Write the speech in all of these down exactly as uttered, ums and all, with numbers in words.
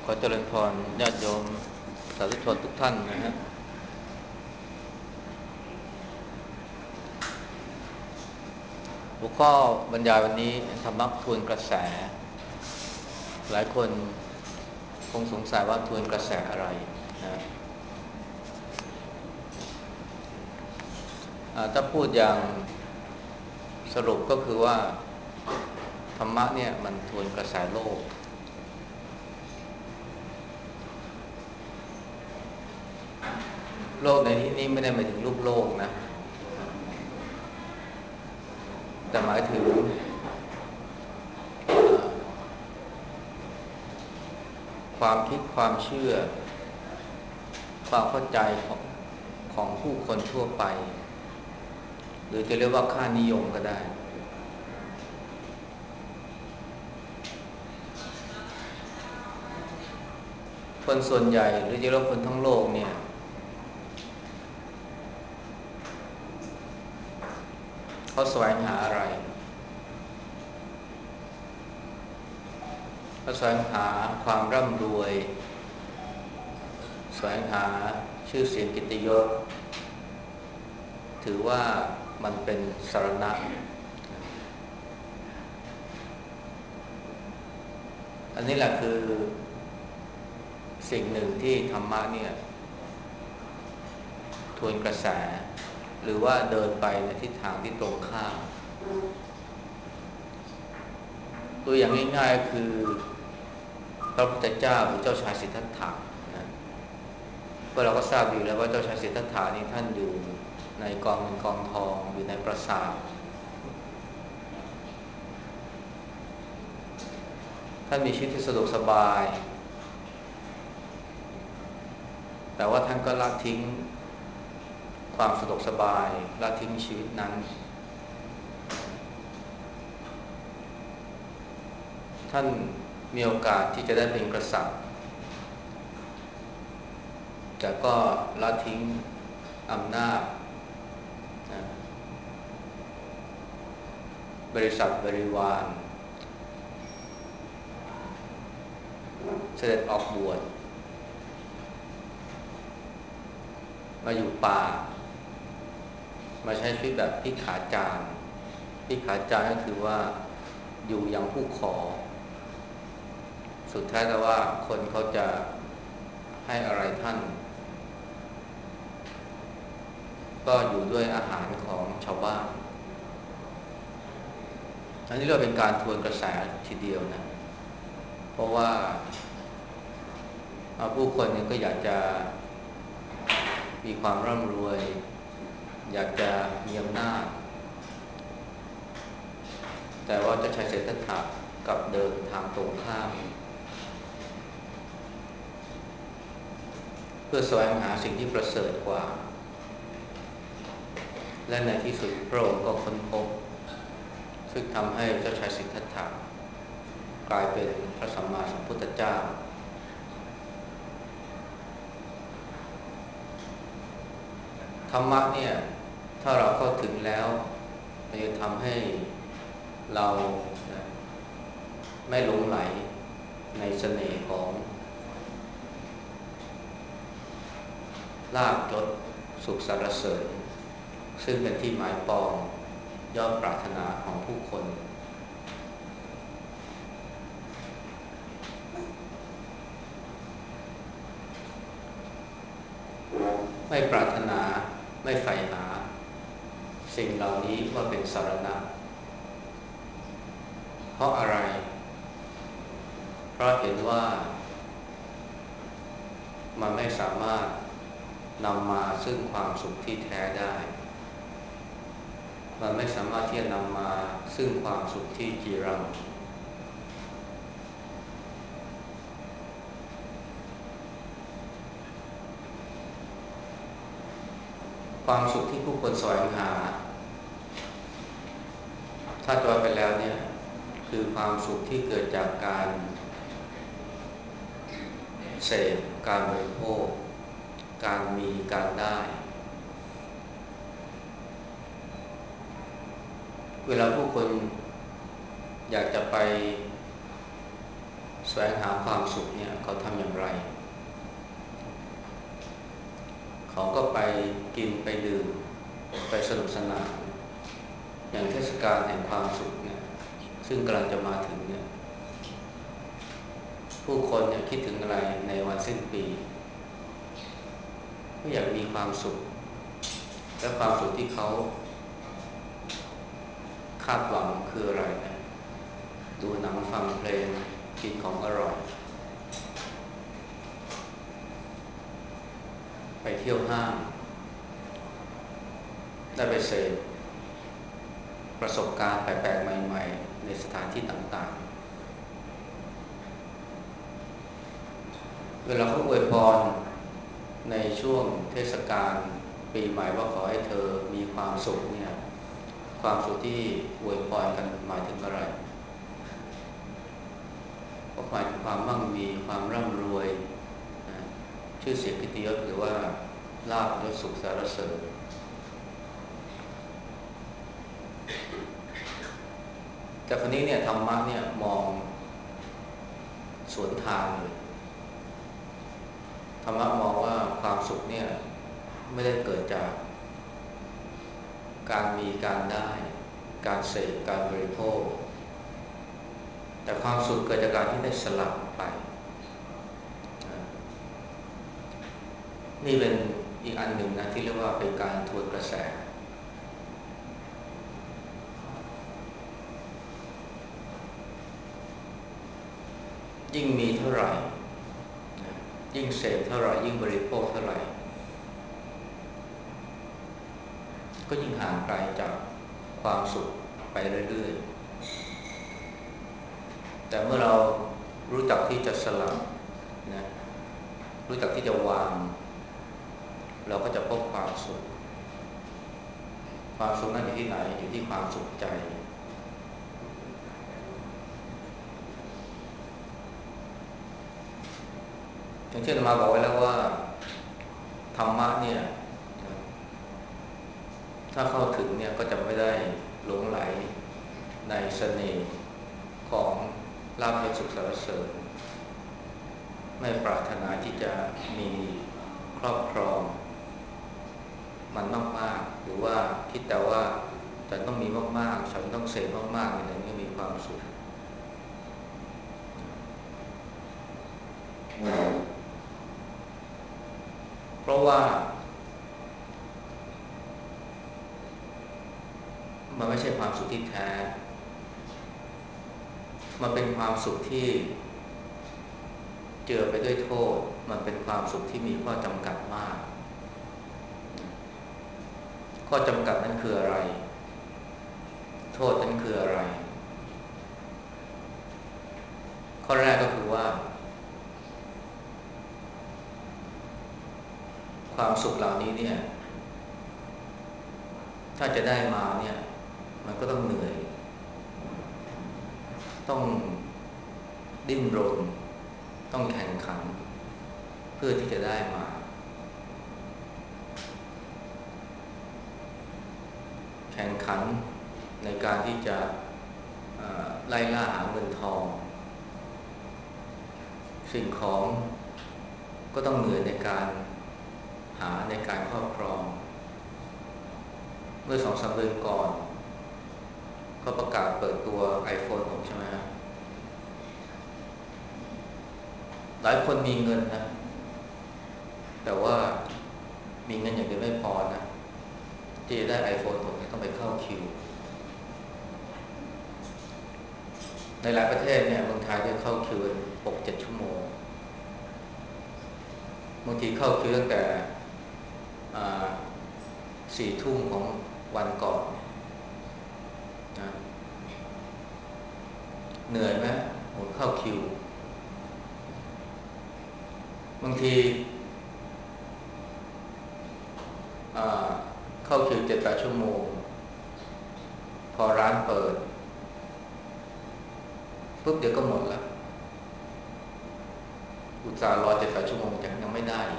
ขอเจริญพรญาติโยมสาธุชนทุกท่านนะฮะหัวข้อบรรยายวันนี้ธรรมะทวนกระแสหลายคนคงสงสัยว่าทวนกระแสอะไรนะถ้าพูดอย่างสรุปก็คือว่าธรรมะเนี่ยมันทวนกระแสโลกโลกในที่นี้ไม่ได้หมายถึงรูปโลกนะแต่หมายถึงความคิดความเชื่อความเข้าใจของของผู้คนทั่วไปหรือจะเรียกว่าค่านิยมก็ได้คนส่วนใหญ่หรือจะเรียกว่าคนทั้งโลกเนี่ยเขาแสวงหาอะไรเขาแสวงหาความร่ำรวยแสวงหาชื่อเสียงกิตติยศถือว่ามันเป็นสรณะอันนี้แหละคือสิ่งหนึ่งที่ธรรมะเนี่ยทวนกระแสหรือว่าเดินไปในทิศทางที่ตรงข้ามตัวอย่างง่ายๆคือพระพุทธเจ้าหรือเจ้าชายสิทธัตถะนะพวกเราก็ทราบอยู่แล้วว่าเจ้าชายสิทธัตถะนี่ท่านอยู่ในกองเงินกองทองอยู่ในปราสาทท่านมีชีวิตที่สะดวกสบายแต่ว่าท่านก็ละทิ้งความสะดวกสบายละทิ้งชีวิตนั้นท่านมีโอกาสที่จะได้เป็นกษัตริย์แต่ก็ละทิ้งอำนาจนะบริษัทบริวารเสด็จออกบวชมาอยู่ป่ามาใช้ชีวิตแบบพิขาจารพิขาจารก็คือว่าอยู่อย่างผู้ขอสุดท้ายแต่ว่าคนเขาจะให้อะไรท่านก็อยู่ด้วยอาหารของชาวบ้านอันนี้เราเป็นการทวนกระแสทีเดียวนะเพราะว่าผู้คนก็อยากจะมีความร่ำรวยอยากจะมีอำนาจแต่ว่าเจ้าชายสิทธัตถะกับเดินทางตรงข้ามเพื่อแสวงหาสิ่งที่ประเสริฐกว่าและในที่สุดพระองค์ก็ค้นพบซึ่งทำให้เจ้าชายสิทธัตถะกลายเป็นพระสัมมาสัมพุทธเจ้าธรรมะเนี่ยถ้าเราเข้าถึงแล้วมันจะทำให้เรานะไม่หลงไหลในเสน่ห์ของลาภยศสุขสรรเสริญซึ่งเป็นที่หมายปองยอดปรารถนาของผู้คนไม่ปรารถนาไม่ใฝ่หาสิ่งเหล่านี้ว่าเป็นสรณะเพราะอะไรเพราะเห็นว่ามันไม่สามารถนำมาซึ่งความสุขที่แท้ได้มันไม่สามารถที่จะนำมาซึ่งความสุขที่จีรังความสุขที่ผู้คนแสวงหาถ้าจะว่าไปแล้วเนี่ยคือความสุขที่เกิดจากการเสพการบริโภคการมีการได้เวลาผู้คนอยากจะไปแสวงหาความสุขเนี่ยเขาทำอย่างไรเขาก็ไปกินไปดื่มไปสนุกสนานอย่างเทศกาลแห่งความสุขเนี่ยซึ่งกำลังจะมาถึงเนี่ยผู้คนเนี่ยคิดถึงอะไรในวันสิ้นปีก็อยากมีความสุขและความสุขที่เขาคาดหวังคืออะไรนะดูหนังฟังเพลงกินของอร่อยไปเที่ยวห้างได้ไปเสพประสบการณ์แปลกๆใหม่ๆในสถานที่ต่างๆเวลาเขาอวยพรในช่วงเทศกาลปีใหม่ว่าขอให้เธอมีความสุขเนี่ยความสุขที่อวยพรกันหมายถึงอะไรก็หมายถึงความมั่งมีความร่ำรวยชื่อเสียงกิตติยศหรือว่าลาภยศสุขสารเสริญแต่คนนี้เนี่ยธรรมะเนี่ยมองสวนทางเลยธรรมะมองว่าความสุขเนี่ยไม่ได้เกิดจากการมีการได้การเสพการบริโภคแต่ความสุขเกิดจากการที่ได้สลับไปนี่เป็นอีกอันหนึ่งนะที่เรียกว่าเป็นการทวนกระแสยิ่งมีเท่าไหร่ยิ่งเสพเท่าไหร่ยิ่งบริโภคเท่าไหร่ก็ยิ่งห่างไกลจากความสุขไปเรื่อยๆแต่เมื่อเรารู้จักที่จะสลับนะรู้จักที่จะวางเราก็จะพบความสุขความสุขนั้นอยู่ที่ไหนอยู่ที่ความสุขใจอย่างเช่นมาบอกไว้แล้วว่าธรรมะเนี่ยถ้าเข้าถึงเนี่ยก็จะไม่ได้หลงไหลในเสน่ห์ของลาภยศสุขสรรเสริญไม่ปรารถนาที่จะมีครอบครองมันมากๆหรือว่าคิดแต่ว่าฉันต้องมีมากๆฉันต้องเสพมากๆอย่างนี้มีความสุขเพราะว่ามันไม่ใช่ความสุขที่แท้มันเป็นความสุขที่เจือไปด้วยโทษมันเป็นความสุขที่มีข้อจำกัดมากข้อจำกัดนั้นคืออะไรโทษนั้นคืออะไรข้อแรกก็คือว่าความสุขเหล่านี้เนี่ยถ้าจะได้มาเนี่ยมันก็ต้องเหนื่อยต้องดิ้นรนต้องแข่งขันเพื่อที่จะได้มาแข่งขันในการที่จะไล่ล่าหาเงินทองสิ่งของก็ต้องเหนื่อยในการหาในการครอบครองเมื่อสองสามเดือนก่อนก็ประกาศเปิดตัว ไอโฟน หก ใช่ไหมฮะหลายคนมีเงินนะแต่ว่ามีเงินอย่างเดียวไม่พอนะที่จะได้ ไอโฟน หก เนี่ยต้องไปเข้าคิวในหลายประเทศเนี่ยเมืองไทยได้เข้าคิว หกเจ็ด ชั่วโมงบางทีเข้าคิวตั้งแต่สี่ทุ่มของวันก่อนนะเหนื่อยไหมโหเข้าคิวบางทีเข้าคิวเจ็ดแปดชั่วโมงพอร้านเปิดปุ๊บเดี๋ยวก็หมดแล้วอุตส่าห์รอเจ็ดแปดชั่วโมงแต่ยังไม่ได้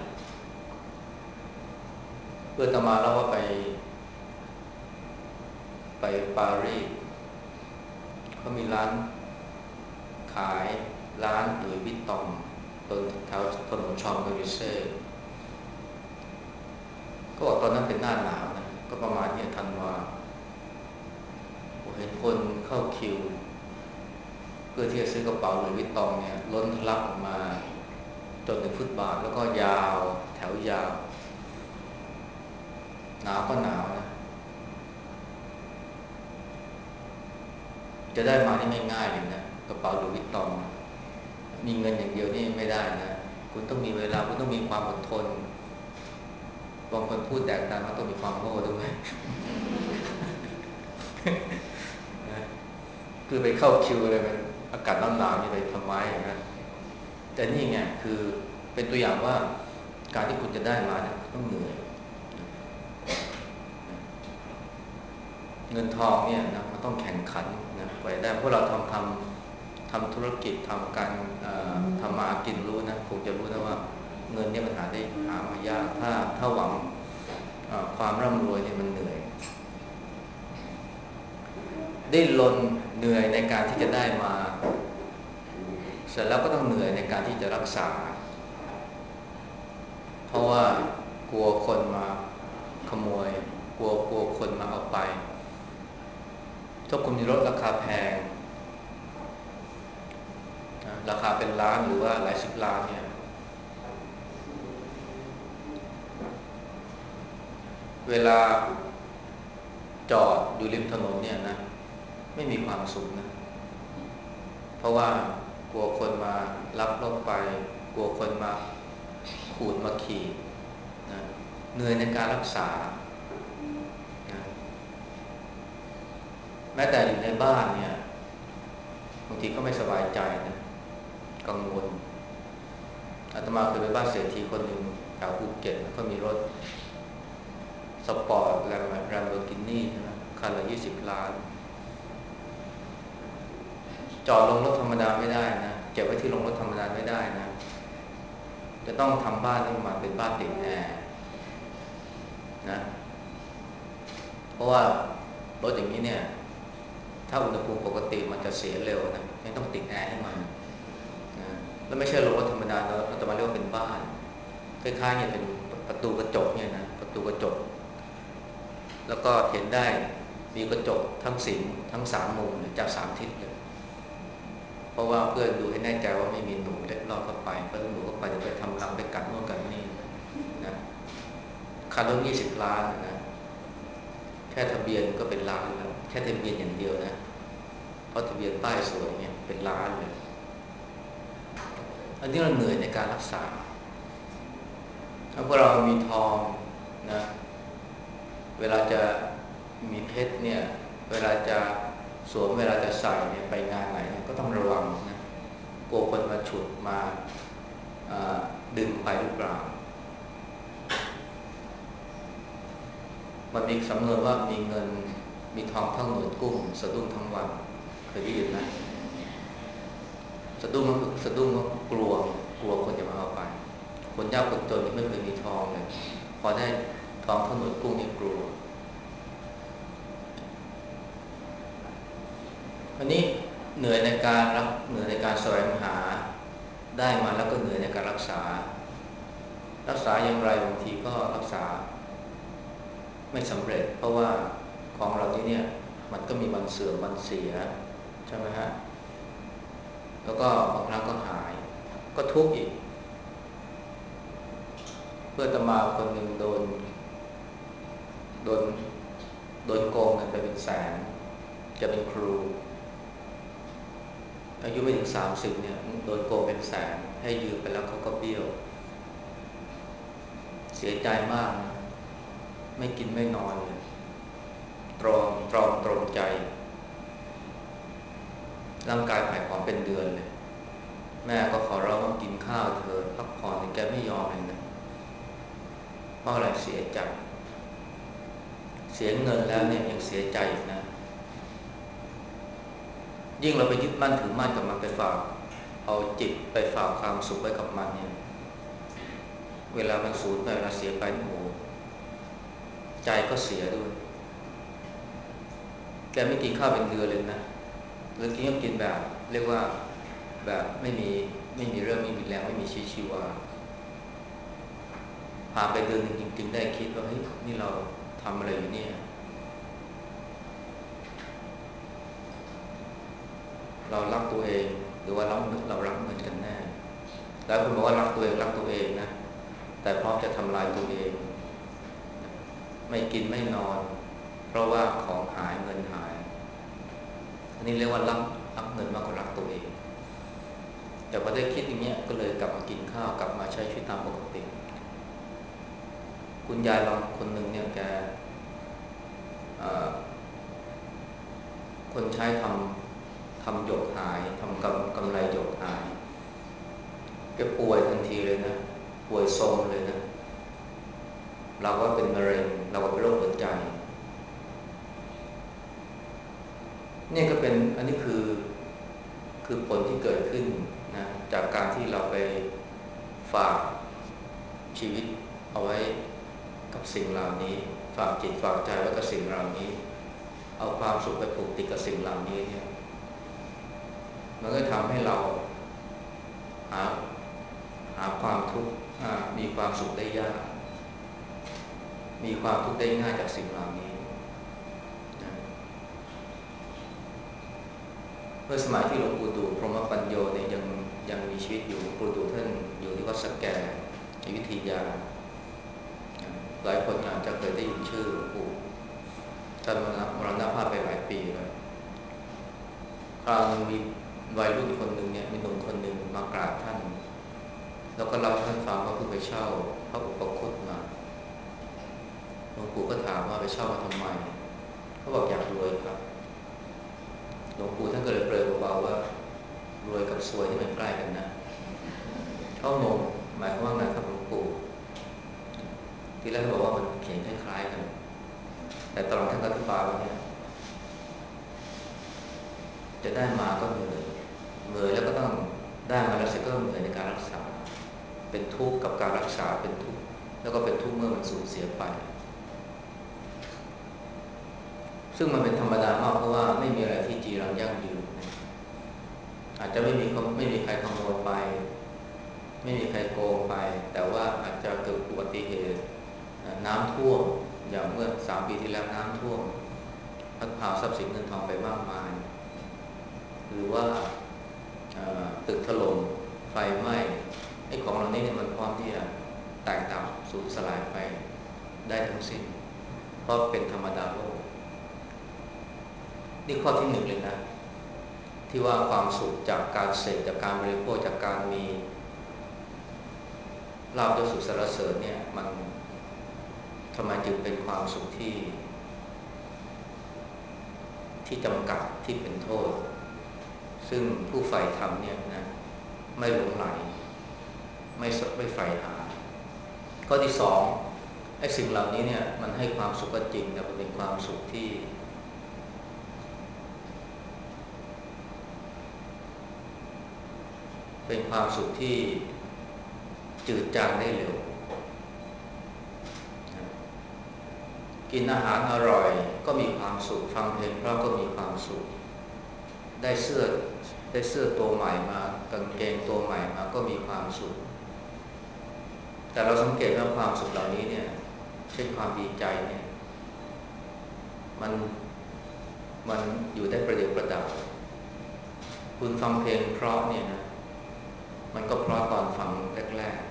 เพื่อนตมาเล่าว่าไปไปปารีสเขามีร้านขายร้านหลุยส์วิตตองตรงแถวถนนชองเดลิเซ่ก็บอกตอนนั้นเป็นหน้าหนาวนะก็ประมาณเนี่ยธันวาผมเห็นคนเข้าคิวเพื่อที่จะซื้อกระเป๋าหลุยส์วิตตองเนี่ยล้นทะลักออกมาจนถึงฟุตบาทแล้วก็ยาวแถวยาวหนาวก็หนาวนะจะได้มานี่ไม่ง่ายเลยนะกระเป๋าหลุยส์วิตตองมีเงินอย่างเดียวนี่ไม่ได้นะคุณต้องมีเวลาคุณต้องมีความอดทนบางคนพูดแตกต่างก็ต้องมีความโง่ด้วยคือไปเข้าคิวอะไรมันอากาศหนาวๆนี่ไปทำไมนะแต่นี่ไงคือเป็นตัวอย่างว่าการที่คุณจะได้มาเนี่ยต้องเหนื่อยเงินทองเนี่ยนะมันต้องแข่งขันนะกว่าได้พวกเราทำทำทำธุรกิจทำการทำมากินรู้นะคงจะรู้นะว่าเงินเนี่ยมันหาได้หามายากถ้าถ้าหวังความร่ำรวยเนี่ยมันเหนื่อยดิ้นรนเหนื่อยในการที่จะได้มาเสร็จแล้วก็ต้องเหนื่อยในการที่จะรักษาเพราะว่ากลัวคนมาขโมยกลัวกลัวคนมาเอาไปถ้าคุณมีรถราคาแพงราคาเป็นล้านหรือว่าหลายสิบล้านเนี่ยเวลาจอดอยู่ริมถนนเนี่ยนะไม่มีความสุขนะเพราะว่ากลัวคนมารับรถไปกลัวคนมาขูดมาขี่นะเหนื่อยในการรักษานะแม้แต่อยู่ในบ้านเนี่ยบางทีก็ไม่สบายใจนะกังวลอาตมาเคยไปบ้านเศรษฐีคนหนึ่งแถวภูเก็ตก็มีรถสปอร์ตแรมแรมโบกินี่ใช่ไหมคันละยี่สิบล้านจอดลงรถธรรมดาไม่ได้นะเก็บไว้ที่ลงรถธรรมดาไม่ได้นะจะต้องทำบ้านให้มันเป็นบ้านติดแอร์นะเพราะว่ารถอย่างนี้เนี่ยถ้าอุณหภูมิปกติมันจะเสียเร็วนะไม่ต้องติดแอร์ให้มันนะแล้วไม่ใช่ลงรถธรรมดาเนอะเราจะมาเรียกว่าเป็นบ้านคล้ายๆเนี่ยเป็นประตูกระจกเนี่ยนะประตูกระจกแล้วก็เห็นได้มีกระจกทั้งสิงทั้งสามมุมจากสามทิศเลยเพราะว่าเพื่อดูให้แน่ใจว่าไม่มีหนูเล็ดลอดเข้าไปเพราะหนูเข้าไปจะไปทำรังไปกัดโน่นกัดนี่นะคันรถยี่สิบล้านนะแค่ทะเบียนก็เป็นล้านแล้วแค่ทะเบียนอย่างเดียวนะเพราะทะเบียนป้ายสวยเนี่ยเป็นล้านเลยอันนี้เราเหนื่อยในการรักษาถ้าพวกเรามีทองนะเวลาจะมีเพชรเนี่ยเวลาจะสวมเวลาจะใส่เนี่ยไปงานไหนเนี่ยก็ต้องระวังนะกลัวคนมาฉุดมาดึงไปหรือเปล่ามันมีสำนวนว่ามีเงินมีทองเท่าหนวดกุ้งสะดุ้งทั้งวันเคยได้ยินไหมสะดุ้งก็คือสะดุ้งก็กลัวกลัวคนจะมาเอาไปคนยากคนจนที่ไม่เคยมีทองเลยพอได้ทองเท่าหนวดกุ้งนี่กลัวอันนี้เหนื่อยในการรับเหนื่อยในการแสวงหาได้มาแล้วก็เหนื่อยในการรักษารักษาอย่างไรบางทีก็รักษาไม่สำเร็จเพราะว่าของเรานี้เนี่ยมันก็มีวันเสื่อมวันเสียใช่ไหมฮะแล้วก็บางครั้งก็หายก็ทุกข์อีกเพื่อนอาตมาคนหนึ่งโดนโดนโดนโกงเงินไปเป็นแสนจะเป็นครูอายุไม่ถึงสามสิบเนี่ยโดนโกงเป็นแสนให้ยืมไปแล้วเขาก็เบี้ยวเสียใจมากนะไม่กินไม่นอนเลยตรอมตรอมตรมใจร่างกายผายผอมเป็นเดือนเลยแม่ก็ขอร้องว่ากินข้าวเธอพักผ่อนแต่แกไม่ยอมเลยนะเพราะอะไรเสียใจเสียเงินแล้วเนี่ยยังเสียใจอีกนะยิ่งเราไปยึดมั่นถือมั่นกับมันไปฝากเอาจิตไปฝากความสุขไว้กับมันเนี่ยเวลามันสูญไปเวลาเสียไปโอ้ใจก็เสียด้วยแกไม่กินข้าวเป็นเดือนเลยนะหรือกินก็กินแบบเรียกว่าแแบบไม่มีไม่มีเรื่องไม่มีแรงไม่มีชีวิตชีวาผ่านไปเดือนหนึ่งจริงๆได้คิดว่าเฮ้ยนี่เราทำอะไรอยู่เนี่ยเรารักตัวเองหรือว่าเราเรารักเงินกันแน่หลายคนบอกว่ารักตัวเองรักตัวเองนะแต่พร้อมจะทำลายตัวเองไม่กินไม่นอนเพราะว่าของหายเงินหายอันนี้เรียกว่ารักรักเงินมากกว่ารักตัวเองแต่พอได้คิดอย่างเงี้ยก็เลยกลับมากินข้าวกลับมาใช้ชีวิตตามปกติคุณยายบางคนหนึ่งเนี่ยแกคนใช้ทำทำหยกหายทำกำกำไรหยกหายแกป่วยทันทีเลยนะป่วยโทรมเลยนะเราว่าเป็นมะเร็งเราว่าเป็นโรคหัวใจนี่ก็เป็นอันนี้คือคือผลที่เกิดขึ้นนะจากการที่เราไปฝากชีวิตเอาไว้กับสิ่งเหล่านี้ฝากจิตฝากใจไว้กับสิ่งเหล่านี้เอาความสุขไปผูกติดกับสิ่งเหล่านี้เนี่ยมันก็ทำให้เราหาหาความทุกข์มีความสุขได้ยากมีความทุกข์ได้ง่ายจากสิ่งเหล่านี้นะเมื่อสมัยที่หลวงปู่ดูพรหมปัญโยเนี่ยยังยังมีชีวิตอยู่หลวงปู่ดูท่านอยู่ที่วัดสแกอยุธยาหลายคนอาจจะเคยได้ยินชื่อหลวงปู่ท่านมรณภาพไปหลายปีแล้วคราวนึงมีวัยรุ่นคนหนึ่งเนี่ยมีหนุ่มคนหนึ่งมากราบท่านแล้วก็เล่าให้ท่านฟังว่าเพิ่งไปเช่าพระอุปคุตมาหลวงปู่ก็ถามว่าไปเช่ามาทำไมเขาบอกอยากรวยครับหลวงปู่ท่านก็เลยเปรยเบาๆว่ารวยกับซวยที่มันใกล้กันนะเขางงหมายความว่าไงครับหลวงปู่ทีแรกเขาบอกว่ามันเขียนคล้ายๆกันแต่ตอนท่านอธิบายว่าเนี่ยจะได้มาก็เหนื่อยเหนื่อยแล้วก็ต้องได้มาแล้วเสร็จก็เหนื่อยในการรักษาเป็นทุกข์กับการรักษาเป็นทุกข์แล้วก็เป็นทุกข์เมื่อมันสูญเสียไปซึ่งมันเป็นธรรมดามากเพราะว่าไม่มีอะไรที่จีรังยั่งยืนอาจจะไม่มีไม่มีใครขโมยไปไม่มีใครโกงไปแต่ว่าอาจจะเกิดอุบัติเหตุน้ำท่วมอย่างเมื่อสามปีที่แล้วน้ำท่วมพัดพาทรัพย์สินเงินทองไปมากมายหรือว่าตึกถล่มไฟไหม้ไอ้ของเหล่านี้เนี่ยมันพร้อมที่จะแตกดับสูญสลายไปได้ทั้งสิ้นเพราะเป็นธรรมดาโลกนี่ข้อที่หนึ่งเลยนะที่ว่าความสุขจากการเสพจากการบริโภคจากการมีลาภยศสุขสรรเสริญเนี่ยมันทำไมจึงเป็นความสุขที่ที่จำกัดที่เป็นโทษซึ่งผู้ใฝ่ธรรมเนี่ยนะไม่หลงไหลไม่สดไม่ใฝ่หาข้อที่สองไอ้สิ่งเหล่านี้เนี่ยมันให้ความสุขจริงแต่มันเป็นความสุขที่เป็นความสุขที่จืดจางได้เร็วกินอาหารอร่อยก็มีความสุขฟังเพลงเพราะก็มีความสุขได้เสื้อได้เสื้อตัวใหม่มากางเกงตัวใหม่มาก็มีความสุขแต่เราสังเกตว่าความสุขเหล่านี้เนี่ยเช่นความดีใจเนี่ยมันมันอยู่ได้ประเดี๋ยวประดาวคุณฟังเพลงเพราะเนี่ยนะมันก็เพราะตอนฟังแรก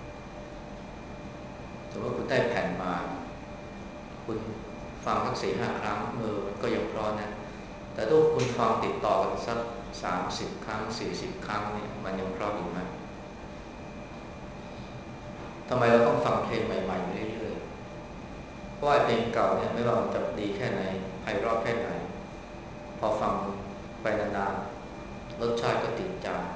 ๆสมมติคุณได้แผ่นมาคุณฟังสักสี่ห้าครั้งเออมันก็ยังเพราะนะแต่ถ้าคุณฟังติดต่อกันสักสามสิบครั้งสี่สิบครั้งเนี่ยมันยังเพราะอยู่ไหมทำไมเราต้องฟังเพลงใหม่ๆเรื่อยๆเพราะว่าเพลงเก่าเนี่ยไม่ว่ามันจะดีแค่ไหนไพเราะแค่ไหนพอฟังไปนานๆรสชาติก็ติดจาง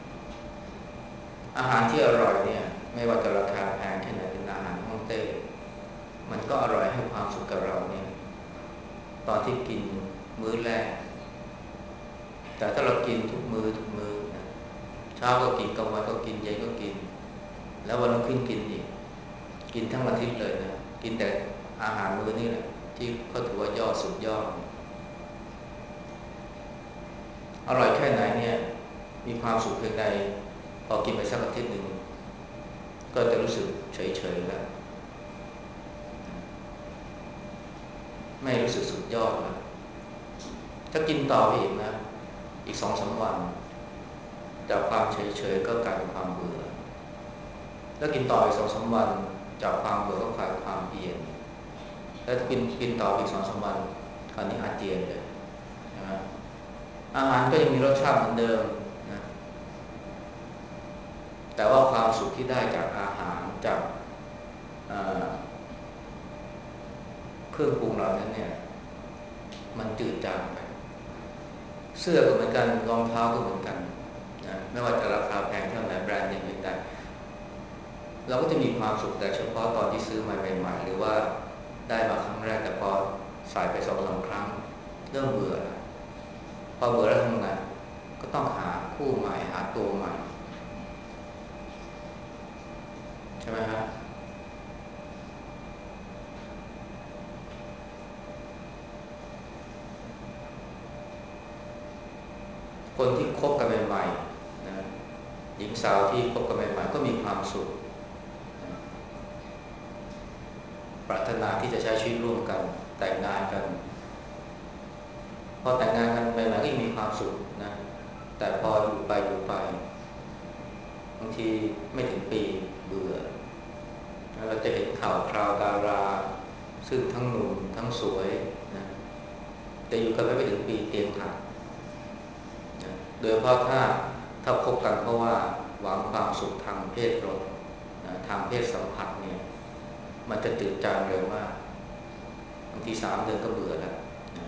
อาหารที่อร่อยเนี่ยไม่ว่าจะราคาแพงแค่ไหนเป็นอาหารฮ่องเต้มันก็อร่อยให้ความสุขกับเราเนี่ยตอนที่กินมื้อแรกแต่ถ้าเรากินทุกมื้อทุกมื้อนะเช้าก็กินกลางวันก็กินเย็นก็กินแล้ววันรุ่งขึ้นกินอีกกินทั้งอาทิตย์เลยนะกินแต่อาหารมื้อนี่แหละที่เขาถือว่ายอดสุดยอดอร่อยแค่ไหนเนี่ยมีความสุขเพียงใดพอกินไปสักอาทิตย์หนึ่งก็จะรู้สึกเฉยๆแล้วไม่รู้สึกสุดยอดแล้วถ้ากินต่อไปอีกนะอีกสองสามวันจากความเฉยๆก็กลายเป็นความเบื่อแล้วกินต่ออีกสองสามวันจากความเบื่อก็กลายเป็นความเพียรแล้วกินกินต่ออีกสองสามวันคราวนี้อาเจียนเลยนะอาหารก็ยังมีรสชาติเหมือนเดิมนะแต่ว่าความสุขที่ได้จากอาหารจากเครื่องปรุงเหล่านั้นเนี่ยมันจืดจางไปเสื้อก็เหมือนกันรองเท้าก็เหมือนกันนะไม่ว่าจะราคาแพงเท่าไหร่แบรนด์เนมใดเราก็จะมีความสุขแต่เฉพาะตอนที่ซื้อมาใหม่ๆหรือว่าได้มาครั้งแรกแต่พอใส่ไปสองสามครั้งเริ่มเบื่อพอเบื่อแล้วทำไงก็ต้องหาคู่ใหม่หาตัวใหม่ใช่ไหมฮะคนที่คบกันใหม่ๆนะหญิงสาวที่คบกันใหม่ๆก็มีความสุขปรารถนาที่จะใช้ชีวิตร่วมกันแต่งงานกันพอแต่งงานกันใหม่ๆก็ยังมีความสุขนะแต่พออยู่ไปอยู่ไปบางทีไม่ถึงปีเบื่อเราจะเห็นข่าวคราวดาราซึ่งทั้งหนุ่มทั้งสวยนะแต่อยู่กันไม่ถึงปีเตียงหักนะโดยเฉพาะถ้าถ้าคบกันเพราะว่าหวังความสุขทางเพศรสนะทางเพศสัมผัสเนี่ยมันจะตื่นจางเร็วมากบางทีสามเดือนก็เบื่อแล้วนะ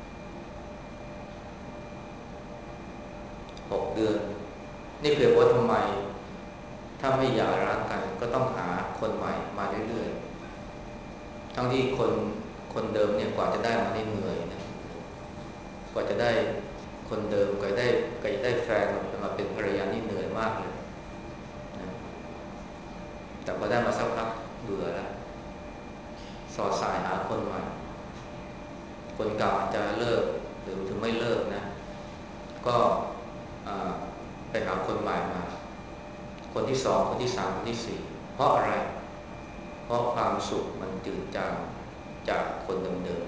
หกเดือนนี่เกิดว่าทำไมถ้าไม่หย่าร้างกันก็ต้องหาคนใหม่มาเรื่อยๆทั้งที่คนคนเดิมเนี่ยกว่าจะได้มาได้เหนื่อยนะกว่าจะได้คนเดิมกว่าจะได้กว่าจะได้แฟนมาเป็นภรรยานี่เหนื่อยมากเลยนะแต่พอได้มาสักพักเบื่อแล้วสอดสายหาคนใหม่คนเก่าอาจจะเลิกหรือถึงไม่เลิกนะก็ไปหาคนใหม่มาคนที่สองคนที่สามคนที่สี่เพราะอะไรเพราะความสุขมันจืดจางจากคนเดิม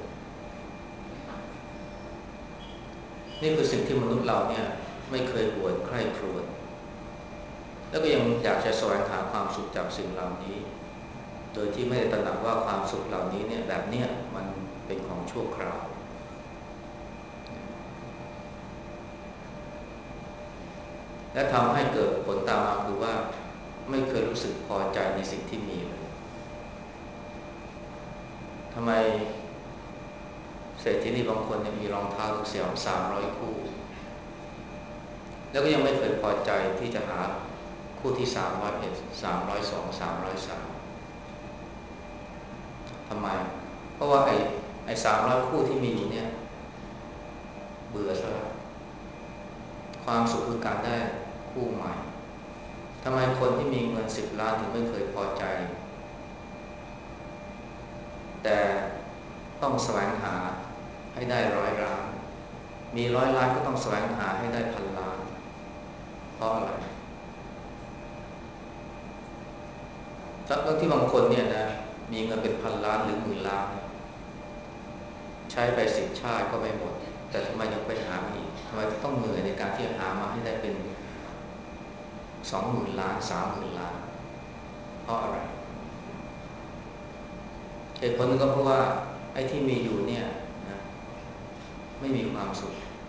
ๆนี่คือสิ่งที่มนุษย์เราเนี่ยไม่เคยหวนใคร่ครวญแล้วก็ยังอยากจะแสวงหาความสุขจากสิ่งเหล่านี้โดยที่ไม่ได้ตระหนักว่าความสุขเหล่านี้เนี่ยแบบเนี้ยมันเป็นของชั่วคราวและทำให้เกิดผลตามมาคือว่าไม่เคยรู้สึกพอใจในสิ่งที่มีเลยทำไมเศรษฐีนีบางคนเนี่ยมีรองเท้าเสียงสามร้อยคู่แล้วก็ยังไม่เคยพอใจที่จะหาคู่ที่สามร้อยเอ็ดสามร้อยสองสามร้อยสามทำไมเพราะว่าไอ้ไอ้สามร้อยคู่ที่มีอยู่เนี่ยเบื่อซะแล้วความสุขคือการได้คู่ใหม่ทำไมคนที่มีเงินสิบล้านถึงไม่เคยพอใจแต่ต้องแสวงหาให้ได้ร้อยล้านมีร้อยล้านก็ต้องแสวงหาให้ได้พันล้านเพราะอะไรทั้งที่บางคนเนี่ยนะมีเงินเป็นพันล้านหรือหมื่นล้านใช้ไปสิบชาติก็ไม่หมดแต่ทำไมยังไปหาอีกทำไมต้องเหนื่อยในการที่จะหามาให้ได้เป็นสองหมื่นล้านสามหมื่นล้านเพราะอะไรเหตุผลนึงก็เพราะว่าไอ้ที่มีอยู่เนี่ยนะไม่มีความสุข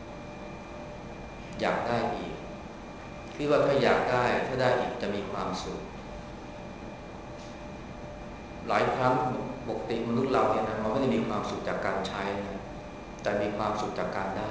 อยากได้อีกคิดว่าถ้าอยากได้ถ้าได้อีกจะมีความสุขหลายครั้งปกติมนุษย์เราเนี่ยนะมันไม่ได้มีความสุขจากการใช้นะแต่มีความสุขจากการได้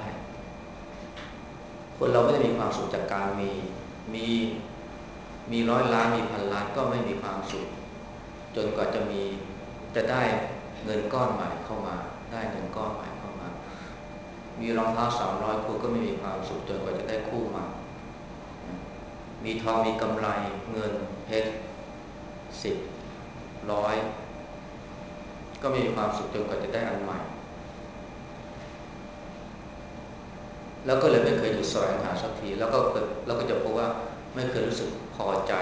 คนเราไม่ได้มีความสุขจากการมีมีมีร้อยล้านมีพันล้านก็ไม่มีความสุขจนกว่าจะมีจะได้เงินก้อนใหม่เข้ามาได้เงินก้อนใหม่เข้ามามีรองเท้าสามร้อยคู่ก็ไม่มีความสุขจนกว่าจะได้คู่ใหม่มีทองมีกำไรเงินเพชรสิบร้อยก็ไม่มีความสุขจนกว่าจะได้อันใหม่แล้วก็เลยไม่เคยหยุดแสวงหาสักทีแล้วก็เกิดเราก็จะพบว่าไม่เคยรู้สึกพอใจ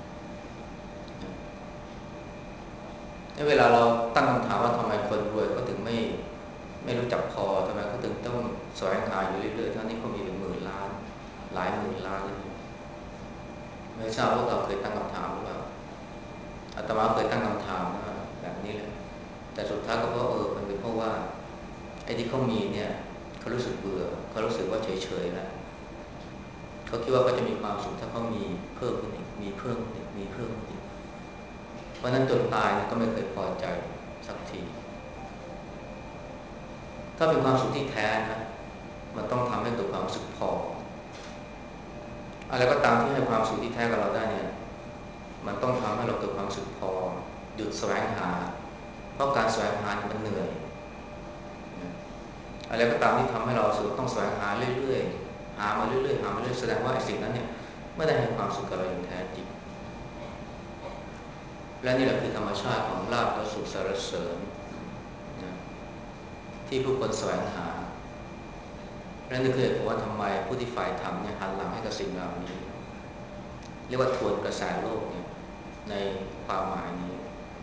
เวลาเราตั้งคำถามว่าทำไมคนรวยก็ถึงไม่ไม่รู้จักพอทำไมเขาถึงต้องแสวงหาอยู่เรื่อยๆทั้งที่เขามีเป็นหมื่นล้านหลายหมื่นล้านเลยไม่ทราบว่าเราเคยตั้งคำถามหรือเปล่าอาตมาเคยตั้งคำถามแบบนี้เลยแต่สุดท้ายก็เพราะเออมันเป็นเพราะว่าไอ้ที่เขามีเนี่ยเขารู้สึกเบื่อเขารู้สึกว่าเฉยๆแล้วเขาคิดว่าเขาจะมีความสุขถ้าเขามีเพิ่มขึ้นอีกมีเพิ่มขึ้นอีกมีเพิ่มขึ้นอีกเพราะนั้นจนตายก็ไม่เคยพอใจสักทีถ้าเป็นความสุขที่แท้นะมันต้องทำให้เกิดความรู้สึกพออะไรก็ตามที่ให้ความสุขที่แท้กับเราได้เนี่ยมันต้องทำให้เราเกิดความรู้สึกพอหยุดแสวงหาเพราะการแสวงหามันเหนื่อยอะไรก็ตามที่ทำให้เราสุขต้องแสวงหาเรื่อยๆหามาเรื่อยๆหามาเรื่อยๆแสดงว่าไอ้สิ่งนั้นเนี่ยไม่ได้ให้ความสุขกับเราอย่างแท้จริงและนี่แหละคือธรรมชาติของลาภและสุขสรรเสริญนะที่ผู้คนแสวงหาและนี่คือเหตุผลว่าทำไมผู้ที่ฝ่ายธรรมเนี่ยหันหลังให้กับสิ่งเหล่านี้เรียกว่าทวนกระแสโลกเนี่ยในความหมายนี้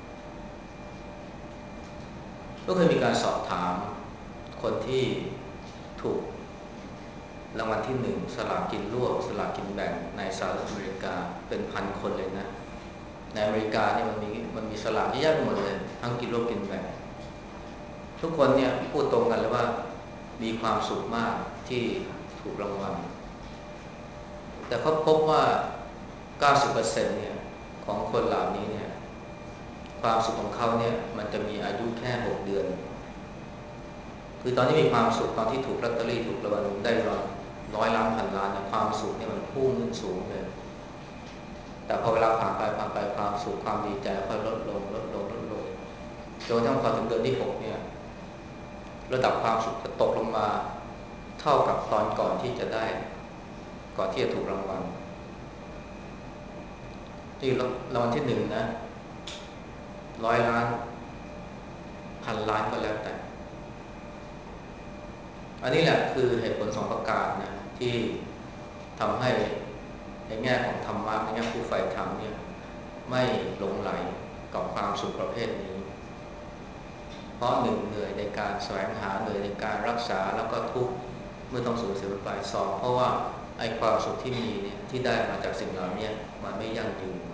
ก็เคยมีการสอบถามคนที่ถูกรางวัลที่หนึ่งสลากกินรวบสลากกินแบ่งในสหรัฐอเมริกาเป็นพันคนเลยนะในอเมริกาเนี่ยมันมีมันมีสลากเยอะแยะไปหมดเลยทั้งกินรวบกินแบ่งทุกคนเนี่ยพูดตรงกันเลยว่ามีความสุขมากที่ถูกรางวัลแต่เขาพบว่า เก้าสิบเปอร์เซ็นต์ เนี่ยของคนเหล่านี้เนี่ยความสุขของเขาเนี่ยมันจะมีอายุแค่หกเดือนคือตอนที่มีความสุขตอนที่ถูกลอตเตอรี่ถูกรางวัลได้ร้อยร้อยล้านพันล้านเนี่ยความสุขเนี่ยมันพุ่งขึ้นสูงเลยแต่พอเวลาผ่านไปผ่านไปความสุขความดีใจค่อยลดลงลดลงลดลงจนกระทั่งพอถึงเดือนที่หกเนี่ยระดับความสุขจะตกลงมาเท่ากับตอนก่อนที่จะได้ก่อนที่จะถูกรางวัลที่รางวัลที่หนึ่งนะร้อยล้านพันล้านก็แล้วแต่อันนี้แหละคือเหตุผลสองประการนะที่ทำให้ในแง่ของธรรมะในแง่ผู้ใฝ่ธรรมเนี่ยไม่หลงไหลกับความสุขประเภทนี้เพราะหนึ่งเหนื่อยในการแสวงหาเหนื่อยในการรักษาแล้วก็ทุกข์เมื่อต้องสูญเสียไปสองเพราะว่าไอ้ความสุขที่มีเนี่ยที่ได้มาจากสิ่งเหล่านี้มันไม่ยั่งยืน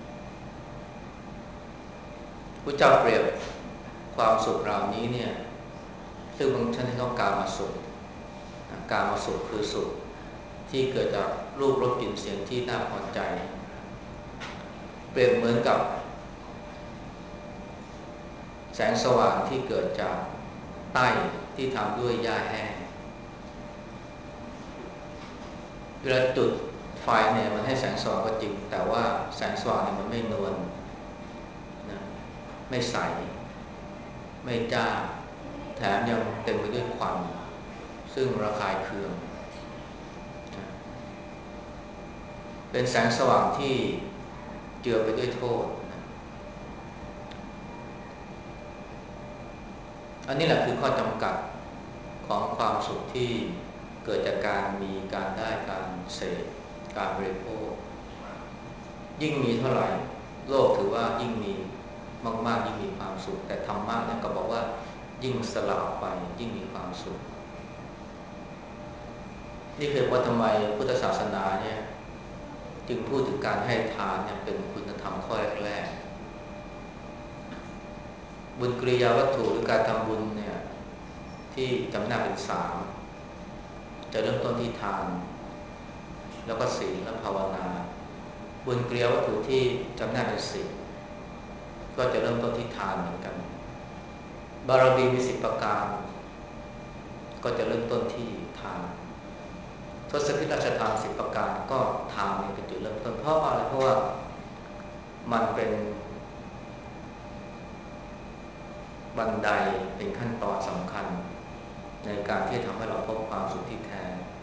พระเจ้าเปรียบความสุขเหล่านี้เนี่ยซึ่งบางท่านที่ต้องการมาสุขการมาสุขคือสุขที่เกิดจากรูปรสกลิ่นเสียงที่น่าพอใจเปรียบเหมือนกับแสงสว่างที่เกิดจากใต้ที่ทำด้วยหญ้าแห้งเวลาจุดไฟเนี่ยมันให้แสงสว่างก็จริงแต่ว่าแสงสว่างเนี่ยมันไม่นวลนะไม่ใสไม่จ้าแถมยังเต็มไปด้วยควันซึ่งระคายเคืองนะเป็นแสงสว่างที่เจือไปด้วยโทษนะอันนี้แหละคือข้อจำกัดของความสุขที่เกิดจากการมีการได้การเสพการบริโภคยิ่งมีเท่าไหร่โลกถือว่ายิ่งมีมากๆยิ่งมีความสุขแต่ธรรมะเนี่ยก็บอกว่ายิ่งสละออกไปยิ่งมีความสุขนี่คือว่าทำไมพุทธศาสนาเนี่ยจึงพูดถึงการให้ทานเนี่ยเป็นคุณธรรมข้อแรกๆบุญกริยาวัตถุหรือการทำบุญเนี่ยที่จำแนกเป็นสามจะเริ่มต้นที่ทานแล้วก็ศีลและภาวนาบุญกริยาวัตถุที่จำแนกเป็นศีลก็จะเริ่มต้นที่ทานเหมือนกันบารมีมีสิบประการก็จะเริ่มต้นที่ทานทศพิธราชทานสิบประการก็ทานนี่เป็นจุดเริ่มต้นเพราะอะไรเพราะว่ามันเป็นบันไดเป็นขั้นตอนสำคัญในการที่จะทำให้เราพบความสุขที่แท้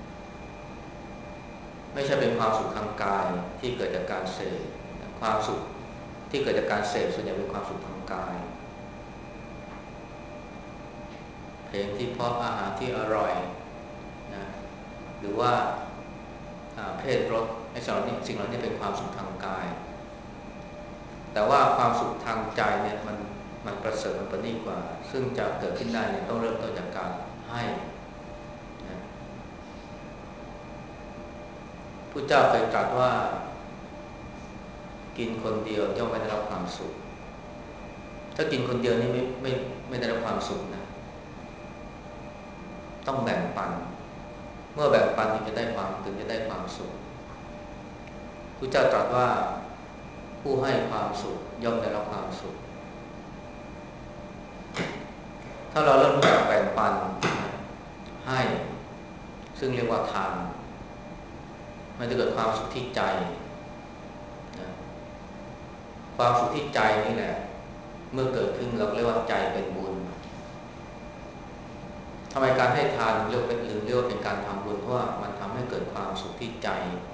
ไม่ใช่เป็นความสุขทางกายที่เกิดจากการเสพความสุขที่เกิดจากการเสพส่วนใหญ่เป็นความสุขทางกายเพลงที่เพราะอาหารที่อร่อยนะหรือว่าเพศรสไอ้สิ่งเหล่านี้สิ่งเหล่านี้เป็นความสุขทางกายแต่ว่าความสุขทางใจเนี่ยมันมันประเสริฐมันประณีตกว่าซึ่งจะเกิดขึ้นได้เนี่ยต้องเริ่มต้นจากการให้นะพุทธเจ้าเคยตรัสว่ากินคนเดียวย่อมไม่ได้รับความสุขถ้ากินคนเดียวนี่ไม่ไม่ไม่ได้รับความสุขนะต้องแบ่งปันเมื่อแบ่งปันถึงจะได้ความถึงจะได้ความสุขพุทธเจ้าตรัสว่าผู้ให้ความสุขย่อมได้รับความสุขถ้าเราเริ่มจากแบ่งปันให้ซึ่งเรียกว่าทานมันจะเกิดความสุขที่ใจนะความสุขที่ใจนี่แหละเมื่อเกิดขึ้นเราเรียกว่าใจเป็นบุญทำไมการให้ทานเรียกเป็นหรือเรียกว่าเป็นการทำบุญเพราะว่ามันทำให้เกิดความสุขที่ใจ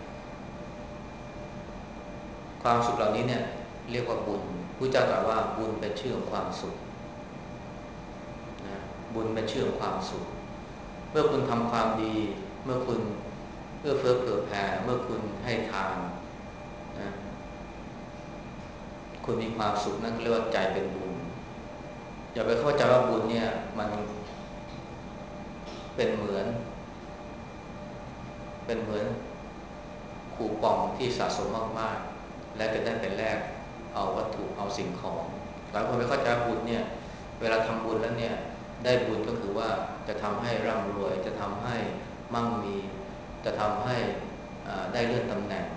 ความสุขเหล่านี้เนี่ยเรียกว่าบุญพุทธเจ้าตรัสว่าบุญเป็นชื่อของความสุขนะบุญเป็นชื่อของความสุขเมื่อคุณทำความดีเมื่อคุณเอื้อเฟื้อเผื่อแผ่เมื่อคุณให้ทานนะคุณมีความสุขนั่นเรียกว่าใจเป็นบุญอย่าไปเข้าใจว่าบุญเนี่ยมันเป็นเหมือนเป็นเหมือนคูปองที่สะสมมากๆและจะได้เป็นแลกเอาวัตถุเอาสิ่งของหลายคนไปเข้าใจบุญเนี่ยเวลาทำบุญแล้วเนี่ยได้บุญก็คือว่าจะทำให้ร่ำรวยจะทำให้มั่งมีจะทำให้ได้เลื่อนตำแหน่ง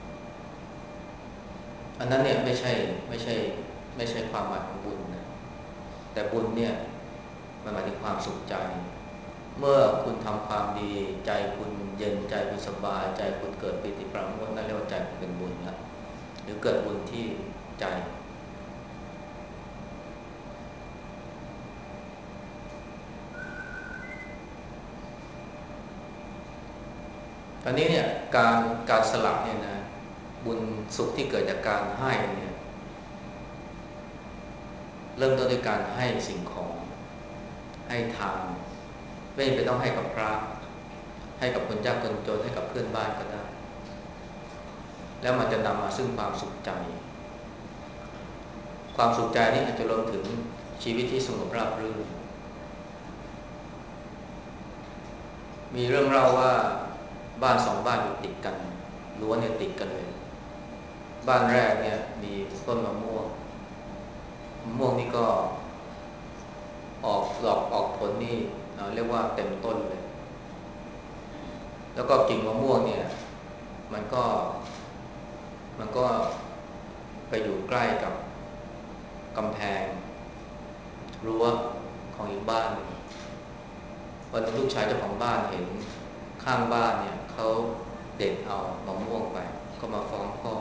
อันนั้นเนี่ยไม่ใช่ไม่ใช่ไม่ใช่ความหมายของบุญนะแต่บุญเนี่ยมันหมายถึงความสุขใจเมื่อคุณทำความดีใจคุณเย็นใจคุณสบายใจคุณเกิดปิติปราโมทย์นั่นเรียกว่าใจคุณเป็นบุญแล้วหรือเกิดบุญที่ใจตอนนี้เนี่ยการการสลับเนี่ยนะบุญสุขที่เกิดจากการให้เนี่ยเริ่มต้นด้วยการให้สิ่งของให้ทานไม่จำเป็นต้องให้กับพระให้กับคนยากคนจนให้กับเพื่อนบ้านก็ได้แล้วมันจะนำมาซึ่งความสุขใจความสุขใจนี้อาจจะรวมถึงชีวิตที่สงบราบรื่นมีเรื่องเล่าว่าบ้านสองบ้านอยู่ติดกันรั้วเนี่ยติดกันเลยบ้านแรกเนี่ยมีต้นมะม่วงมะม่วงนี่ก็ออกดอกออกผลนี่เรียกว่าเต็มต้นเลยแล้วก็กิ่งมะม่วงเนี่ยมันก็มันก็ไปอยู่ใกล้กับกำแพงรั้วของอีกบ้านหนึ่งวันนึงลูกชายเจ้าของบ้านเห็นข้างบ้านเนี่ยเขาเด็ดเอามะม่วงไปก็มาฟ้องพ่อ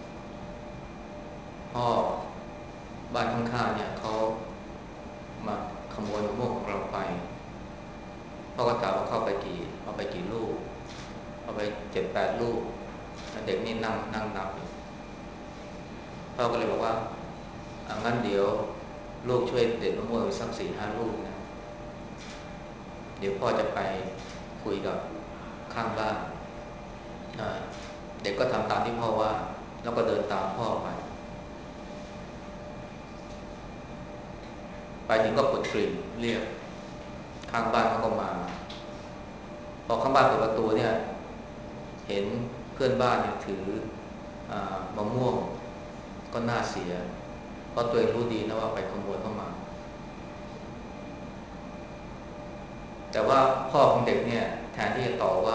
พ่อบ้านข้างๆเนี่ยเขามาขโมยมะม่วงของเราไปพ่อก็ถามว่าเข้าไปกี่เอาไปกี่ลูกเอาไปเจ็ดแปดลูกเด็กนี่นั่งนั่งนับพ่อก็เลยบอกว่าอ่ะงั้นเดี๋ยวลูกช่วยเด็ดมะม่วงสักสี่ห้าลูกนะเดี๋ยวพ่อจะไปคุยกับข้างบ้านเด็กก็ทำตามที่พ่อว่าแล้วก็เดินตามพ่อไปไปถึงก็กดกริ่งเรียกข้างบ้านเขาก็มาพอข้างบ้านเปิดประตูเนี่ยเห็นเพื่อนบ้านเนี่ยถือมะม่วงก็น่าเสียเพราะตัวเองรู้ดีนะว่าไปขโมยเข้ามาแต่ว่าพ่อของเด็กเนี่ยแทนที่จะต่อว่า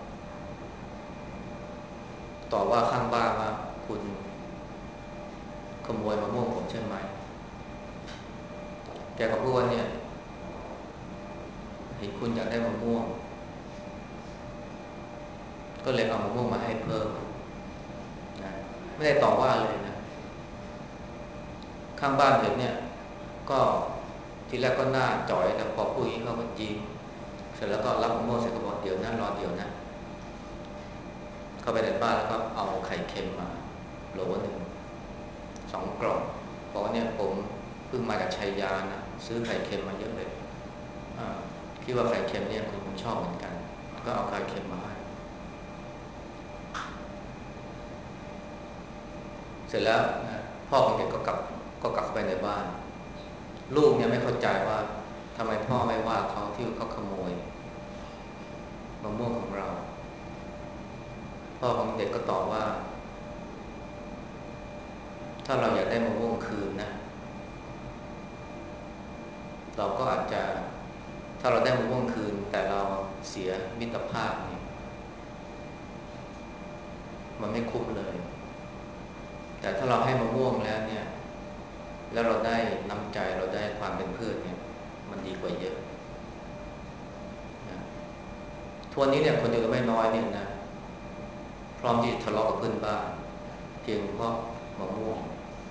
ต่อว่าข้างบ้านว่าคุณขโมยมะม่วงผมใช่ไหมแกก็พูดว่าเนี่ยเห็นคุณอยากได้มะม่วงก็เลยเอามะม่วงมาให้เพิ่มนะไม่ได้ต่อว่าเลยนะข้างบ้านเห็นเนี่ยก็ทีแรกก็หน้าจ่อยแต่พอพูดอย่างนี้เขาก็ยิ้มเสร็จแล้วก็รับมะม่วงเสร็จก็บอกเดี๋ยวนะรอเดี๋ยวนะเข้าไปในบ้านแล้วก็เอาไข่เค็มมาโหลหนึ่งสองกล่องบอกว่าเนี่ยผมเพิ่งมาจากชัยยานะซื้อไข่เค็มมาเยอะเลยคิดว่าไข่เค็มเนี่ยคุณคงชอบเหมือนกันก็เอาไข่เค็มมาให้เสร็จแล้วนะพ่อของเด็กก็กลับก็กลับเข้าไปในบ้านลูกเนี่ยไม่เข้าใจว่าทำไมพ่อไม่ว่าเขาที่เขาขโมยมะม่วงของเราพ่อของเด็กก็ตอบว่าถ้าเราอยากได้มะม่วงคืนนะเราก็อาจจะถ้าเราได้มะม่วงคืนแต่เราเสียมิตรภาพเนี่ยมันไม่คุ้มเลยแต่ถ้าเราให้มะม่วงแล้วเนี่ยแล้วเราได้น้ำใจเราได้ความเป็นเพื่อนเนี่ยมันดีกว่าเยอะนะทุกวันนี้เนี่ยคนอยู่ไม่น้อยเนี่ยนะพร้อมที่จะทะเลาะกับเพื่อนบ้านเพียงเพราะมะม่วง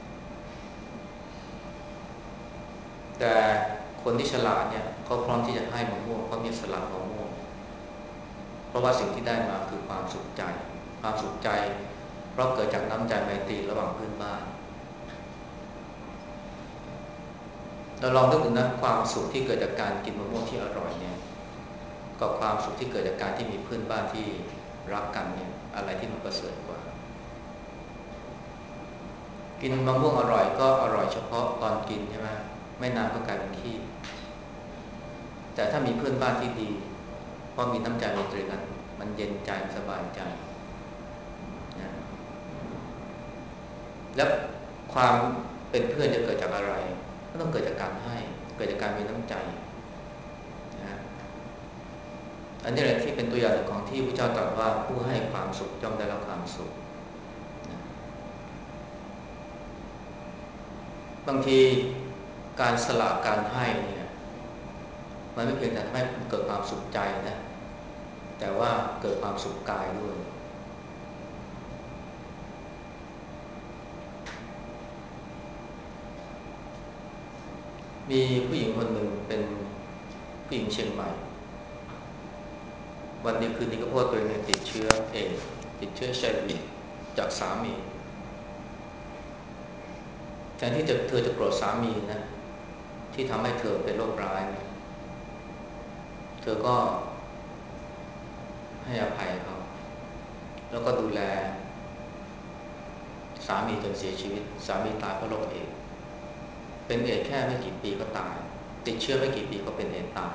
แต่คนที่ฉลาดเนี่ยเขาพร้อมที่จะให้มะม่วงเขามีสละมะม่วงเพราะว่าสิ่งที่ได้มาคือความสุขใจความสุขใจเพราะเกิดจากน้ำใจไมตรีระหว่างเพื่อนบ้านเราลองนึกดูนะความสุขที่เกิดจากการกินมะม่วงที่อร่อยเนี่ยกับความสุขที่เกิดจากการที่มีเพื่อนบ้านที่รักกันเนี่ยอะไรที่มันประเสริฐกว่ากินมะม่วงอร่อยก็อร่อยเฉพาะตอนกินใช่ไหมไม่นานก็กลายเป็นขี้แต่ถ้ามีเพื่อนบ้านที่ดีเพราะมีน้ำใจไมตรีกันมันเย็นใจสบายใจนะแล้วความเป็นเพื่อนจะเกิดจากอะไรก็ต้องเกิดจากการให้เกิดจากการมีน้ำใจนะอันนี้แหละที่เป็นตัวอย่างของที่พระเจ้าตรัสว่าผู้ให้ความสุขย่อมได้รับความสุขนะบางทีการสละการให้เนี่ยมันไม่เพียงแต่ทำให้เกิดความสุขใจนะแต่ว่าเกิดความสุขกายด้วยมีผู้หญิงคนหนึ่งเป็นผู้หญิงเชียงใหม่วันนี้คืนนี้ก็พบตัวเองติดเชื้อเอดส์ติดเชื้อเชื้อวีจากสามีแทนที่จะเธอจะโกรธสามีนะที่ทำให้เธอเป็นโรคร้ายนะเธอก็ให้อภัยเขาแล้วก็ดูแลสามีจนเสียชีวิตสามีตายเพราะโรคเอดส์เป็นเอดส์แค่ไม่กี่ปีก็ตายติดเชื้อไม่กี่ปีก็เป็นเอดส์ตาย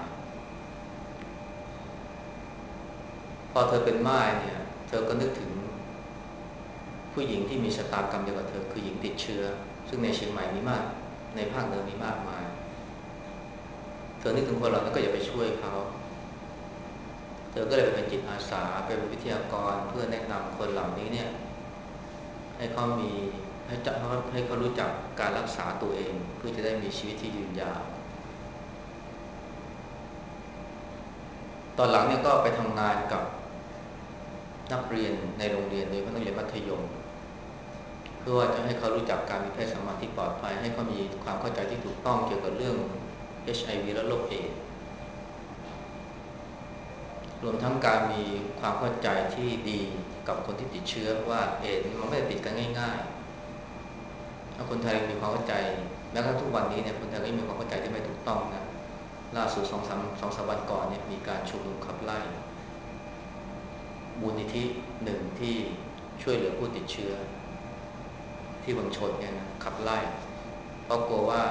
พอเธอเป็นม่ายเนี่ยเธอก็นึกถึงผู้หญิงที่มีชะตากรรมเดียวกับเธอคือหญิงติดเชื้อซึ่งในเชียงใหม่มีมากในภาคเหนือมีมากมายเธอนึกถึงคนเหล่านั้นก็อย่าไปช่วยเขาเธอก็เลยไปเป็นจิตอาสาไปเป็นวิทยากรเพื่อแนะนำคนเหล่านี้เนี่ยให้เขามีให้จับให้เขารู้จักการรักษาตัวเองเพื่อจะได้มีชีวิตที่ยืนยาวตอนหลังเนี่ยก็ไปทำงานกับนักเรียนในโรงเรียนโดยเฉพาะนักเรียนมัธยมเพื่อว่าจะให้เขารู้จักการมีเพศสัมพันธ์ที่ปลอดภัยให้เขามีความเข้าใจที่ถูกต้องเกี่ยวกับเรื่อง เอช ไอ วี และโรคเอดส์รวมทั้งการมีความเข้าใจที่ดีกับคนที่ติดเชื้อว่าเอดส์มันไม่ได้ติดกันง่ายๆถ้าคนไทยมีความเข้าใจแม้กระทั่งทุกวันนี้เนี่ยคนไทยก็มีความเข้าใจที่ไม่ถูกต้องนะล่าสุดสองสามสองสามวันก่อนเนี่ยมีการชุมนุมขับไล่มูลนิธิหนึ่งที่ช่วยเหลือผู้ติดเชื้อที่เมืองชนเนี่ยนะขับไล่เพราะกลัวว่า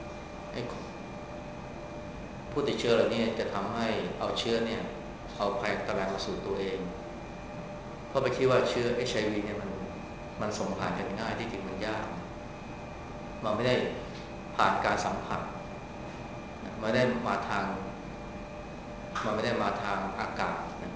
ผู้ติดเชื้อเหล่านี้จะทำให้เอาเชื้อเนี่ยเอาภัยอันตรายมาสู่ตัวเองเพราะไปคิดว่าเชื้อ เอช ไอ วี เนี่ยมันมันส่งผ่านกันง่ายที่จริงมันยากมันไม่ได้ผ่านการสัมผัสมันไม่ได้มาทางมันไม่ได้มาทางอากาศนะ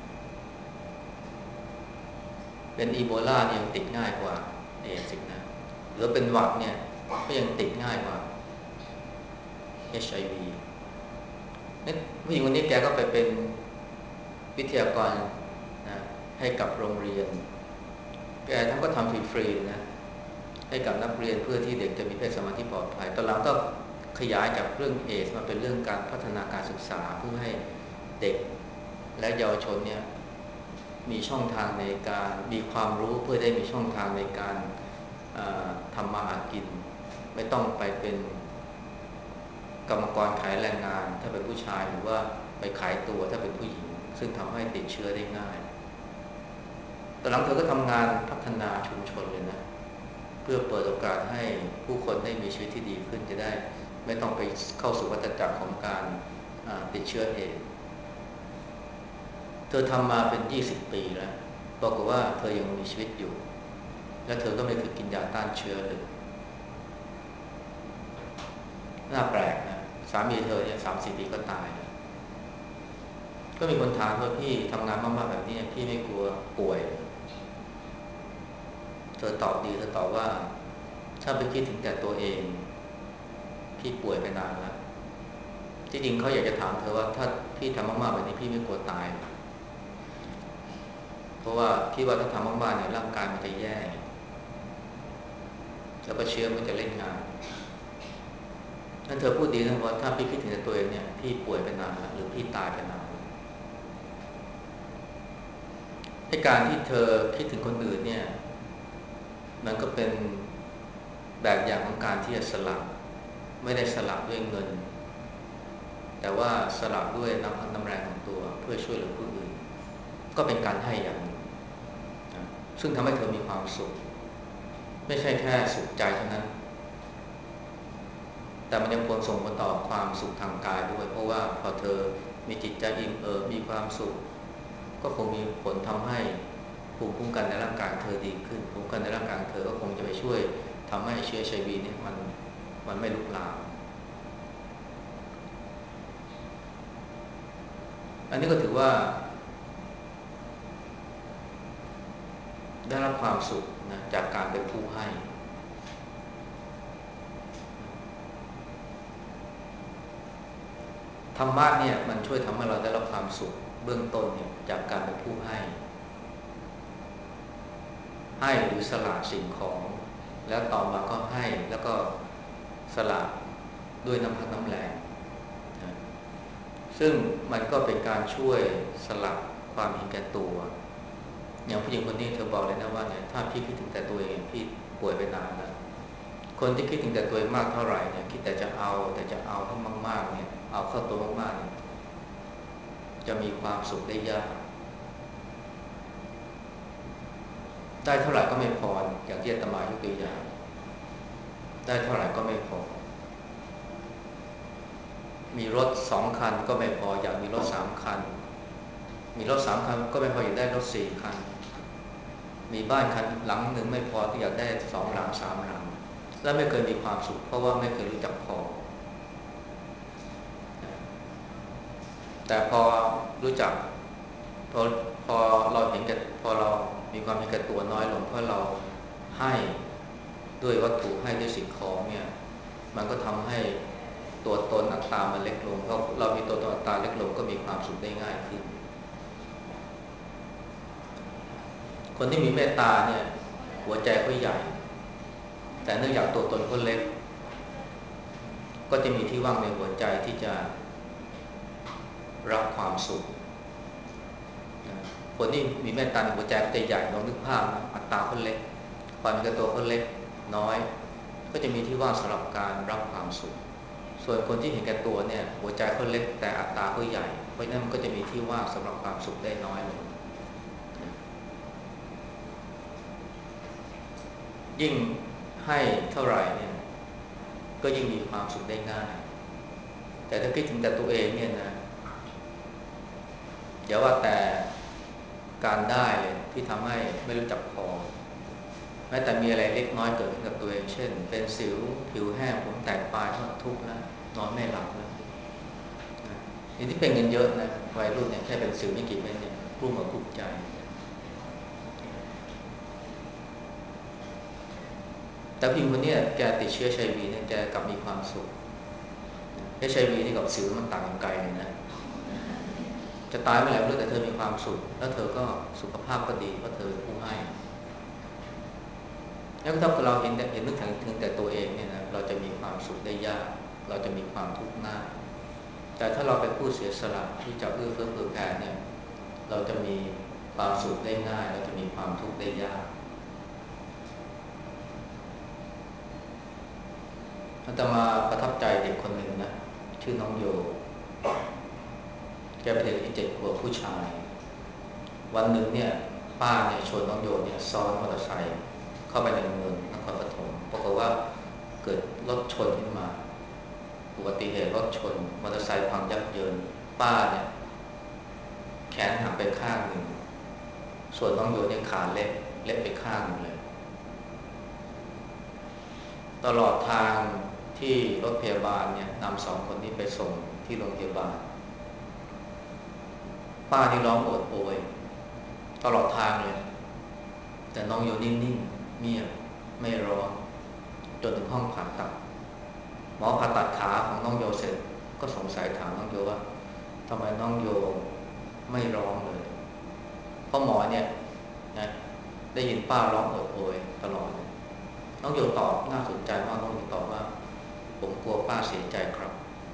เป็นอีโบลาเนี่ยยังติดง่ายกว่าเอดส์นะหรือเป็นหวัดเนี่ยก็ยังติดง่ายกว่า เอช ไอ วี นี่ผู้หญิงคนนี้แกก็ไปเป็นวิทยากรนะให้กับโรงเรียนแกทั้งก็ทำฟรีๆนะให้กับนักเรียนเพื่อที่เด็กจะมีเพศสัมพันธ์ที่ปลอดภัยตอนหลังก็ขยายจากเรื่องเอดส์มาเป็นเรื่องการพัฒนาการศึกษาเพื่อให้เด็กและเยาวชนเนี่ยมีช่องทางในการมีความรู้เพื่อได้มีช่องทางในการทำมาหากินไม่ต้องไปเป็นกรรมกรขายแรงงานถ้าเป็นผู้ชายหรือว่าไปขายตัวถ้าเป็นผู้หญิงซึ่งทำให้ติดเชื้อได้ง่ายตอนหลังเธอก็ทำงานพัฒนาชุมชนเลยนะเพื่อเปิดโอกาสให้ผู้คนได้มีชีวิตที่ดีขึ้นจะได้ไม่ต้องไปเข้าสู่วัฏจักรของการติดเชื้อเอดส์เธอทำมาเป็นยี่สิบปีแล้วบอกว่าเธอยังมีชีวิตอยู่และเธอก็ไม่เคยกินยาต้านเชื้อเลยน่าแปลกนะสามีเธอเนี่ยสามสี่ปีก็ตายแล้วก็มีคนถามว่าพี่ทำงานมากๆแบบนี้พี่ไม่กลัวป่วยเธอตอบดีเธอตอบว่าถ้าไปคิดถึงแต่ตัวเองพี่ป่วยไปนานแล้วจริงๆเขาอยากจะถามเธอว่าถ้าพี่ทำมากๆแบบนี้พี่ไม่กลัวตายเพราะว่าพี่ว่าถ้าทำมากๆเนี่ยร่างกายมันจะแย่แล้วก็เชื้อมันจะเล่นงานนั่นเธอพูดดีนะว่าถ้าพี่คิดถึงแต่ตัวเองเนี่ยพี่ป่วยไปนานแล้วหรือพี่ตายไปนานให้การที่เธอคิดถึงคนอื่นเนี่ยมันก็เป็นแบบอย่างของการที่จะสละไม่ได้สละด้วยเงินแต่ว่าสละด้วยน้ำพักน้ำแรงของตัวเพื่อช่วยเหลือผู้อื่นก็เป็นการให้อย่างหนึ่งซึ่งทำให้เธอมีความสุขไม่ใช่แค่สุขใจเท่านั้นแต่มันยังผลส่งผลต่อความสุขทางกายด้วยเพราะว่าพอเธอมีจิตใจอิ่มเอิบมีความสุขก็คงมีผลทำให้ภูมิคุ้มกันในร่างกายเธอดีขึ้นภูมิคุ้มกันในร่างกายเธอก็คงจะไปช่วยทำให้เชื้อ เอช ไอ วี เนี่ยมันมันไม่ลุกลามอันนี้ก็ถือว่าได้รับความสุขนะจากการเป็นผู้ให้ธรรมะเนี่ยมันช่วยทำให้เราได้รับความสุขเบื้องต้นเนี่ยจากการเป็นผู้ให้ให้หรือสละสิ่งของแล้วต่อมาก็ให้แล้วก็สละด้วยน้ำพักน้ำแรงนะซึ่งมันก็เป็นการช่วยสละความเห็นแก่ตัวอย่างผู้หญิงคนนี้เธอบอกเลยนะว่าเนี่ยถ้าพี่คิดถึงแต่ตัวเองพี่ป่วยไปนานแล้วคนที่คิดถึงแต่ตัวเองมากเท่าไหร่เนี่ยคิดแต่จะเอาแต่จะเอาให้มากๆเนี่ยเอาเข้าตัวมากๆเนี่ยจะมีความสุขได้ยากได้เท่าไหร่ก็ไม่พออย่างที่อาตมายกตัวอย่างได้เท่าไหร่ก็ไม่พอมีรถสองคันก็ไม่พออยากมีรถสามคันมีรถสามคันก็ไม่พออยากได้รถสี่คันมีบ้านคันหลังหนึ่งไม่พอที่อยากได้สองหลังสามหลังและไม่เคยมีความสุขเพราะว่าไม่เคยรู้จักพอแต่พอรู้จักพอพอเราเห็นแก่พอเรามีความเห็นแก่ตัวน้อยลงเพราะเราให้ด้วยวัตถุให้ด้วยสิ่งของเนี่ยมันก็ทำให้ตัวตนอัตตามันเล็กลงเพราะเรามีตัวตนอัตตาเล็กลงก็มีความสุขได้ง่ายขึ้นคนที่มีเมตตาเนี่ยหัวใจก็ใหญ่แต่เนื่องจากตัวตนคนเล็กก็จะมีที่ว่างในหัวใจที่จะรับความสุขคนที่มีเมตตาในหัวใจก็จะใหญ่ลองนึกภาพนะอัตตาคนเล็กความมีตัวคนเล็กน้อยก็จะมีที่ว่างสำหรับการรับความสุขส่วนคนที่เห็นแก่ตัวเนี่ยหัวใจเขาเล็กแต่อัตตาเขาใหญ่เพราะฉะนั้นมันก็จะมีที่ว่างสำหรับความสุขได้น้อยลงยิ่งให้เท่าไหร่เนี่ยก็ยิ่งมีความสุขได้ง่ายแต่ถ้าคิดถึงแต่ตัวเองเนี่ยนะอย่าว่าแต่การได้เลยที่ทำให้ไม่รู้จักพอแม้แต่มีอะไรเล็กน้อยเกิดขึ้นกับตัวเองเช่นเป็นสิวผิวแห้งผมแตกปลายก็ทุกข์แล้วนอนไม่หลับแล้วนี่ที่เป็นเงินเยอะนะวัยรุ่นเนี่ยแค่เป็นสิวไม่กี่เม็ดเนี่ยกลุ้มอกกลุ้มใจแต่พิมพ์คนนี้แกติดเชื้อ เอช ไอ วี เนี่ยแกกลับมีความสุข เอช ไอ วี นี่กับสิวมันต่างกันไกลเลยนะจะตายเมื่อไหร่ไม่รู้แต่เธอมีความสุขแล้วเธอก็สุขภาพก็ดีเพราะเธอผู้ให้แล้วถ้าเราเห็นเห็นนึกถึงถึงแต่ตัวเองเนี่ยนะเราจะมีความสุขได้ยากเราจะมีความทุกข์ง่ายแต่ถ้าเราเป็นผู้เสียสละที่จะเอื้อเฟื้อเผื่อแผ่เนี่ยเราจะมีความสุขได้ง่ายเราจะมีความทุกข์ได้ยากอาตมาประทับใจเด็กคนหนึ่งนะชื่อน้องโยแกเป็นเด็กที่เจ็ดขวบผู้ชายวันหนึ่งเนี่ยป้าเนี่ยชวนน้องโยเนี่ยซ้อนมอเตอร์ไซค์เข้าไปในเมืองนครปฐมปรากฏว่าเกิดรถชนขึ้นมาอุบัติเหตุรถชนมอเตอร์ไซค์พังยับเยินป้าเนี่ยแขนหักไปข้างหนึ่งส่วนน้องโยเนี่ยขาเล็บเล็บไปข้างเลยตลอดทางที่รถพยาบาลเนี่ยนำสองคนนี้ไปส่งที่โรงพยาบาลป้านี่ร้องโอดโอยตลอดทางเลยแต่น้องโยนิ่งๆเงียบไม่ร้องจนถึงห้องผ่าตัดหมอผ่าตัดขาของน้องโยเสร็จก็สงสัยถามน้องโยว่าทำไมน้องโยไม่ร้องเลยเพราะหมอเนี่ยนะได้ยินป้าร้องโอดโอยตลอดน้องโยตอบน่าสนใจมากน้องโยตอบว่าผมกลัวป้าเสียใจครับ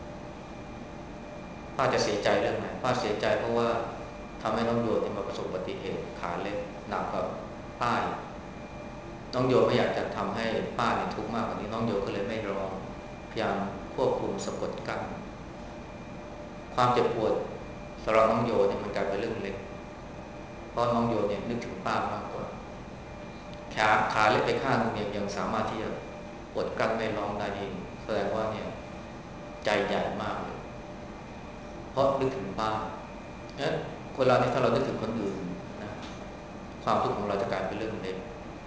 ป้าจะเสียใจเรื่องไหนป้าเสียใจเพราะว่าทำให้น้องโยเนี่ยมาประสบอุบัติเหตุขาเล็กหนักกว่าป้าน้องโยไม่อยากจะทำให้ป้าเนี่ยทุกข์มากกว่านี้น้องโยก็เลยไม่ร้องพยายามควบคุมสะกดกั้นความเจ็บปวดสำหรับน้องโยเนี่ยมันกลายเป็นเรื่องเล็กเพราะน้องโยเนี่ยนึกถึงป้ามากกว่าขาขาเล็กไปข้างนึงเนี่ยยังสามารถที่จะอดกั้นไม่ร้องได้นี่แสดงว่าเนี่ยใจใหญ่มากเลยเพราะนึกถึงป้าเนี่ยคนเราเนี่ยถ้าเรานึกถึงคนอื่นนะความทุกข์ของเราจะกลายเป็นเรื่องเล็ก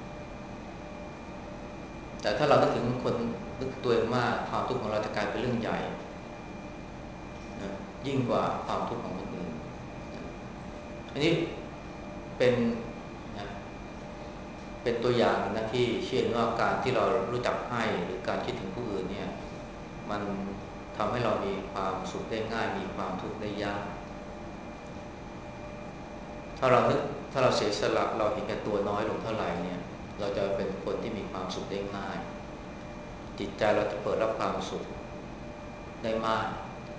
แต่ถ้าเรานึกถึงคนนึกตัวเองมากความทุกข์ของเราจะกลายเป็นเรื่องใหญ่นะยิ่งกว่าความทุกข์ของคนอื่นนะอันนี้เป็นนะเป็นตัวอย่างนะที่เชื่อว่าการที่เรารู้จักให้หรือการคิดถึงผู้อื่นเนี่ยมันทำให้เรามีความสุขได้ง่ายมีความทุกข์ได้ยากถ้าเรานึกถ้าเราเสียสละเราเห็นแก่ตัวน้อยลงเท่าไหร่เนี่ยเราจะเป็นคนที่มีความสุขได้ง่ายจิตใจเราจะเปิดรับความสุขได้มาก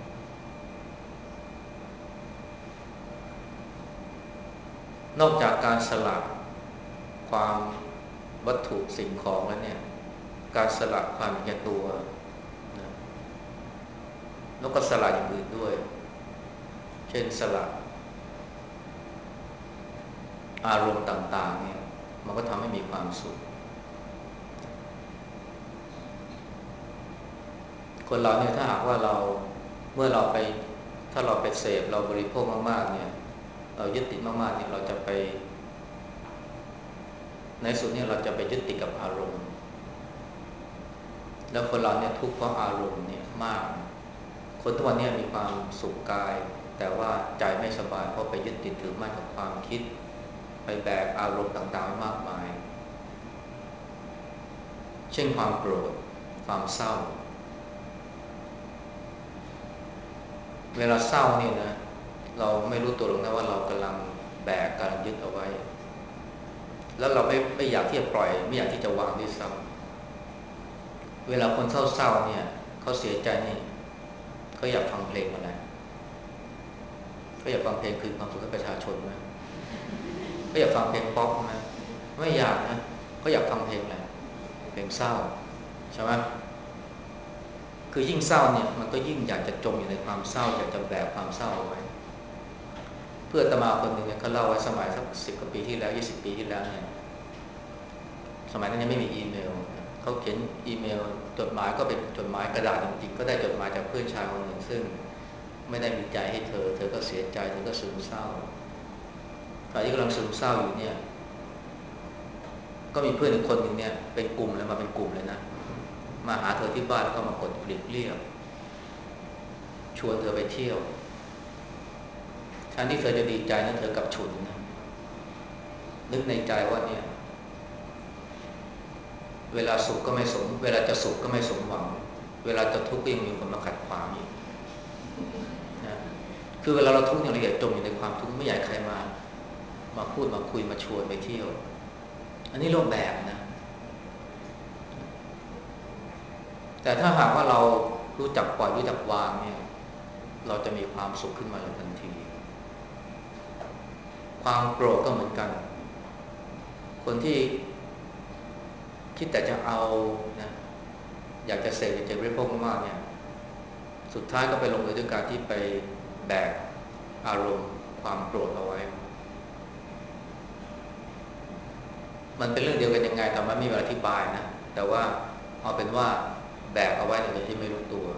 นอกจากการสละความวัตถุสิ่งของแล้วเนี่ยการสละความเห็นแก่ตัวนะแล้วก็สละอย่างอื่นด้วยเช่นสละอารมณ์ต่างๆเนี่ยมันก็ทำให้มีความสุขคนเราเนี่ยถ้าหากว่าเราเมื่อเราไปถ้าเราไปเสพเราบริโภคมากๆเนี่ยเรายึดติดมากๆเนี่ยเราจะไปในสุดเนี่ยเราจะไปยึดติดกับอารมณ์แล้วคนเราเนี่ยทุกข์เพราะอารมณ์เนี่ยมากคนทุกวันนี้มีความสุขกายแต่ว่าใจไม่สบายเพราะไปยึดติดถือมั่นกับความคิดไปแบกอารมณ์ต่างๆมากมายเช่นความโกรธความเศร้าเวลาเศร้าเนี่ยนะเราไม่รู้ตัวหรอกนะว่าเรากำลังแบกกำลังยึดเอาไว้แล้วเราไม่ไม่อยากที่จะปล่อยไม่อยากที่จะวางด้วยซ้ำเวลาคนเศร้าๆเนี่ยเขาเสียใจนี่เขาอยากฟังเพลงอะไรเขาอยากฟังเพลงคืนความสุขให้ประชาชนไหมเขาอยากฟังเพลงป๊อปไหมไม่อยากนะเขาอยากฟังเพลงอะไรเพลงเศร้าใช่ไหมคือยิ่งเศร้าเนี่ยมันก็ยิ่งอยากจะจมอยู่ในความเศร้าอยากจะแบกความเศร้าเอาไว้เพื่อนอาตมาคนหนึ่งเนี่ยเขาเล่าไว้สมัยสักสิบกว่าปีที่แล้วยี่สิบปีที่แล้วเนี่ยสมัยนั้นยังไม่มีอีเมลเขาเขียนอีเมลจดหมายก็เป็นจดหมายกระดาษจริงๆก็ได้จดหมายจากเพื่อนชายคนหนึ่งซึ่งไม่ได้มีใจให้เธอเธอก็เสียใจเธอก็ซึมเศร้าขณะที่กำลังซึมเศร้าอยู่เนี่ยก็มีเพื่อนอีกคนหนึ่งเนี่ยเป็นกลุ่มเลยมาเป็นกลุ่มเลยนะมาหาเธอที่บ้านแล้วก็มากดกลิ่นเกลี้ยชวนเธอไปเที่ยวแทนที่เธอจะดีใจนะเธอกับฉุนนะนึกในใจว่าเนี่ยเวลาสุขก็ไม่สมเวลาจะสุขก็ไม่สมหวังเวลาจะทุกข์ก็ยังมีคนมาขัดขวางอีกนะคือเวลาเราทุกข์อย่างละเอียดจมอยู่ในความทุกข์ไม่อยากใครมามาพูดมาคุยมาชวนไปเที่ยวอันนี้โลกแบบนะแต่ถ้าหากว่าเรารู้จักปล่อยรู้จักวางเนี่ยเราจะมีความสุขขึ้นมาเลยทันทีความโกรธก็เหมือนกันคนที่คิดแต่จะเอานะอยากจะเสพอยากจะบริโภคมากๆเนี่ยสุดท้ายก็ไปลงเอยด้วยการที่ไปแบกอารมณ์ความโกรธเอาไว้มันเป็นเรื่องเดียวกันยังไงแต่มันไม่มีอธิบายนะแต่ว่าเอาเป็นว่าแบกเอาไว้โดยที่ไม่รู้ตัว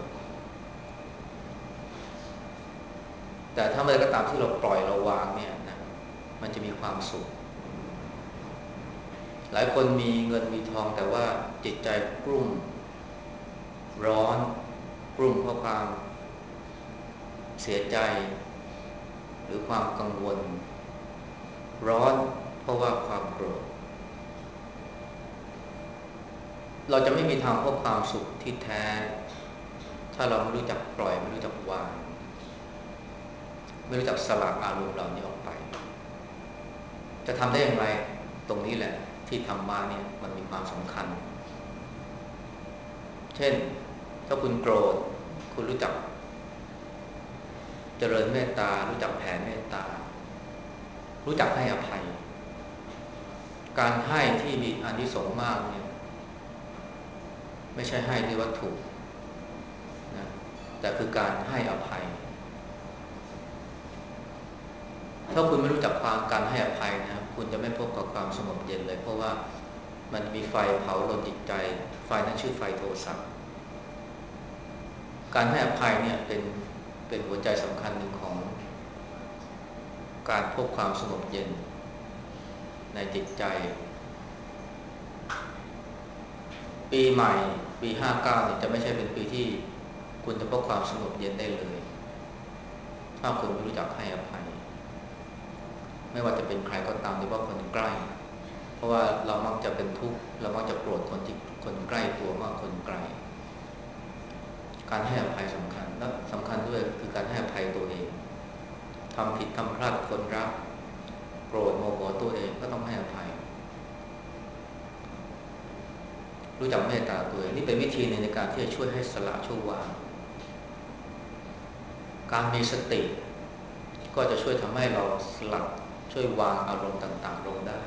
แต่ถ้าเมื่อไรก็ตามที่เราปล่อยเราวางเนี่ยนะมันจะมีความสุขหลายคนมีเงินมีทองแต่ว่าจิตใจกลุ้มร้อนกลุ้มเพราะความเสียใจหรือความกังวลร้อนเพราะว่าความโกรธเราจะไม่มีทางพบความสุขที่แท้ถ้าเราไม่รู้จักปล่อยไม่รู้จักวางไม่รู้จักสละอารมณ์เหล่านี้ออกไปจะทำได้อย่างไรตรงนี้แหละที่ธรรมะเนี่ยมันมีความสำคัญเช่นถ้าคุณโกรธคุณรู้จักเจริญเมตตารู้จักแผ่เมตตารู้จักให้อภัยการให้ที่มีอานิสงส์มากเนี่ยไม่ใช่ให้ด้วยวัตถุนะแต่คือการให้อภัยถ้าคุณไม่รู้จักความการให้อภัยนะคุณจะไม่พบกับความสงบเย็นเลยเพราะว่ามันมีไฟเผาลนจิตใจไฟนั้นชื่อไฟโทสะการให้อภัยเนี่ยเป็นเป็นหัวใจสำคัญหนึ่งของการพบความสงบเย็นในจิตใจปีใหม่ปีห้าเก้าเนี่ยจะไม่ใช่เป็นปีที่คุณจะพบความสงบเย็นได้เลยถ้าคุณไม่รู้จักให้อภัยไม่ว่าจะเป็นใครก็ตามหรือว่าคนใกล้เพราะว่าเรามักจะเป็นทุกข์เรามักจะโกรธคนที่คนใกล้ตัวมากคนไกลการให้อภัยสำคัญและสำคัญด้วยคือการให้อภัยตัวเองทำผิดทำพลาดกับคนรักโกรธโมโหตัวเองก็ต้องให้อภัยรู้จักเมตตาตัวเองนี่เป็นวิธีนึงในการที่จะช่วยให้สละช่วยวางการมีสติก็จะช่วยทำให้เราสลัดช่วยวางอารมณ์ต่างๆลงได้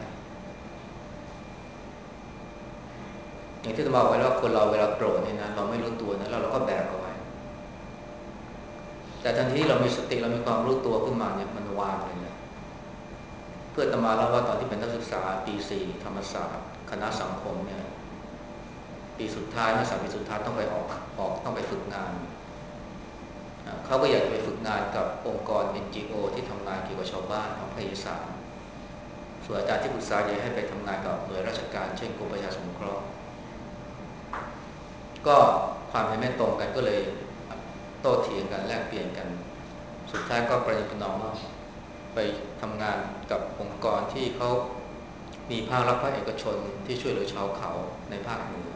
อย่างที่จะบอกไว้ว่าคนเราเวลาโกรธเนี่ยนะเราไม่รู้ตัวนะเราเราก็แบกเอาไว้แต่ทันทีเรามีสติเรามีความรู้ตัวขึ้นมาเนี่ยมันวางเลยนะเพื่อตมาแล้วว่าตอนที่เป็นนักศึกษาปีสี่ธรรมศาสตร์คณะสังคมเนี่ยปีสุดท้ายนักศึกษาปีสุดท้ายต้องไปออกออกต้องไปฝึกงานเขาก็อยากจะไปฝึกงานกับองค์กร เอ็น จี โอ ที่ทำงานเกี่ยวกับชาวบ้านของภาคอีสานส่วนอาจารย์ที่ปรึกษาอยากให้ไปทำงานกับหน่วยราชการเช่นกรมประชาสงเคราะห์ก็ความเห็นไม่ตรงกันก็เลยโต้เถียงกันแลกเปลี่ยนกันสุดท้ายก็ประนีประนอมไปทำงานกับองค์กรที่เขามีภาครัฐภาคเอกชนที่ช่วยเหลือชาวเขาในภาคเหนือ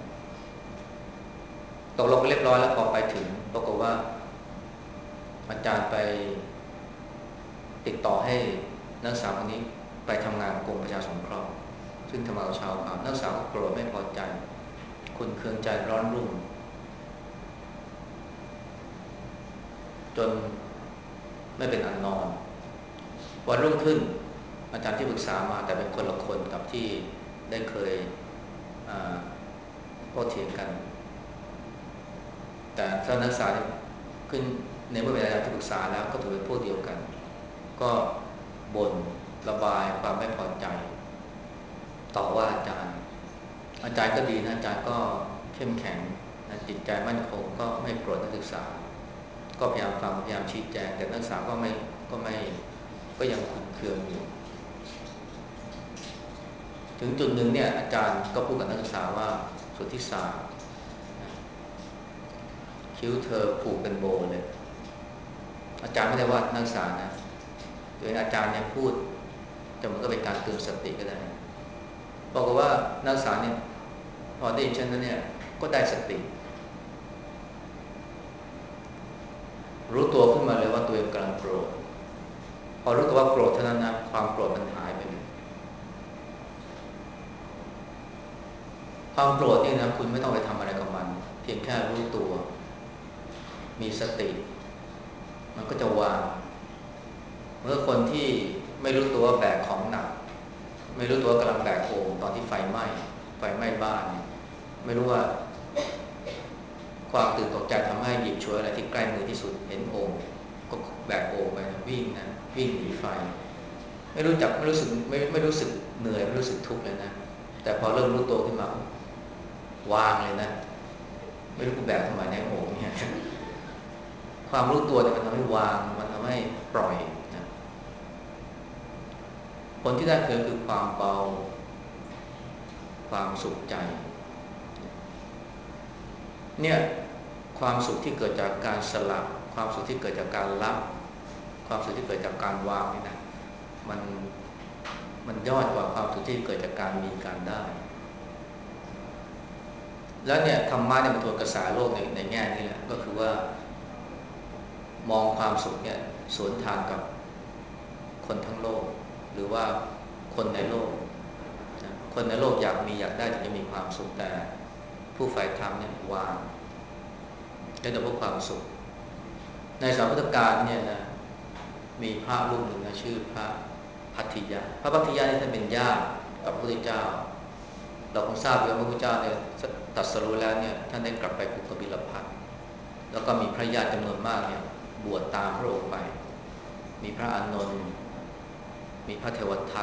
ตกลงไปเรียบร้อยแล้วพอไปถึงปรากฏว่าอาจารย์ไปติดต่อให้นักศึกษาคนนี้ไปทำงานกรมประชาสงเคราะห์ซึ่งทำงานกับชาวเขานักศึกษาก็โกรธไม่พอใจคุณเคืองใจร้อนรุ่มจนไม่เป็นอันนอนวันรุ่งขึ้นอาจารย์ที่ปรึกษามาแต่เป็นคนละคนกับที่ได้เคยโต้เถียงกันแต่ถ้านักศึกษาขึ้นในเมื่อเป็นอาจารย์ที่ปรึกษาแล้วก็ถือเป็นพวกเดียวกันก็บ่นระบายความไม่พอใจต่อว่าอาจารย์อาจารย์ก็ดีนะอาจารย์ก็เข้มแข็งนะจิตใจมั่นคงก็ไม่โกรธนักศึกษาก็พยายามฟังพยายามชี้แจงแต่นักศึกษาก็ไม่ก็ไม่ก็ยังขุ่นเคืองอยู่ถึงจุดหนึ่งเนี่ยอาจารย์ก็พูดกับนักศึกษาว่าสุทธิสาคิ้วเธอผูกเป็นโบเลยอาจารย์ไม่ได้ว่านักศึกษานะโดยอาจารย์เนี่ยพูดแต่มันก็เป็นการเตือนสติก็ได้บอกว่านักศึกษาเนี่ยพอได้ยินเช่นนั้นเนี่ยก็ได้สติรู้ตัวขึ้นมาเลยว่าตัวเองกำลังโกรธพอรู้ตัวว่าโกรธเท่านั้นนะความโกรธมันหายไปเลยความโกรธนี่นะคุณไม่ต้องไปทำอะไรกับมันเพียงแค่รู้ตัวมีสติมันก็จะวางเมื่อคนที่ไม่รู้ตัวว่าแบกของหนักไม่รู้ตัวกำลังแบกโอ่งตอนที่ไฟไหม้ไฟไหม้บ้านไม่รู้ว่าความตื่นตกใจทำให้หยิบฉวยอะไรที่ใกล้มือที่สุดเห็นโอ่งก็แบกโอไปนะวิ่งนะวิ่งหนีไฟไม่รู้จักไม่รู้สึกไม่ไม่รู้สึกเหนื่อยไม่รู้สึกทุกข์เลยนะแต่พอเริ่มรู้ตัวขึ้นมาวางเลยนะไม่รู้กูแบกทำไมในโอ่งเนี่ยความรู้ตัวเนี่ยมันทำให้วางมันทำให้ปล่อยนะผลที่ได้คือคือความเบาความสุขใจเนี่ยความสุขที่เกิดจากการสละความสุขที่เกิดจากการรับความสุขที่เกิดจากการวางนี่นะมันมันยอดกว่าความสุขที่เกิดจากการมีการได้แล้วเนี่ยธรรมะเนี่ยมันทวนกระแสโลกในในแง่นี้แหละก็คือว่ามองความสุขเนี่ยสวนทางกับคนทั้งโลกหรือว่าคนในโลกนะคนในโลกอยากมีอยากได้จะมีความสุขแต่ผู้ฝ่ายธรรมเนี่ยวางได้แต่พบความสุขในสมัยพุทธกาลเนี่ยนะมีพระรูปหนึ่งนะชื่อพระพัทธิยะพระพัทธิยะนี่ท่านเป็นญาติกับพระพุทธเจ้าเราคงทราบอยู่ว่าพระพุทธเจ้าเนี่ยตรัสรู้แล้วเนี่ยท่านได้กลับไปกุกบิลพัสต์แล้วก็มีพระญาติจำนวนมากเนี่ยบวชตามพระองค์ไปมีพระอานนท์มีพระเทวทัต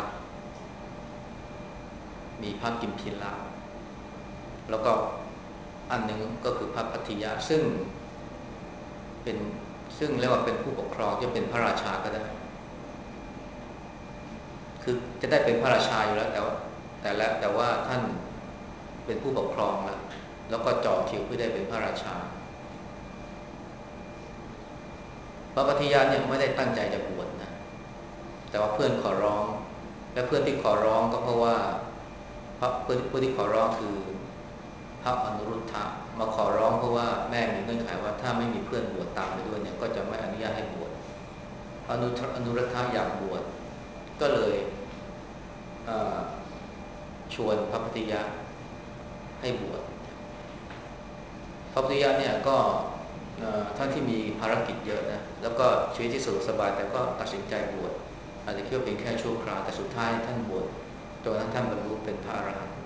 มีพระกิมพิละแล้วก็อันหนึ่งก็คือพระพัทธิยะซึ่งเป็นซึ่งเรียกว่าเป็นผู้ปกครองจะเป็นพระราชาก็ได้คือจะได้เป็นพระราชาอยู่แล้วแต่ว่าแต่และแต่ว่าท่านเป็นผู้ปกครองแล้วแล้วก็จ่อคิวเพื่อได้เป็นพระราชาพระพัทธิยะเนี่ยไม่ได้ตั้งใจจะบวชนะแต่ว่าเพื่อนขอร้องและเพื่อนที่ขอร้องก็เพราะว่าพระเพื่อนผู้ที่ขอร้องคือพระอนุรุทธะมาขอร้องเพราะว่าแม่มีเงื่อนไขว่าถ้าไม่มีเพื่อนบวชตามไปด้วยเนี่ยก็จะไม่อนุญาตให้บวชอนุอนุรุทธะอยากบวชก็เลยชวนพระพัทธิยะให้บวชพระพัทธิยะเนี่ยก็ท่านที่มีภารกิจเยอะนะแล้วก็ชีวิตที่สะดวกสบายแต่ก็ตัดสินใจบวชอาจจะคิดว่าเป็นแค่ชั่วคราวแต่สุดท้ายท่านบวชจนกระทั่งท่านบรรลุเป็นพระอรหันต์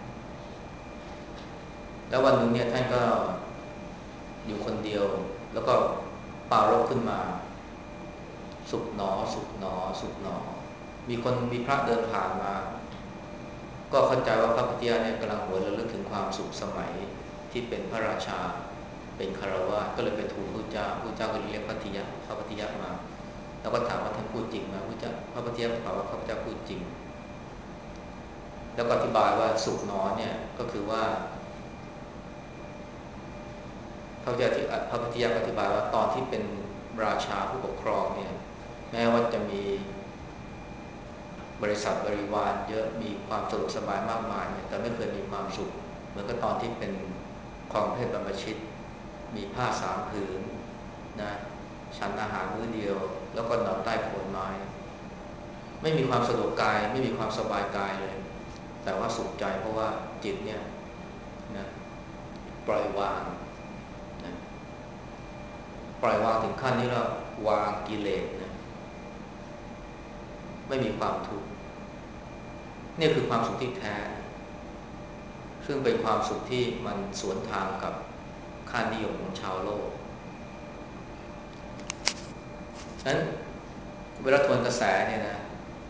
แล้ววันหนึ่งเนี่ยท่านก็อยู่คนเดียวแล้วก็ปรารภขึ้นมาสุขหนอสุขหนอสุขหนอมีคนมีพระเดินผ่านมาก็เข้าใจว่าพระพุทธเจ้าเนี่ยกำลังหวนระลึกถึงความสุขสมัยที่เป็นพระราชาเป็นคารวะก็เลยไปทูลพระเจ้าพระเจ้าก็เรียกพระพัทธิยะพระพัทธิยะมาแล้วก็ถามว่าท่านพูดจริงไหมพระเจ้าพระพัทธิยะตอบว่าพระพุทธเจ้าพูดจริงแล้วก็อธิบายว่าสุขหนอเนี่ยก็คือว่าพระพุทธเจ้าพระพุทธเจ้าอธิบายว่าตอนที่เป็นราชาผู้ปกครองเนี่ยแม้ว่าจะมีบริษัทบริวารเยอะมีความสะดวกสบายมากมายเนี่ยแต่ไม่เคยมีความสุขเหมือนกับตอนที่เป็นครองเพศบรรพชิตมีผ้าสามผืนนะฉันอาหารมื้อเดียวแล้วก็นอนใต้โคนไม้ไม่มีความสะดวกกายไม่มีความสบายกายเลยแต่ว่าสุขใจเพราะว่าจิตเนี่ยนะปล่อยวางนะปล่อยวางถึงขั้นที่เราวางกิเลสนะไม่มีความทุกข์นี่คือความสุขที่แท้ซึ่งเป็นความสุขที่มันสวนทางกับค่านิยมของชาวโลกนั้นเวลาทวนกระแสเนี่ยนะ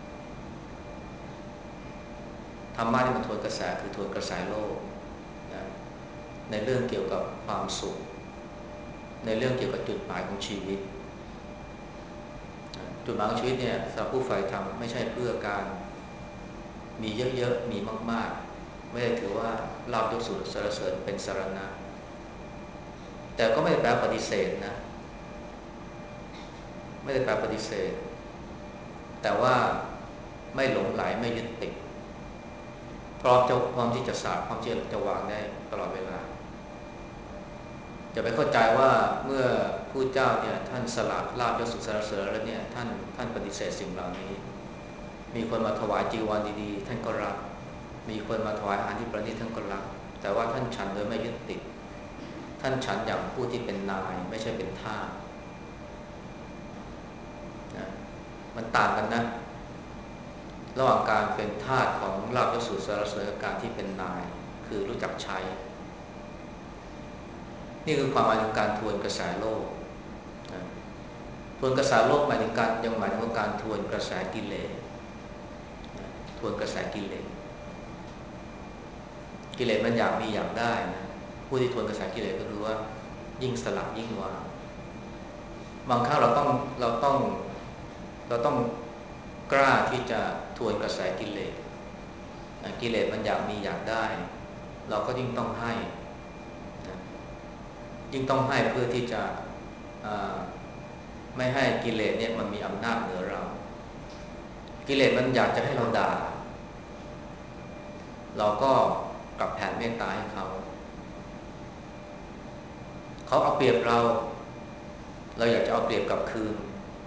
ธรรมะที่มันทวนกระแสคือทวนกระแสโลกนะในเรื่องเกี่ยวกับความสุขในเรื่องเกี่ยวกับจุดหมายของชีวิตจุดหมายของชีวิตเนี่ยสำหรับผู้ใฝ่ธรรมไม่ใช่เพื่อการมีเยอะๆมีมากๆไม่ได้ถือว่าลาภยศสรรเสริญเป็นสรณะแต่ก็ไม่ได้แปลปฏิเสธนะไม่ได้แปลปฏิเสธแต่ว่าไม่หลงไหลไม่ยึดติดพร้อมจะพร้อมที่จะสาพร้อมที่จะวางได้ตลอดเวลาจะไปเข้าใจว่าเมื่อผู้เจ้าเนี่ยท่านสละลาภยศสุขสรรเสริญแล้วเนี่ยท่านท่านปฏิเสธสิ่งเหล่านี้มีคนมาถวายจีวรดีๆท่านก็รับมีคนมาถวายอาหารที่ประณีตท่านก็รับแต่ว่าท่านฉันโดยไม่ยึดติดท่านฉันอย่างผู้ที่เป็นนายไม่ใช่เป็นทาสนะมันต่างกันนะระหว่างการเป็นทาสของลาภยศสุขสรรเสริญกับการที่เป็นนายคือรู้จักใช้นี่คือความหมายของการทวนกระแสโลกนะทวนกระแสโลกหมายถึงการยังหมายถึงการทวนกระแสกิเลสทวนกระแสกิเลสกิเลสมันอยากมีอยากได้นะผู้ที่ทวนกระแสกิเลสก็คือว่ายิ่งสลับยิ่งวางบางครั้งเราต้องเราต้องเราต้องกล้าที่จะทวนกระแสกิเลสกิเลสมันอยากมีอยากได้เราก็ยิ่งต้องให้นะยิ่งต้องให้เพื่อที่จะไม่ให้กิเลสเนี่ยมันมีอำนาจเหนือเรากิเลสมันอยากจะให้เราด่าเราก็กลับแผ่เมตตาให้เขาเขาเอาเปรียบเราเราอยากจะเอาเปรียบกลับคืน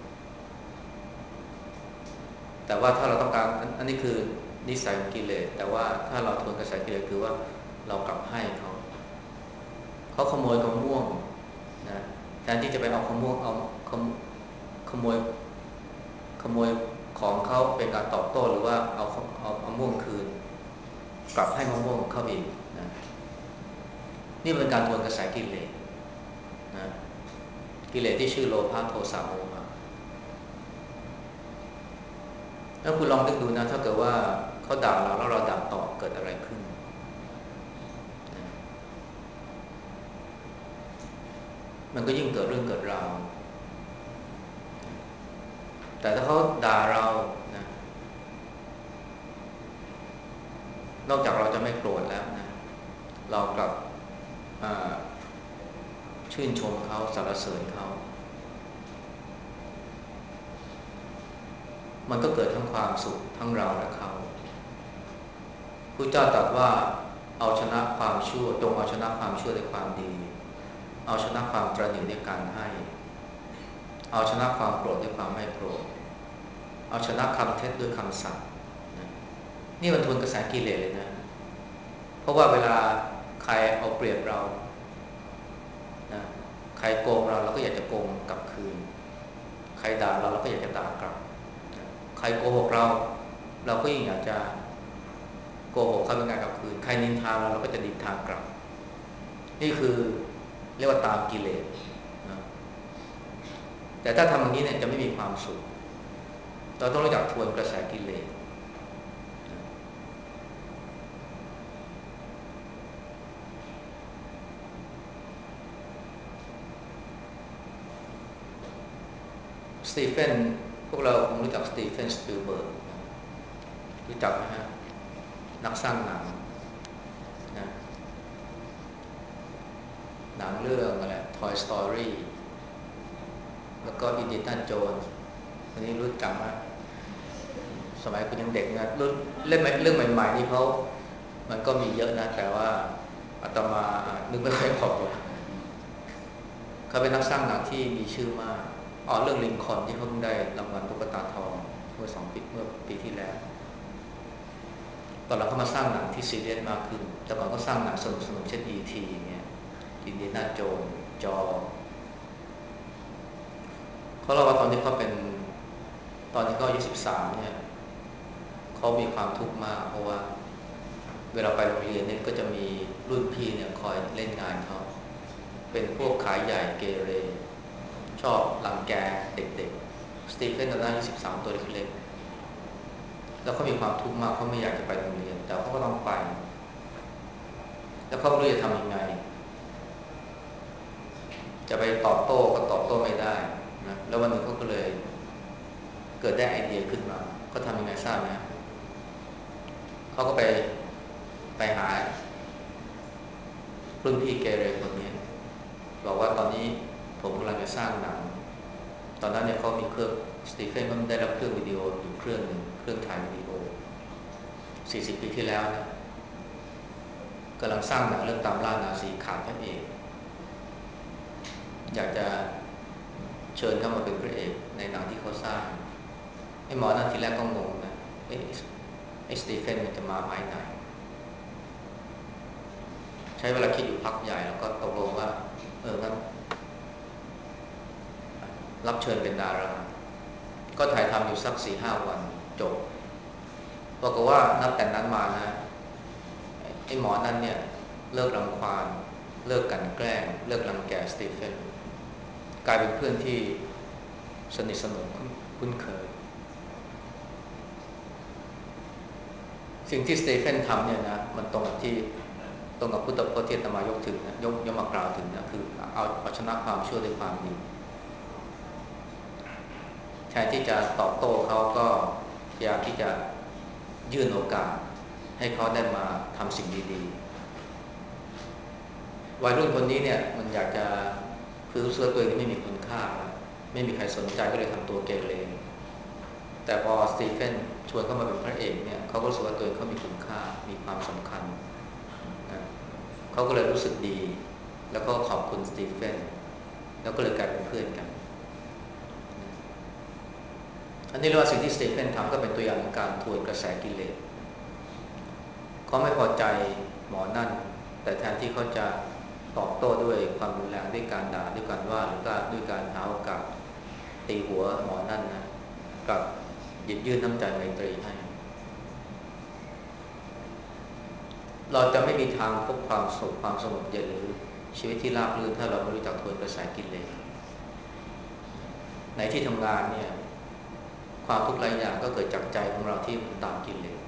แต่ว่าถ้าเราต้องการอันนี้คือนิสัยของกิเลสแต่ว่าถ้าเราทวนกระแสกิเลสคือว่าเรากลับให้เขาเขาขโมยมะม่วงนะแทนที่จะไปเอาขโมยเอาขโมยขโมยของเขาเป็นการตอบโต้หรือว่าเอาเอามะม่วงคืนกลับให้มะม่วงเขาอีกนะนี่เป็นการทวนกระแสกิเลสนะกิเลสที่ชื่อโลภะโทสะโมหะแล้วคุณลองนึกดูนะถ้าเกิดว่าเขาด่าเราแล้วเราด่าตอบเกิดอะไรขึ้นนะมันก็ยิ่งเกิดเรื่องเกิดราวแต่ถ้าเขาด่าเรานะนอกจากเราจะไม่โกรธแล้วนะเรากลับชื่นชมเขาสรรเสริญเขามันก็เกิดทั้งความสุขทั้งเราและเขาพระเจ้าตรัสว่าเอาชนะความชั่วจงเอาชนะความชั่วด้วยความดีเอาชนะความตระหนี่ด้วยการให้เอาชนะความโกรธด้วยความไม่โกรธเอาชนะคำเท็จด้วยคำสัตย์นี่มันทวนกระแสกิเลสเลยนะเพราะว่าเวลาใครเอาเปรียบเรานะใครโกงเราเราก็อยากจะโกงกลับคืนใครด่าเราเราก็อยากจะด่ากลับใครโกหกเราเราก็ยิ่งอยากจะโกหกเขาเป็นการกลับคืนใครนินทาเราเราก็จะนินทากลับนี่คือเรียกว่าตามกิเลสนะแต่ถ้าทำอย่างนี้เนี่ยจะไม่มีความสุขเราต้องรู้จักทวนกระแสกิเลสสตีเฟนพวกเราคงรู้จักสตีเฟนสปิลเบิร์กรู้จักไหมฮะนักสร้างหนังนะหนังเรื่องอะไร Toy Story แล้วก็ Indiana Jones อันนี้รู้จักไหมสมัยคุณยังเด็กนะรุ่นเล่นเรื่องใหม่ๆนี่เขามันก็มีเยอะนะแต่ว่าอาตมานึกไม่ค่อยออกเลยเขาเป็นนักสร้างหนังที่มีชื่อมากอ๋อเรื่องลิงคอล์นที่เขาเพิ่งได้รางวัลตุ๊กตาทองเมื่อสองปีเมื่อปีที่แล้วตอนหลังเขามาสร้างหนังที่ซีเรียสมากขึ้นแต่ก่อนก็สร้างหนังสนุกๆเช่น อี ที เนี่ยอินเดียนาโจนส์จอเขาเล่าว่าตอนที่เขาเป็นตอนที่เขาอายุสิบสามเนี่ยเขามีความทุกข์มากเพราะว่าเวลาไปโรงเรียนเนี่ยก็จะมีรุ่นพี่เนี่ยคอยเล่นงานเขาเป็นพวกขายใหญ่เกเรชอบรังแกเด็กๆสตีเฟนตอนนั้นอายุสิบสามตัวเล็กๆแล้วเขามีความทุกข์มากเขาไม่อยากจะไปโรงเรียนแต่เขาก็ต้องไปแล้วเขาไม่รู้จะทำยังไงจะไปตอบโต้ก็ตอบโต้ไม่ได้นะแล้ววันหนึ่งเขาก็เลยเกิดได้ไอเดียขึ้นมาเขาทำยังไงทราบไหมเขาก็ไปไปหารุ่นพี่เกเรคนนี้บอกว่าตอนนี้ผมกำลังจะสร้างหนังตอนนั้นเนี่ยเขามีเครื่องสตีเฟนก็ได้รับเครื่องวิดีโออยู่เครื่องหนึ่งเครื่องถ่ายวิดีโอสี่สิบปีที่แล้วนะกำลังสร้างหนังเรื่องตามล่านาซีขาดพระเอกอยากจะเชิญเข้ามาเป็นพระเอกในหนังที่เขาสร้างไอ้หมอนั่นทีแรกก็งงนะเอ๊ะไอ้สตีเฟนมันจะมาหมายไหนใช้เวลาคิดอยู่พักใหญ่แล้วก็ตกลงว่าเอองั้นรับเชิญเป็นดาราก็ถ่ายทำอยู่สักสี่ห้าวันจบบอกว่านับแต่นั้นมานะไอ้หมอนั่นเนี่ยเลิกรังควานเลิกกันแกล้งเลิกรังแกสตีเฟนกลายเป็นเพื่อนที่สนิทสนมคุ้นเคยสิ่งที่สเตเฟนทำเนี่ยนะมันตรงกับที่ตรงกับพุทธพจน์ที่อาตมายกถึงนะยกยกมากล่าวถึงนะคือเอาเอาชนะความชั่วด้วยความดีแทนที่จะตอบโต้เขาก็พยายามที่จะยื่นโอกาสให้เขาได้มาทำสิ่งดีๆวัยรุ่นคนนี้เนี่ยมันอยากจะคือรู้สึกว่าตัวเองไม่มีคุณค่าไม่มีใครสนใจก็เลยทำตัวเกเรแต่พอสตีเฟนชวนเข้ามาเป็นพระเอกเนี่ยเขาก็รู้สึกว่าตัวเองเขามีคุณค่ามีความสำคัญนะเขาก็เลยรู้สึกดีแล้วก็ขอบคุณสตีเฟนแล้วก็เลยกลายเป็นเพื่อนกันอันนี้เรียกว่าสิ่งที่สตีเฟนทำก็เป็นตัวอย่างของการทวนกระแสกิเลสเขาไม่พอใจหมอนั่นแต่แทนที่เขาจะตอบโต้ด้วยความรุนแรงด้วยการด่าด้วยการว่าหรือก็ด้วยการหาโอกาสตีหัวหมอนั่นนะกับหยิบยื่นน้ำใจไมตรีให้เราจะไม่มีทางพบความสุขความสงบเย็นหรือชีวิตที่ราบรื่นถ้าเราไม่รู้จักทวนกระแสกิเลสในที่ทำงานเนี่ยความทุกข์หลายอย่างก็เกิดจากใจของเราที่ตามกิเลส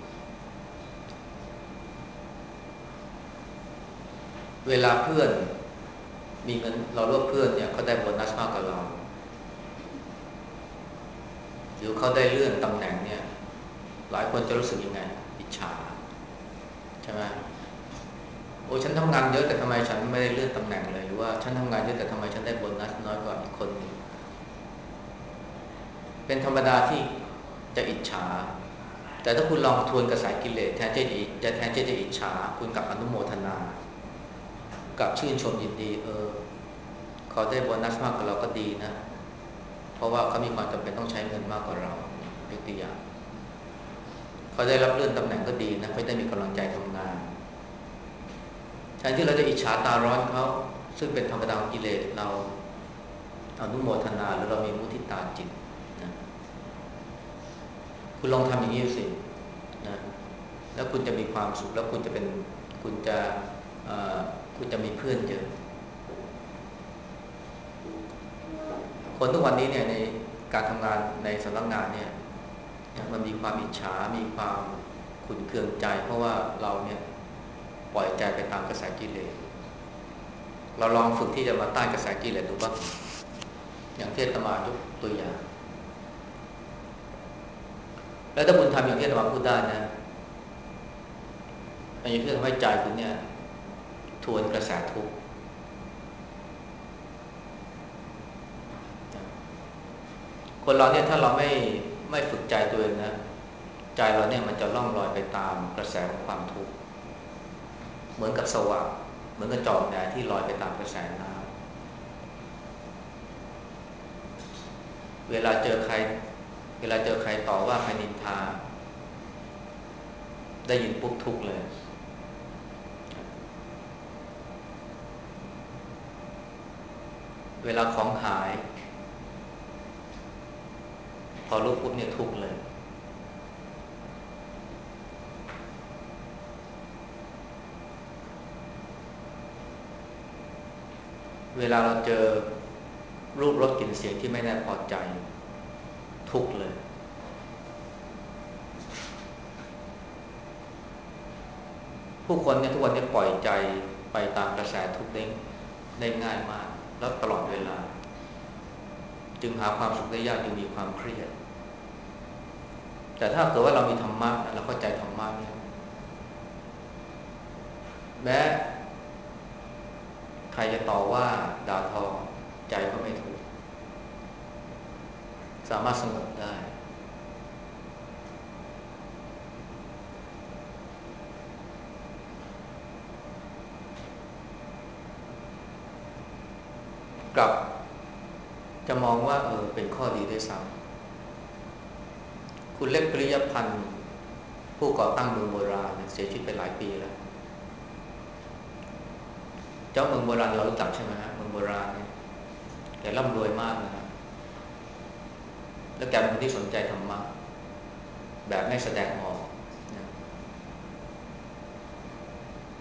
เวลาเพื่อนมีเงินเราเลือกเพื่อนเนี่ยเขาได้โบนัสมากกว่าเราหรือเขาได้เลื่อนตำแหน่งเนี่ยหลายคนจะรู้สึกยังไงอิจฉาใช่ไหมโอ้ฉันทำงานเยอะแต่ทำไมฉันไม่ได้เลื่อนตำแหน่งเลยหรือว่าฉันทำงานเยอะแต่ทำไมฉันได้โบนัสน้อยกว่าอีกคนหนึ่งเป็นธรรมดาที่จะอิจฉาแต่ถ้าคุณลองทวนกระแสกิเลสแทนที่จะแทนที่จะอิจฉาคุณกลับอนุโมทนากับชื่นชมยินดีเออเขาได้โบนัสมากกว่าเราก็ดีนะเพราะว่าเขามีความจำเป็นต้องใช้เงินมากกว่าเรายกตัวอย่างเขาได้รับเลื่อนตำแหน่งก็ดีนะเขาได้มีกำลังใจทำงานแทนที่เราจะอิจฉาตาร้อนเขาซึ่งเป็นธรรมดาของกิเลสเราอนุโมทนาหรือเรามีมุทิตาจิตนะคุณลองทำอย่างนี้สินะแล้วคุณจะมีความสุขแล้วคุณจะเป็นคุณจะคุณจะมีเพื่อนเยอะคนทุกวันนี้เนี่ยในการทำงานในสำนักงานเนี่ยมันมีความอิจฉามีความขุ่นเคืองใจเพราะว่าเราเนี่ยปล่อยใจไปตามกระแสกิเลสเราลองฝึกที่จะมาต้านกระแสกิเลสดูบ้างอย่างที่อาตมายกตัวอย่างแล้วถ้าคุณทำอย่างที่อาตมาพูดได้นะมันจะเพื่อทำให้ใจคุณเนี่ยทวนกระแสทุกข์คนเราเนี่ยถ้าเราไม่ไม่ฝึกใจตัวเองนะใจเราเนี่ยมันจะล่องลอยไปตามกระแสของความทุกข์เหมือนกับสว่านเหมือนกับจอกแหนที่ลอยไปตามกระแสน้ำเวลาเจอใครเวลาเจอใครต่อว่าใครนินทาได้ยินปุ๊บทุกข์เลยเวลาของหายพอรู้ปุ๊บเนี่ยทุกข์เลยเวลาเราเจอรูปรสกลิ่นเสียงที่ไม่น่าพอใจทุกข์เลยผู้คนเนี่ยทุกวันนี้ปล่อยใจไปตามกระแสทุกข์ได้ได้ง่ายมากแล้วตลอดเวลาจึงหาความสุขได้ยากจึงมีความเครียดแต่ถ้าเกิดว่าเรามีธรรมะเราเข้าใจธรรมะเนี่ยแม้ใครจะต่อว่าด่าทอใจก็ไม่ทุกข์สามารถสงบได้กลับจะมองว่าเออเป็นข้อดีด้วยซ้ำคุณเล็กปริยพันธ์ผู้ก่อตั้งเมืองโบราณเสียชีวิตไปหลายปีแล้วเจ้าเมืองโบราณเรารู้จักใช่ไหมฮะเมืองโบราณเนี่ยแกร่ำรวยมากนะแล้วแกเป็นคนที่สนใจธรรมะแบบไม่แสดงออกนะ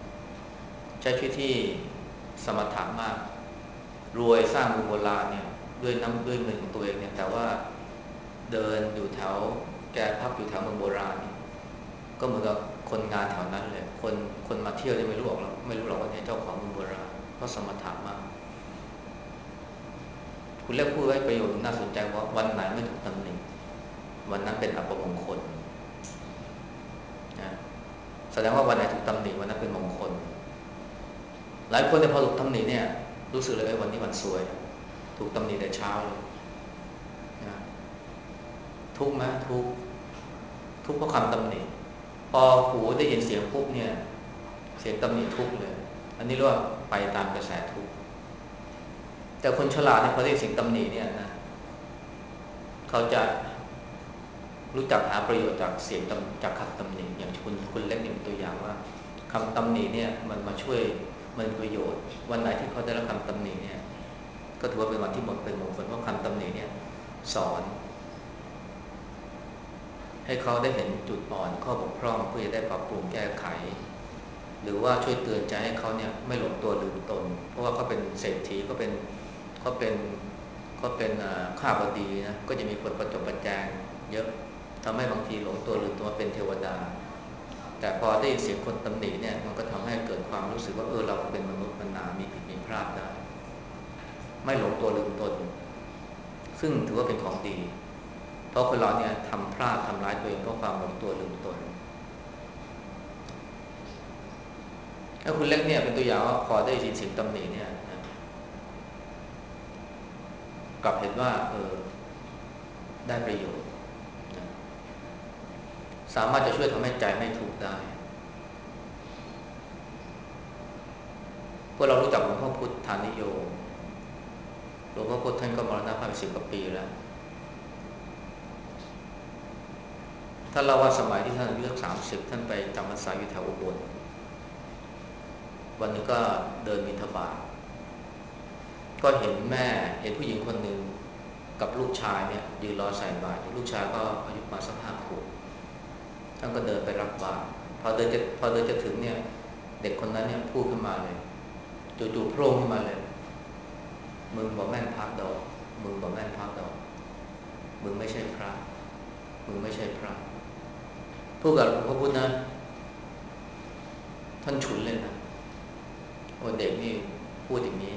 ใช้ชีวิตที่สมถะมากรวยสร้างเมืองโบราณเนี่ยด้วยน้ำด้วยมือของตัวเองเนี่ยแต่ว่าเดินอยู่แถวแกพักอยู่แถวเมืองโบราณเนี่ยก็เหมือนกับคนงานแถวนั้นเลยคนคนมาเที่ยวจะไม่รู้หรอกไม่รู้หรอกว่าเนี่ยเจ้าของเมืองโบราณเพราะสมถะมากคุณเล็กพูดไว้ประโยชน์น่าสนใจว่าวันไหนไม่ถูกตำหนิวันนั้นเป็นอัปมงคลนะแสดงว่าวันไหนถูกตำหนิวันนั้นเป็นมงคลหลายคนเนี่ยพอถูกตำหนิเนี่ยรู้สึกเลยว่าวันนี้วันซวยถูกตำหนิแต่เช้าเลยนะทุกข์ไหมทุกข์ทุกข์เพราะคำตำหนิพอหูได้ยินเสียงปุ๊บเนี่ยเสียงตำหนิทุกข์เลยอันนี้เรียกว่าไปตามกระแสทุกข์แต่คนฉลาดเนี่ยพอได้ยินเสียงตำหนิเนี่ยนะเขาจะรู้จักหาประโยชน์จากเสียงจากคำตำหนิอย่างคุณคุณเล็กเนี่ยเป็นตัวอย่างว่าคำตำหนิเนี่ยมันมาช่วยมันประโยชน์วันไหนที่เขาได้รับคำตำหนิเนี่ยก็ถือว่าเป็นวันที่หมดเป็นมงคลเพราะคำตำหนิเนี่ยสอนให้เขาได้เห็นจุดอ่อนข้อบกพร่องเพื่อจะได้ปรับปรุงแก้ไขหรือว่าช่วยเตือนใจให้เขาเนี่ยไม่หลงตัวลืมตนเพราะว่าเขาเป็นเศรษฐีก็เป็นเขาเป็นเขาเป็นข้าบดีนะก็จะมีคนประจบประแจงเยอะทำให้บางทีหลงตัวลืมตัวเป็นเทวดาแต่พอได้ยินเสียงคนตำหนิเนี่ยมันก็ทำให้เกิดความรู้สึกว่าเออเราเป็นมนุษย์มนามีผิดมีพลาดได้ไม่หลงตัวลืมตนซึ่งถือว่าเป็นของดีเพราะคนเราเนี่ยทำพลาดทำร้ายตัวเองเพราะความหลงตัวลืมตนถ้าคุณเล็กเนี่ยเป็นตัวอย่างว่าพอได้ยินเสียงตำหนิเนี่ยนะกลับเห็นว่าเออได้ประโยชน์นะสามารถจะช่วยทำให้ใจไม่ทุกข์ได้พวกเรารู้จักหลวงพ่อพุทธานิโยหลวงพ่อพุทธท่านก็มรณภาพไปสิบกว่าปีแล้วท่านเล่าว่าสมัยที่ท่านอายุสักสามสิบท่านไปจำพรรษาอยู่แถวอุบลวันนึงก็เดินบิณฑบาตก็เห็นแม่เห็นผู้หญิงคนหนึ่งกับลูกชายเนี่ยยืนรอใส่บาตรลูกชายก็อายุประมาณสักห้าขวบท่านก็เดินไปรับบาตรพอเดินจะพอเดินจะถึงเนี่ยเด็กคนนั้นเนี่ยพูดขึ้นมาเลยจู่ๆโผล่ขึ้นมาเลยมึงบอกแม่นพระดอกมึงบอกแม่นพระดอกมึงไม่ใช่พระมึงไม่ใช่พระพูดกับหลวงพ่อพุธนะท่านฉุนเลยนะโอ้เด็กนี่พูดอย่างนี้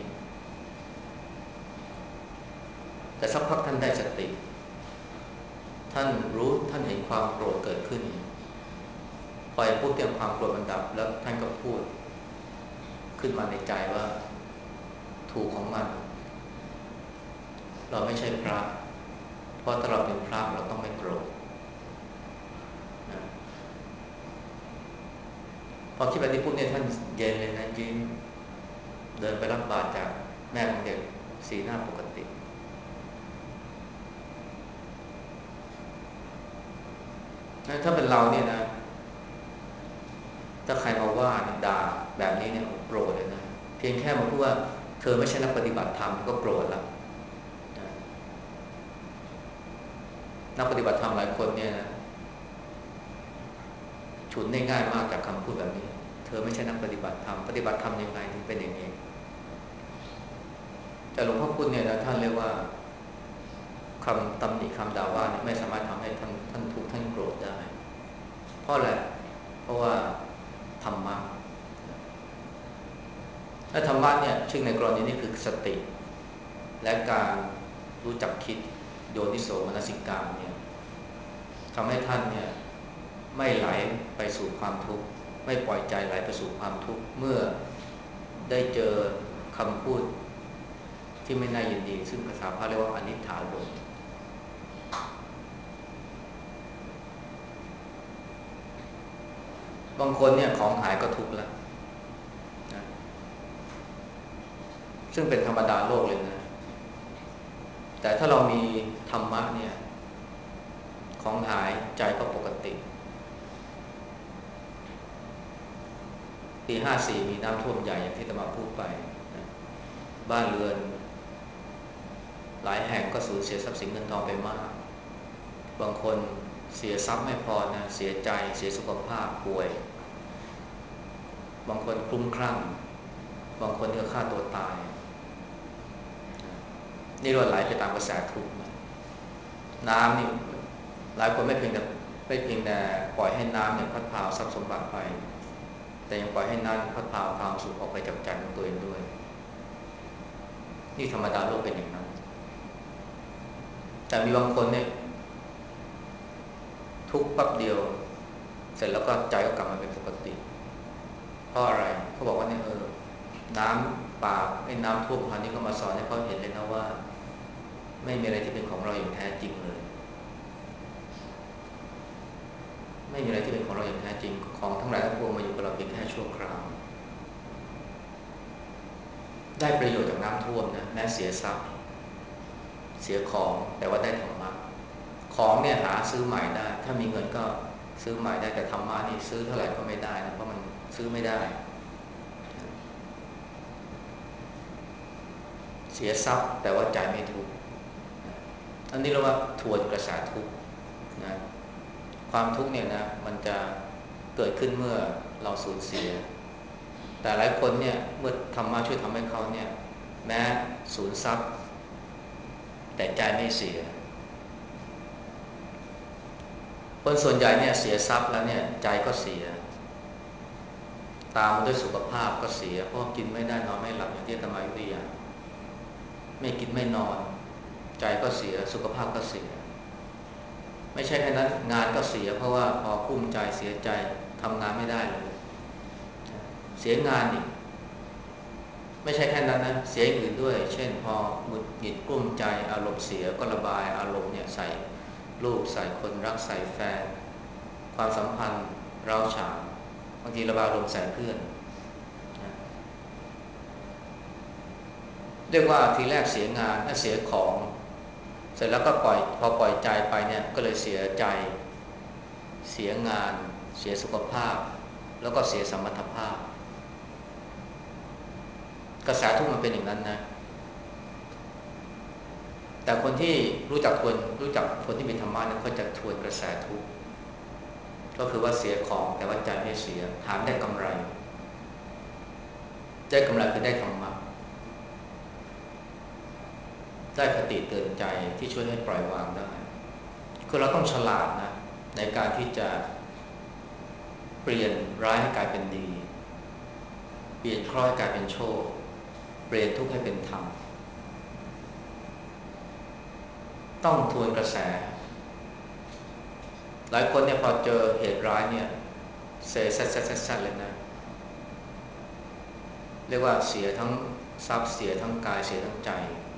แต่สักพักท่านได้สติท่านรู้ท่านเห็นความโกรธเกิดขึ้นพอพูดเรื่องความโกรธมันดับแล้วท่านก็พูดขึ้นมาในใจว่าถูกของมันเราไม่ใช่พระเพราะถ้าเราเป็นพระเราต้องไม่โกรธนะพอคิดแบบนี้ปุ๊บเนี่ยท่านเย็นเลยนะยิ้มเดินไปรับบาตรจากแม่ของเด็กสีหน้าปกติถ้าเป็นเราเนี่ยนะถ้าใครมาว่าด่าแบบนี้เนี่ยโกรธเลยนะเพียงแค่มาพูดว่าเธอไม่ใช่นักปฏิบัติธรรมก็โกรธแล้วนักปฏิบัติธรรมหลายคนเนี่ยนะฉุนได้ง่ายมากจากคำพูดแบบนี้เธอไม่ใช่นักปฏิบัติธรรมปฏิบัติธรรมยังไงถึงเป็นอย่างนี้แต่หลวงพ่อพุธเนี่ยนะท่านเรียกว่าคำตำหนิคำด่าว่าเนี่ยไม่สามารถทำให้ท่านท่านทุกข์ท่านโกรธได้เพราะอะไรเพราะว่าธรรมะและธรรมะเนี่ยซึ่งในกรณีนี้คือสติและการรู้จักคิดโยนิโสมนสิการเนี่ยทำให้ท่านเนี่ยไม่ไหลไปสู่ความทุกข์ไม่ปล่อยใจไหลไปสู่ความทุกข์เมื่อได้เจอคำพูดที่ไม่น่ายินดีซึ่งภาษาพาเรียกว่าอนิจฐานลมบางคนเนี่ยของหายก็ทุกข์แล้วนะซึ่งเป็นธรรมดาโลกเลยนะแต่ถ้าเรามีธรรมะเนี่ยของหายใจก็ปกติปีห้าสี่มีน้ำท่วมใหญ่อย่างที่ตมาพูดไปนะบ้านเรือนหลายแห่งก็สูญเสียทรัพย์สินเงินทองไปมากบางคนเสียทรัพย์ไม่พอนะเสียใจเสียสุขภาพป่วยบางคนคลุ้มคลั่งบางคนก็ฆ่าตัวตายนี่รวดไหลไปตามกระแสทุกข์น้ำนี่หลายคนไม่เพียงแต่ไม่เพียงแต่ปล่อยให้น้ำเนี่ยพัดพาทรัพย์สมบัติไปแต่ยังปล่อยให้น้ำพัดพาความสุขออกไปจากใจของตัวเองด้วยนี่ธรรมดาโลกเป็นอย่างนั้นแต่มีบางคนเนี่ยทุกข์แป๊บเดียวเสร็จแล้วก็ใจก็กลับมาเป็นปกติเพราะอะไรเขาบอกว่าเนี่ยเออน้ำป่าไอ้น้ำท่วมพันนี้ก็มาสอนให้เขาเห็นเลยนะว่าไม่มีอะไรที่เป็นของเราอย่างแท้จริงเลยไม่มีอะไรที่เป็นของเราอย่างแท้จริงของทั้งหลายทั้งปวงมาอยู่กับเราเพียงแค่ชั่วคราวได้ประโยชน์จากน้ำท่วมนะแม้เสียทรัพย์เสียของแต่ว่าได้ธรรมะของเนี่ยหาซื้อใหม่ได้ถ้ามีเงินก็ซื้อใหม่ได้แต่ธรรมะนี่ซื้อเท่าไหร่ก็ไม่ได้นะเพราะมันซื้อไม่ได้เสียทรัพย์แต่ว่าใจไม่ทุกข์อันนี้เราว่าทวนกระแสทุกข์นะความทุกข์เนี่ยนะมันจะเกิดขึ้นเมื่อเราสูญเสียแต่หลายคนเนี่ยเมื่อธรรมะช่วยทำให้เขาเนี่ยแม้สูญทรัพย์แต่ใจไม่เสียคนส่วนใหญ่เนี่ยเสียทรัพย์แล้วเนี่ยใจก็เสียตามมาด้วยสุขภาพก็เสียเพราะกินไม่ได้นอนไม่หลับอย่างที่อาตมายกตัวอย่างไม่กินไม่นอนใจก็เสียสุขภาพก็เสียไม่ใช่แค่นั้นงานก็เสียเพราะว่าพอกุ้มใจเสียใจทำงานไม่ได้เลยเสียงานอีกไม่ใช่แค่นั้นนะเสียอื่นด้วยเช่นพอหงุดหงิดกุ้มใจอารมณ์เสียก็ระบายอารมณ์เนี่ยใส่ลูกใส่คนรักใส่แฟนความสัมพันธ์เราฉานบางทีระบายอารมณ์ใส่เพื่อนเรียกว่าทีแรกเสียงานถ้าเสียของเสร็จแล้วก็ปล่อยพอปล่อยใจไปเนี่ยก็เลยเสียใจเสียงานเสียสุขภาพแล้วก็เสียสมรรถภาพกระแสทุกข์มันเป็นอย่างนั้นนะแต่คนที่รู้จักคนรู้จักคนที่มีธรรมะนั้นเขาจะทวนกระแสทุกข์ก็คือว่าเสียของแต่ว่าใจไม่เสียถามได้กำไรได้กำไรคือได้ธรรมะได้คติเตือนใจที่ช่วยให้ปล่อยวางได้คือเราต้องฉลาดนะในการที่จะเปลี่ยนร้ายให้กลายเป็นดีเปลี่ยนเคราะห์ให้กลายเป็นโชคเปลี่ยนทุกข์ให้เป็นธรรมต้องทวนกระแสหลายคนเนี่ยพอเจอเหตุร้ายเนี่ยเซแซดแซดแซดเลยนะเรียกว่าเสียทั้งทรัพย์เสียทั้งกายเสียทั้งใจ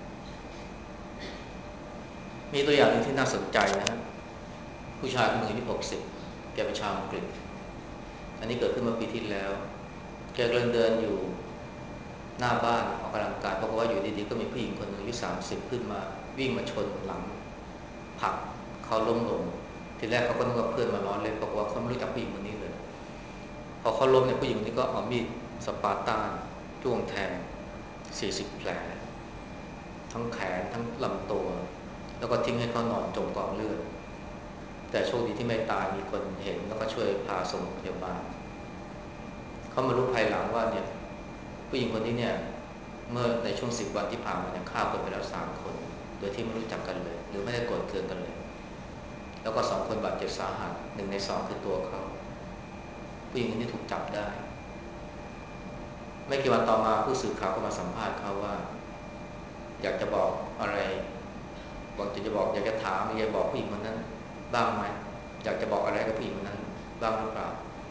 มีตัวอย่างหนึ่งที่น่าสนใจนะฮะผู้ชายคนหนึ่งอายุหกสิบแกเป็นชาวอังกฤษอันนี้เกิดขึ้นเมื่อปีที่แล้วแกกำลังเดินอยู่หน้าบ้านออกกำลังกายเพราะว่าอยู่ดีๆก็มีผู้หญิงคนหนึ่งอายุสามสิบขึ้นมาวิ่งมาชนหลังผลักเขาล้มลงทีแรกเขาก็นึกว่าเพื่อนมาล้อเล่นบอกว่าเขาไม่รู้จักผู้หญิงคนนี้เลยพอเขาล้มเนี่ยผู้หญิงคนนี้ก็เอามีดสปาร์ต้าจ้วงแทงสี่สิบแผลทั้งแขนทั้งลำตัวแล้วก็ทิ้งให้เขานอนจมกองเลือดแต่โชคดีที่ไม่ตายมีคนเห็นแล้วก็ช่วยพาส่งโรงพยาบาลเขามารู้ภายหลังว่าเนี่ยผู้หญิงคนนี้เนี่ยเมื่อในช่วงสิบวันที่ผ่านมาเนี่ยฆ่าคนไปแล้วสามคนโดยที่ไม่รู้จักกันเลยหรือไม่ได้โกรธเคืองกันเลยแล้วก็สองคนบาดเจ็บสาหัสหนึ่งในสองคือตัวเขาผู้หญิงคนนี้ถูกจับได้ไม่กี่วันต่อมาผู้สื่อข่าวก็มาสัมภาษณ์เขาว่าอยากจะบอกอะไรบอกจะจะบอกอยากจะถามอยากจะบอกผู้หญิงคนนั้นบ้างไหมอยากจะบอกอะไรกับผู้หญิงคนนั้นบ้างหรือเปล่า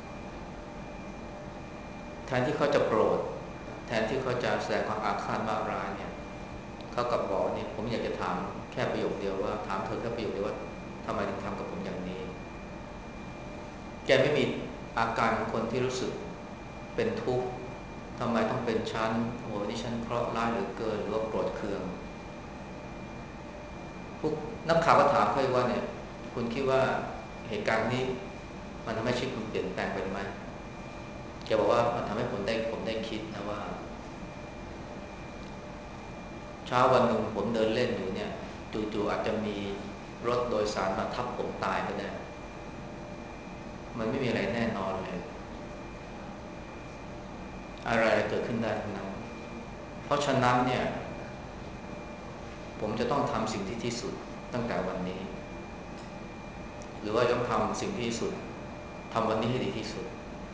แทนที่เขาจะโกรธแทนที่เขาจะแสดงความอาฆาตมาร้ายเนี่ยเขากลับบอกเนี่ยผมอยากจะถามแค่ประโยคเดียวว่าถามเธอแค่ประโยคเดียวว่าทำไมถึงทำกับผมอย่างนี้แกไม่มีอาการของคนที่รู้สึกเป็นทุกข์ทำไมต้องเป็นฉันโอ้นี่ฉันเคราะห์ร้ายเหลือเกินหรือว่าโกรธเคืองพวกนักข่าวก็ถามเขาว่าเนี่ยคุณคิดว่าเหตุการณ์นี้มันทำให้ชีวิตคุณเปลี่ยนแปลงไปไหมแกบอกว่ามันทำให้ผมได้ผมได้คิดนะว่าเช้าวันหนึ่งผมเดินเล่นอยู่เนี่ยจู่ๆอาจจะมีรถโดยสารมาทับผมตายก็ได้มันไม่มีอะไรแน่นอนเลยอะไรเกิดขึ้นได้ทั้งนั้นเพราะฉะนั้นเนี่ยผมจะต้องทำสิ่งที่ที่สุดตั้งแต่วันนี้หรือว่าต้องทำสิ่งที่ที่สุดทำวันนี้ให้ดีที่สุด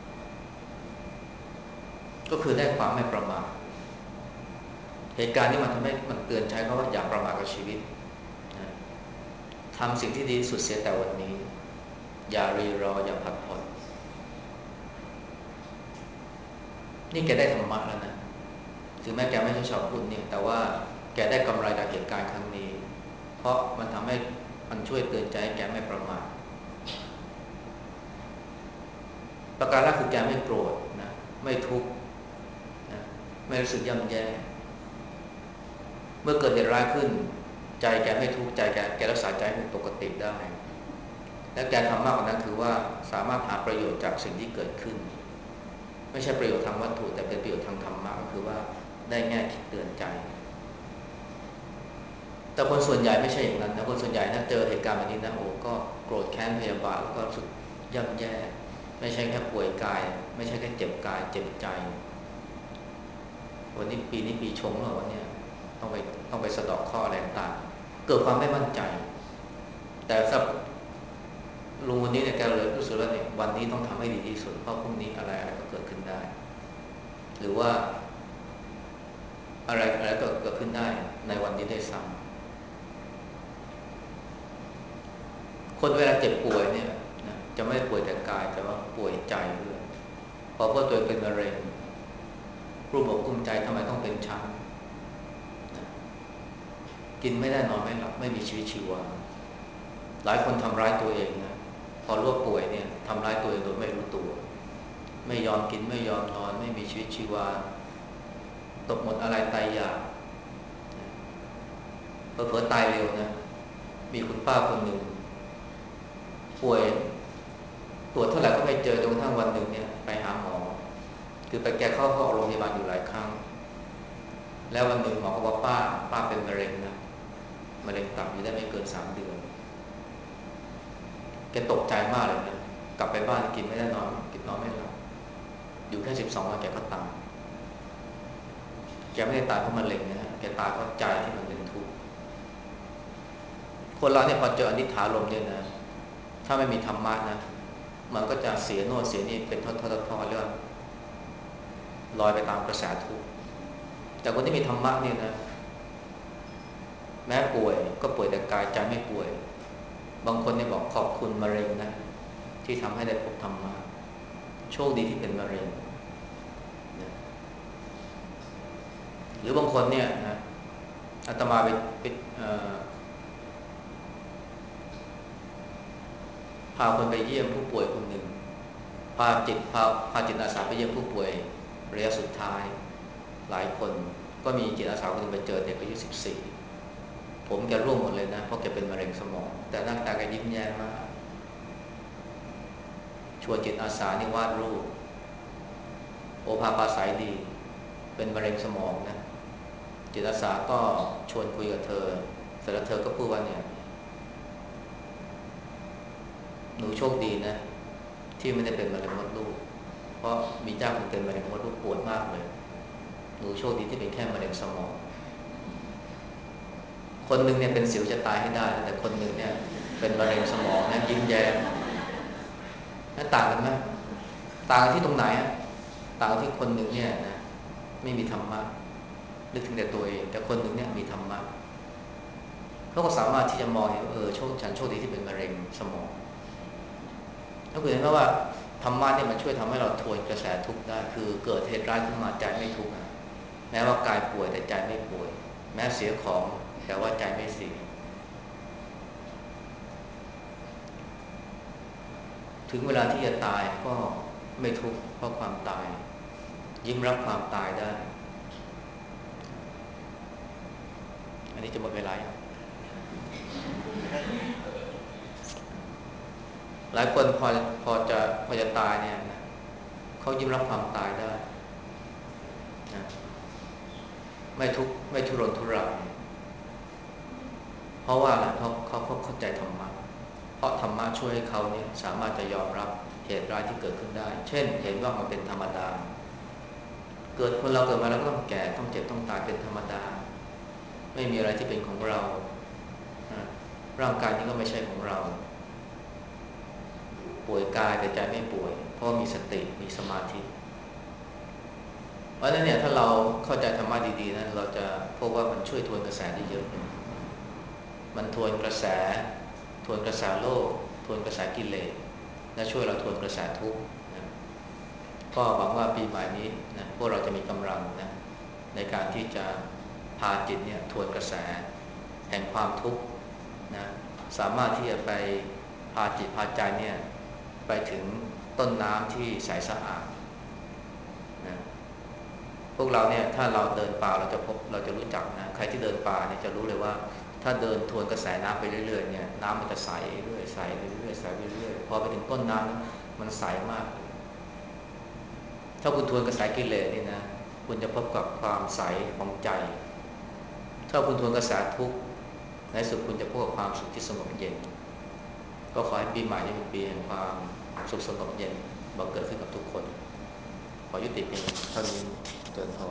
ก็คือได้ความไม่ประมาทเหตุการณ์นี้มันทำให้มันเตือนใจเขาว่าอย่าประมาทกับชีวิตนะทำสิ่งที่ดีที่สุดเสียแต่วันนี้อย่ารีรออย่าผัดผ่อนนี่แกได้ธรรมะแล้วนะถึงแม้แกไม่ใช่ชาวพุทธเนี่ยแต่ว่าแกได้กำไรจากเหตุการณ์ครั้งนี้เพราะมันทำให้มันช่วยเตือนใจแกไม่ประมาทประการแรกคือแกไม่โกรธนะไม่ทุกข์นะไม่รู้สึกย่ำแย่เมื่อเกิดเหตุร้ายขึ้นใจแกไม่ทุกข์ใจแกแกรักษาใจให้เป็นปกติได้และแกทำมากกว่านั้นคือว่าสามารถหาประโยชน์จากสิ่งที่เกิดขึ้นไม่ใช่ประโยชน์ทางวัตถุแต่เป็นประโยชน์ทางธรรมะก็คือว่าได้แง่คิดเตือนใจแต่คนส่วนใหญ่ไม่ใช่อย่างนั้นนะคนส่วนใหญ่ถ้าเจอเหตุการณ์แบบนี้นะโอ้ก็โกรธแค้นพยาบาทแล้วก็รู้สึกย่ำแย่ไม่ใช่แค่ป่วยกายไม่ใช่แค่เจ็บกายเจ็บใจวันนี้ปีนี้ปีชงเหรอวันนี้ต้องไปต้องไปสะเดาะข้ออะไรต่างเกิดความไม่มั่นใจแต่สับลุงวันนี้เนี่ยแกเลยรู้สึกว่าเนี่ยวันนี้ต้องทำให้ดีที่สุดเพราะพรุ่งนี้อะไรอะไรก็เกิดขึ้นได้หรือว่าอะไรอะไรก็เกิดขึ้นได้ในวันนี้ได้ซ้ำคนเวลาเจ็บป่วยเนี่ยนะจะไม่ป่วยแต่กายแต่ว่าป่วยใจด้วยเพราะว่าตัวเองเป็นมะเร็งรูปอกอุ้มใจทำไมต้องเป็นชั้นนะกินไม่ได้นอนไม่หลับไม่มีชีวิตชีวาหลายคนทำร้ายตัวเองนะพอรู้ว่าป่วยเนี่ยทำร้ายตัวเองโดยไม่รู้ตัวไม่ยอมกินไม่ยอมนอนไม่มีชีวิตชีวาตกหมดอะไรตายอยากเผลอๆตายเร็วนะมีคุณป้าคนหนึ่งป่วยตรวจเท่าไหร่ก็ไม่เจอจนกระทั่งวันหนึ่งเนี่ยไปหาหมอคือไปแกเข้าเข้าโรงพยาบาลอยู่หลายครั้งแล้ววันหนึ่งหมอก็บอกป้าป้าเป็นมะเร็งนะมะเร็งตับอยู่ได้ไม่เกินสามเดือนแกตกใจมากเลยนะกลับไปบ้านกินไม่ได้นอนกินนอนไม่หลับอยู่แค่สิบสองวันแกก็ตายแกไม่ได้ตายเพราะมะเร็งนะฮะแกตายเพราะใจที่มันเป็นทุกข์คนเราเนี่ยพอเจออนิจฐาลมเนี่ยนะถ้าไม่มีธรรมะนะมันก็จะเสียโน่นเสียนี่เป็นทอดๆๆเรื่องลอยไปตามกระแสทุกข์แต่คนที่มีธรรมะเนี่ยนะแม้ป่วยก็ป่วยแต่กายใจไม่ป่วยบางคนเนี่ยบอกขอบคุณมะเร็งนะที่ทำให้ได้พบธรรมะโชคดีที่เป็นมะเร็งนะหรือบางคนเนี่ยนะอาตมาไปไปพาคนไปเยี่ยมผู้ป่วยคนหนึ่งพาจิตพาพาจิตอาสาไปเยี่ยมผู้ป่วยระยะสุดท้ายหลายคนก็มีจิตอาสาคนหนึ่งไปเจอเด็กอายุสิบสี่ผมแกร่วงหมดเลยนะเพราะแกเป็นมะเร็งสมองแต่หน้าตาแกยิ้มแย้มมากชวนจิตอาสานี่วาดรูปโอภาปาสายดีเป็นมะเร็งสมองนะจิตอาสาก็ชวนคุยกับเธอเสร็จแล้วเธอก็พูดว่าเนี่ยหนูโชคดีนะที่ไม่ได้เป็นมะเร็งมดลูกเพราะมีเจ้าคนเป็นมะเร็งมดลูกปวดมากเลยหนูโชคดีที่เป็นแค่มะเร็งสมองคนหนึ่งเนี่ยเป็นสิวจะตายให้ได้แต่คนหนึ่งเนี่ยเป็นมะเร็งสมองนะยิ้มแย้มนั่นต่างกันไหมต่างที่ตรงไหนอ่ะต่างที่คนหนึ่งเนี่ยนะไม่มีธรรมะนึกถึงแต่ตัวเองแต่คนหนึ่งเนี่ยมีธรรมะเขาก็สามารถที่จะมองเห็นเออโชคฉันโชคดีที่เป็นมะเร็งสมองก็คือเห็นไหมว่าธรรมะเนี่ยมันช่วยทำให้เราทวนกระแสทุกข์ได้คือเกิดเหตุร้ายขึ้นมาใจไม่ทุกข์นะแม้ว่ากายป่วยแต่ใจไม่ป่วยแม้เสียของแต่ว่าใจไม่เสียถึงเวลาที่จะตายก็ไม่ทุกข์เพราะความตายยิ้มรับความตายได้อันนี้จะหมดเวลาหลายคนพอพอจะพอจะตายเนี่ยนะเขายิ้มรับความตายได้นะไม่ทุกข์ไม่ทุรนทุรายเพราะว่าอะไรเพราะเขาเข้าใจธรรมะเพราะธรรมะช่วยให้เขาเนี่ยสามารถจะยอมรับเหตุร้ายที่เกิดขึ้นได้เช่นเห็นว่ามันเป็นธรรมดาเกิดคนเราเกิดมาแล้วก็ต้องแก่ต้องเจ็บต้องตายเป็นธรรมดาไม่มีอะไรที่เป็นของเราร่างกายนี้ก็ไม่ใช่ของเราป่วยกายแต่ใจไม่ป่วยเพราะมีสติมีสมาธิเพราะฉะนั้นเนี่ยถ้าเราเข้าใจธรรมะดีๆนะเราจะพบว่ามันช่วยทวนกระแสได้เยอะเลยมันทวนกระแสทวนกระแสโลกทวนกระแสกิเลสและช่วยเราทวนกระแสทุกข์นะก็หวังว่าปีใหม่นี้นะพวกเราจะมีกำลังนะในการที่จะพาจิตเนี่ยทวนกระแสแห่งความทุกข์นะสามารถที่จะไปพาจิตพาใจเนี่ยไปถึงต้นน้ำที่ใสสะอาดนะพวกเราเนี่ยถ้าเราเดินป่าเราจะพบเราจะรู้จักนะใครที่เดินป่าเนี่ยจะรู้เลยว่าถ้าเดินทวนกระแสน้ำไปเรื่อยๆเนี่ยน้ำมันจะใสเรื่อยใสเรื่อยใสเรื่อยพอไปถึงต้นน้ำมันใสมากถ้าคุณทวนกระแสกิเลสนี่นะคุณจะพบกับความใสของใจถ้าคุณทวนกระแสทุกข์ในสุดคุณจะพบกับความสุขที่สงบเย็นก็ขอให้ปีใหม่นี้เป็นปีแห่งความสุขสงบเย็นบังเกิดขึ้นกับทุกคนขอยุติเพียงเท่านี้เจริญพร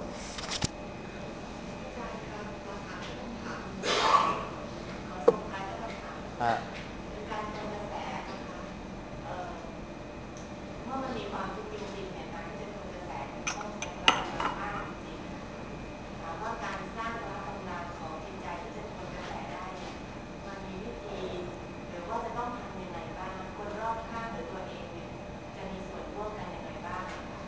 อ่าเป็นการทวนกระแสนะคะเอ่อเมื่อมันมีความทุกข์จริงๆเนี่ยการที่จะทวนกระแสต้องใช้พลังงานมากจริงๆถามว่าการสร้างพละกำลังของจิตใจที่จะทวนกระแสได้เนี่ยมันมีวิธีหรือว่าจะต้องทำยังไงบ้างคนรอบข้างหรือตัวเองเนี่ยจะมีส่วนร่วมกันยังไงบ้าง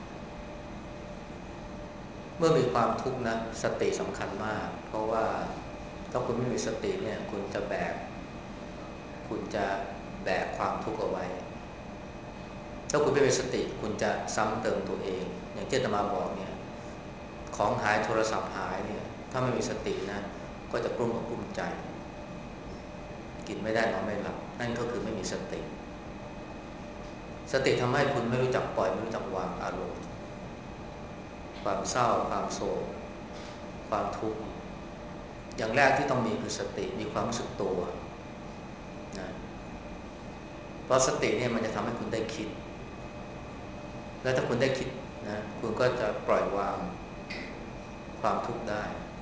เมื่อมีความทุกข์นะสติสำคัญมากเพราะว่าถ้าคุณไม่มีสติเนี่ยคุณจะแบกคุณจะแบกความทุกข์เอาไว้ถ้าคุณไม่มีสติคุณจะซ้ำเติมตัวเองอย่างที่อาตมาบอกเนี่ยของหายโทรศัพท์หายเนี่ยถ้าไม่มีสตินะก็จะกลุ้มอกกลุ้มใจกินไม่ได้นอนไม่หลับนั่นก็คือไม่มีสติสติทำให้คุณไม่รู้จักปล่อยไม่รู้จักวางอารมณ์ความเศร้าความโศกความทุกข์อย่างแรกที่ต้องมีคือสติมีความรู้สึกตัวนะเพราะสติเนี่ยมันจะทำให้คุณได้คิดแล้วถ้าคุณได้คิดนะคุณก็จะปล่อยวางความทุกข์ได้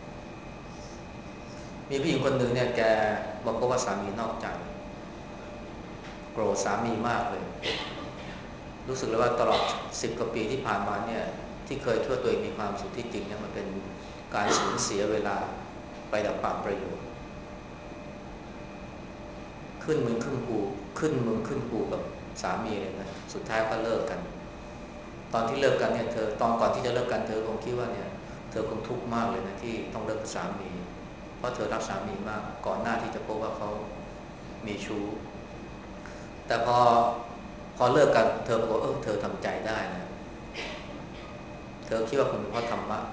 มีผู้หญิงคนหนึ่งเนี่ยแกบอกว่าสามีนอกใจโกรธสามีมากเลยรู้สึกเลยว่าตลอดสิบกว่าปีที่ผ่านมาเนี่ยที่เคยทั่วตัวเองมีความสุขที่จริงเนี่ยมันเป็นการสูญเสียเวลาไปกับเปล่าประโยชน์ขึ้นมึงขึ้นกูขึ้นมึงขึ้นกูกับสามีเลยนะสุดท้ายก็เลิกกันตอนที่เลิกกันเนี่ยเธอตอนก่อนที่จะเลิกกันเธอคงคิดว่าเนี่ยเธอคงทุกข์มากเลยนะที่ต้องเลิกกับสามีเพราะเธอรักสามีมากก่อนหน้าที่จะพบว่าเขามีชู้แต่พอพอเลิกกันเธอบอกเออเธอทำใจได้นะเธอคิดว่าคงเป็นเพราะธรรมะ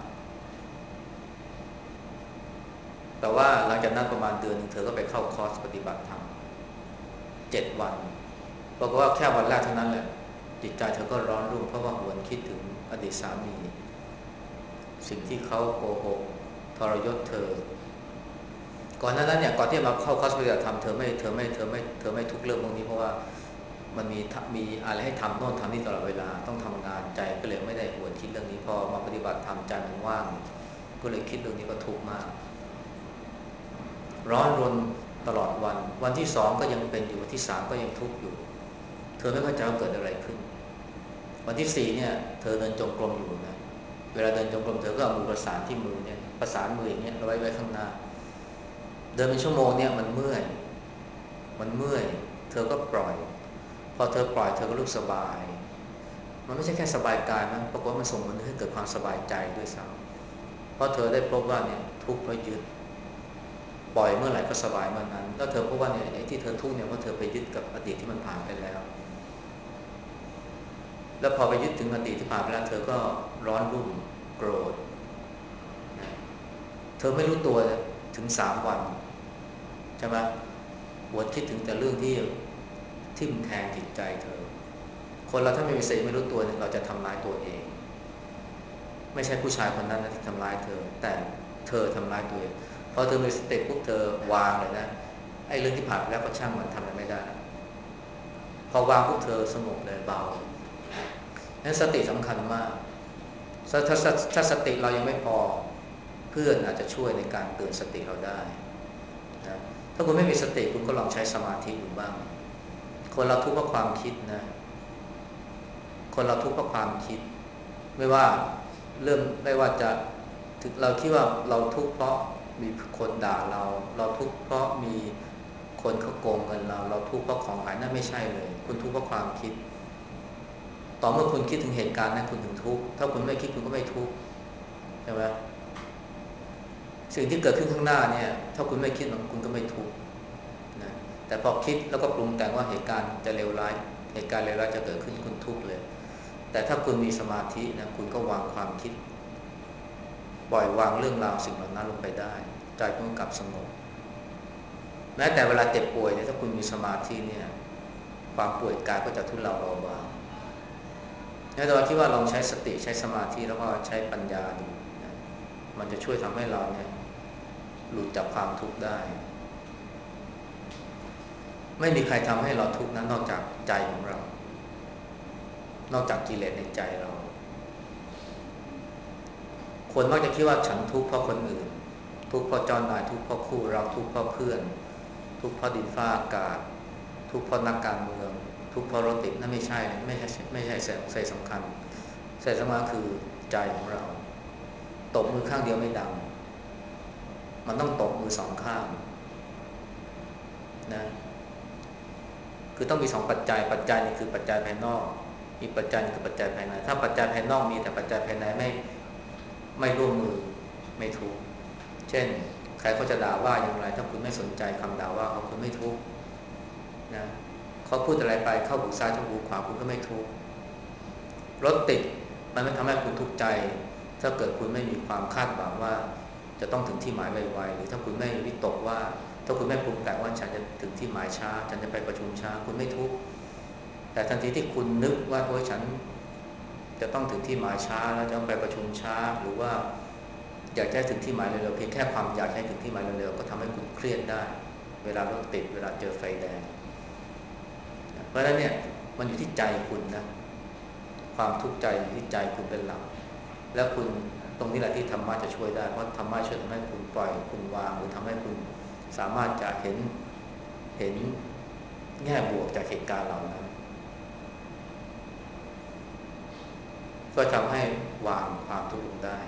แต่ว่าหลังจากนั้นประมาณเดือนนึงเธอก็ไปเข้าคอร์สปฏิบัติธรรมเจ็ดวันบอกว่าแค่วันแรกเท่านั้นแหละจิตใจเธอก็ร้อนรุ่มเพราะว่าหวนคิดถึงอดีตสามีสิ่งที่เขาโกหกทรยศเธอก่อนหน้านั้นเนี่ยก่อนที่จะมาเข้าคอร์สปฏิบัติธรรมเธอไม่เธอไม่เธอไม่เธอไม่ทุกข์เรื่องพวกนี้เพราะว่ามันมีมีอะไรให้ทำโน่นทำนี่ตลอดเวลาต้องทำงานใจก็เลยไม่ได้หวนคิดเรื่องนี้พอมาปฏิบัติธรรมใจมันว่างก็เลยคิดเรื่องนี้ก็ทุกข์มากร้อนรนตลอดวันวันที่สองก็ยังเป็นอยู่วันที่สามก็ยังทุกข์อยู่เธอไม่เข้าใจว่าเกิดอะไรขึ้นวันที่สี่เนี่ยเธอเดินจงกรมอยู่นะเวลาเดินจงกรมเธอก็เอามือประสานที่มือเนี่ยประสานมืออย่างเงี้ยเอาไว้ไว้ข้างหน้าเดินเป็นชั่วโมงเนี่ยมันเมื่อยมันเมื่อยเธอก็ปล่อยพอเธอปล่อยเธอก็รู้สบายมันไม่ใช่แค่สบายกายนะปรากฏว่ามันส่งผลให้เกิดความสบายใจด้วยซ้ำเพราะเธอได้พบว่าเนี่ยทุกข์เพราะยึดปล่อยเมื่อไหร่ก็สบายเมื่อนั้นแล้วเธอพบว่าเนี่ยไอ้ที่เธอทุกข์เนี่ยเพราะเธอไปยึดกับอดีตที่มันผ่านไปแล้วแล้วพอไปยึดถึงอดีตที่ผ่านไปแล้วเธอก็ร้อนรุ่มโกรธนะเธอไม่รู้ตัวถึงสามวันใช่ไหมหวนคิดถึงแต่เรื่องที่ทิ่มแทงจิตใจเธอคนเราถ้าไม่มีสติไม่รู้ตัวเนี่ยเราจะทำร้ายตัวเองไม่ใช่ผู้ชายคนนั้นนะที่ทำร้ายเธอแต่เธอทำร้ายตัวเองพอเธอมีสติปุ๊บเธอวางเลยนะไอ้เรื่องที่ผ่านไปแล้วก็ช่างมันทำอะไรไม่ได้พอวางปุ๊บเธอสงบเลยเบานั้นสติสำคัญมากถ้าถ้าถ้าสติเรายังไม่พอเพื่อนอาจจะช่วยในการเตือนสติเราได้นะถ้าคุณไม่มีสติคุณก็ลองใช้สมาธิดูบ้างคนเราทุกข์เพราะความคิดนะคนเราทุกข์เพราะความคิดไม่ว่าเรื่องไม่ว่าจะถึงเราคิดว่าเราทุกข์เพราะมีคนด่าเราเราทุกข์เพราะมีคนเขาโกงเงินเราเราทุกข์เพราะของหายนั่นไม่ใช่เลยคุณทุกข์เพราะความคิดต่อเมื่อคุณคิดถึงเหตุการณ์นั้นคุณถึงทุกข์ถ้าคุณไม่คิดคุณก็ไม่ทุกข์ใช่ไหมสิ่งที่เกิดขึ้นข้างหน้าเนี่ยถ้าคุณไม่คิดคุณก็ไม่ทุกข์นะแต่พอคิดแล้วก็ปรุงแต่งว่าเหตุการณ์จะเลวร้ายเหตุการณ์เลวร้ายจะเกิดขึ้นคุณทุกข์เลยแต่ถ้าคุณมีสมาธินะคุณก็วางความคิดปล่อยวางเรื่องราวสิ่งเหล่านั้นลงไปได้ใจคุณกลับสงบแม้แต่เวลาเจ็บป่วยเนี่ยถ้าคุณมีสมาธิเนี่ยความป่วยกายก็จะทุเลาเบาบางแล้วเราคิดว่าลองใช้สติใช้สมาธิแล้วก็ใช้ปัญญาดูนะมันจะช่วยทำให้เราเนี่ยหลุดจากความทุกข์ได้ไม่มีใครทำให้เราทุกข์นั้นนอกจากใจของเรานอกจากกิเลสในใจเราคนมักจะคิดว่าฉันทุกข์เพราะคนอื่นทุกข์เพราะเจ้านายทุกข์เพราะคู่เราทุกข์เพราะเพื่อนทุกข์เพราะดินฟ้าอากาศทุกข์เพราะนักการเมืองทุกข์เพราะรถติดนั่นไม่ใช่ไม่ใช่ไม่ใช่ใส่สำคัญใส่สำคัญคือใจของเราตบมือข้างเดียวไม่ดังมันต้องตบมือสองข้างนะคือต้องมีสองปัจจัยปัจจัยนี่คือปัจจัยภายนอกอีกปัจจัยคือปัจจัยภายในถ้าปัจจัยภายนอกมีแต่ปัจจัยภายในไม่ไม่ร่วมมือไม่ทุกข์เช่นใครเขาจะด่าว่าอย่างไรถ้าคุณไม่สนใจคำด่าว่าเขาคุณไม่ทุกข์นะเขาพูดอะไรไปเข้าหูซ้ายเข้าหูขวาคุณก็ไม่ทุกข์รถติดมันไม่ทำให้คุณทุกข์ใจถ้าเกิดคุณไม่มีความคาดหวังว่าจะต้องถึงที่หมายไวๆหรือถ้าคุณไม่วิตกว่าถ้าคุณไม่ปรุงแต่งว่าฉันจะถึงที่หมายช้าฉันจะไปประชุมช้าคุณไม่ทุกข์แต่ทันทีที่คุณนึกว่าโอ้ยฉันจะต้องถึงที่หมายช้าแล้วจะต้องไปประชุมช้าหรือว่าอยากให้ถึงที่หมายเร็วๆเพียงแค่ความอยากให้ถึงที่หมายเร็วๆก็ทำให้คุณเครียดได้เวลารถติดเวลาเจอไฟแดงเพราะฉะนั้นเนี่ยมันอยู่ที่ใจคุณนะความทุกข์ใจอยู่ที่ใจคุณเป็นหลักแล้วคุณตรงนี้แหละที่ธรรมะจะช่วยได้เพราะธรรมะช่วยทำให้คุณปล่อยคุณวางหรือทำให้คุณสามารถจะเห็นเห็นแง่บวกจากเหตุการณ์เหล่านั้นก็ทำให้วางความทุกข์ลงได้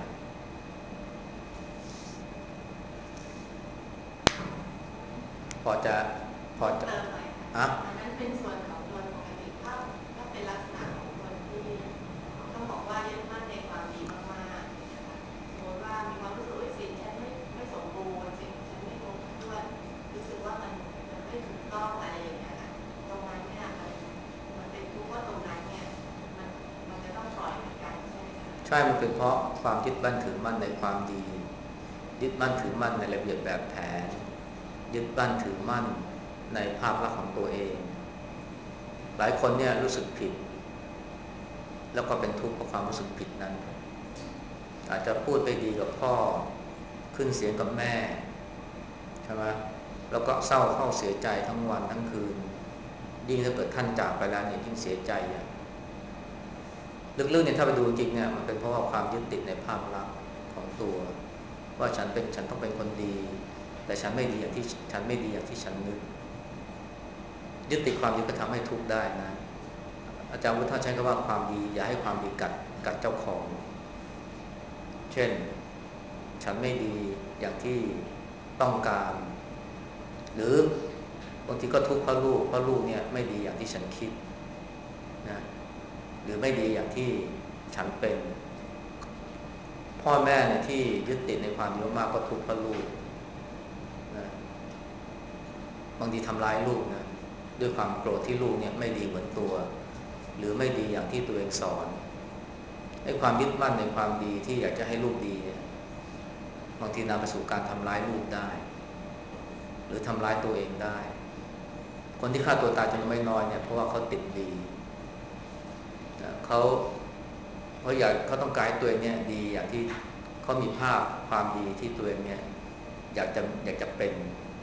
พอจะพอจะอะอันนั้นเป็นส่วนของโดยปกติถ้าถ้าเป็นลักษณะของคนที่ต้องบอกว่ายึดมั่นในความดีมากๆนะคะสมมติว่ามีความรู้สึกว่าสิ่งฉันไม่ไม่สมบูรณ์สิ่งฉันไม่ครบถ้วนรู้สึกว่ามันมันไม่ถูกต้องอะไรอย่างเงี้ยค่ะตรงนั้นเนี่ยมันมันเป็นทุกข์ว่าตรงนั้นเนี่ยมันมันจะต้องปล่อยเหมือนกันใช่ไหมคะใช่มันเป็นเพราะความยึดมั่นถือมั่นในความดียึดมั่นถือมั่นในระเบียบแบบแผนยึดมั่นถือมั่นในภาพลักษณ์ของตัวเองหลายคนเนี่ยรู้สึกผิดแล้วก็เป็นทุกข์เพราะความรู้สึกผิดนั้นอาจจะพูดไปดีกับพ่อขึ้นเสียงกับแม่ใช่ไหมแล้วก็เศร้าเข้าเสียใจทั้งวันทั้งคืนยิ่งถ้าเกิดท่านจากไปแล้วเนี่ยยิ่งเสียใจอ่ะลึกๆเนี่ยถ้าไปดูจริงเนี่ยมันเป็นเพราะว่าความยึดติดในภาพลักษณ์ของตัวว่าฉันเป็นฉันต้องเป็นคนดีแต่ฉันไม่ดีอย่างที่ฉันไม่ดีอย่างที่ฉันนึกยึดติดความดีก็ทำให้ทุกข์ได้นะอาจารย์พุทธาใช้คำว่าความดีอย่าให้ความดีกัดกัดเจ้าของเช่นฉันไม่ดีอย่างที่ต้องการหรือบางทีก็ทุกข์เพราะลูกเพราะลูกเนี่ยไม่ดีอย่างที่ฉันคิดนะหรือไม่ดีอย่างที่ฉันเป็นพ่อแม่เนี่ยที่ยึดติดในความดีมากก็ทุกข์เพราะลูกนะบางทีทำร้ายลูกนะด้วยความโกรธที่ลูกเนี่ยไม่ดีเหมือนตัวหรือไม่ดีอย่างที่ตัวเองสอนไอ้ความยึดมั่นในความดีที่อยากจะให้ลูกดีเนี่ยบางทีนำไปสู่การทำร้ายลูกได้หรือทำร้ายตัวเองได้คนที่ฆ่าตัวตายจำนวนไม่น้อยเนี่ยเพราะว่าเขาติดดีนะเขาเขาอยากเขาต้องการตัวเองเนี่ยดีอย่างที่เขามีภาพความดีที่ตัวเองเนี่ยอยากจะอยากจะเป็น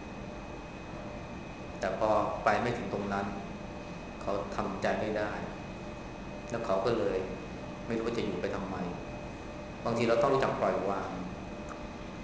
แต่พอไปไม่ถึงตรงนั้นเขาทำใจไม่ได้แล้วเขาก็เลยไม่รู้ว่าจะอยู่ไปทำไมบางทีเราต้องรู้จักปล่อยวาง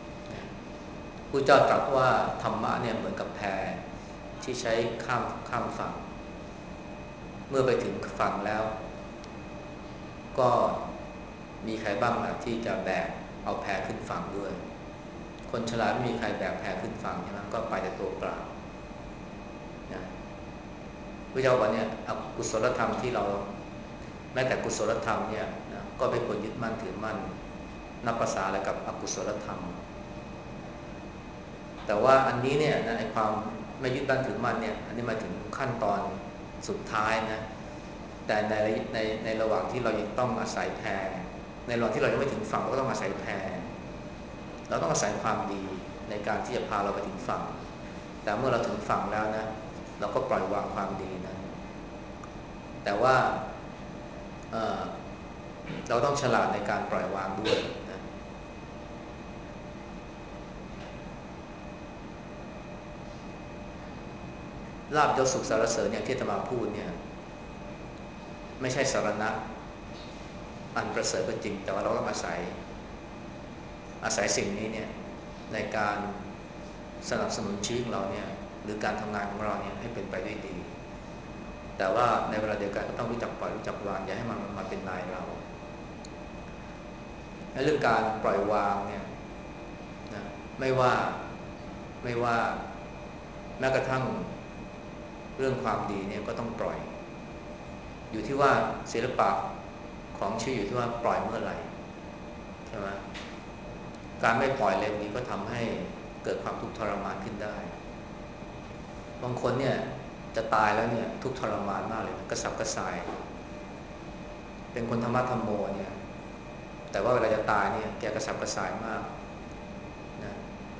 พระเจ้าตรัสว่าธรรมะเนี่ยเหมือนกับแพที่ใช้ข้ามข้ามฝั่งเมื่อไปถึงฝั่งแล้วก็มีใครบ้างล่ะที่จะแบกเอาแพขึ้นฝั่งด้วยคนฉลาดไม่มีใครแบกแพขึ้นฝั่งใช่ไหมก็ไปแต่ตัวเปล่านะพระเจ้าบอกเนี่ยอกุศลธรรมที่เราแม้แต่กุศลธรรมเนี่ยนะก็ไม่ควรยึดมั่นถือมั่นนับภาษาอะไรกับอกุศลธรรมแต่ว่าอันนี้เนี่ยนะไอ้ความไม่ยึดมั่นถือมั่นเนี่ยอันนี้มาถึงขั้นตอนสุดท้ายนะแต่ในในในระหว่างที่เรายังต้องอาศัยแพในระหว่างที่เรายังไม่ถึงฝั่งเราก็ต้องอาศัยแพเราต้องอาศัยความดีในการที่จะพาเราไปถึงฝั่งแต่เมื่อเราถึงฝั่งแล้วนะเราก็ปล่อยวางความดีนะแต่ว่า เ, เราต้องฉลาดในการปล่อยวางด้วยนะลาภยศสุขสารเสริญอย่างที่อาตมาพูดเนี่ยไม่ใช่สรณะอันประเสริฐก็จริงแต่ว่าเราต้องอาศัยอาศัยสิ่งนี้เนี่ยในการสนับสนุนชีวิตเราเนี่ยหรือการทำงานของเราเนี่ยให้เป็นไปได้ดีแต่ว่าในเวลาเดียวกันก็ต้องรู้จักปล่อยรู้จักวางอย่าให้มันมาเป็นนายเราในเรื่องการปล่อยวางเนี่ยนะไม่ว่าไม่ว่าแม้กระทั่งเรื่องความดีเนี่ยก็ต้องปล่อยอยู่ที่ว่าศิลปะของชีวิตอยู่ที่ว่าปล่อยเมื่อไหร่ใช่ไหมการไม่ปล่อยเลยนี้ก็ทำให้เกิดความทุกข์ทรมานขึ้นได้บางคนเนี่ยจะตายแล้วเนี่ยทุกข์ทรมานมากเลยกระสับกระส่ายเป็นคนธรรมะธรรมโมเนี่ยแต่ว่าเวลาจะตายเนี่ยแกกระสับกระส่ายมากนะ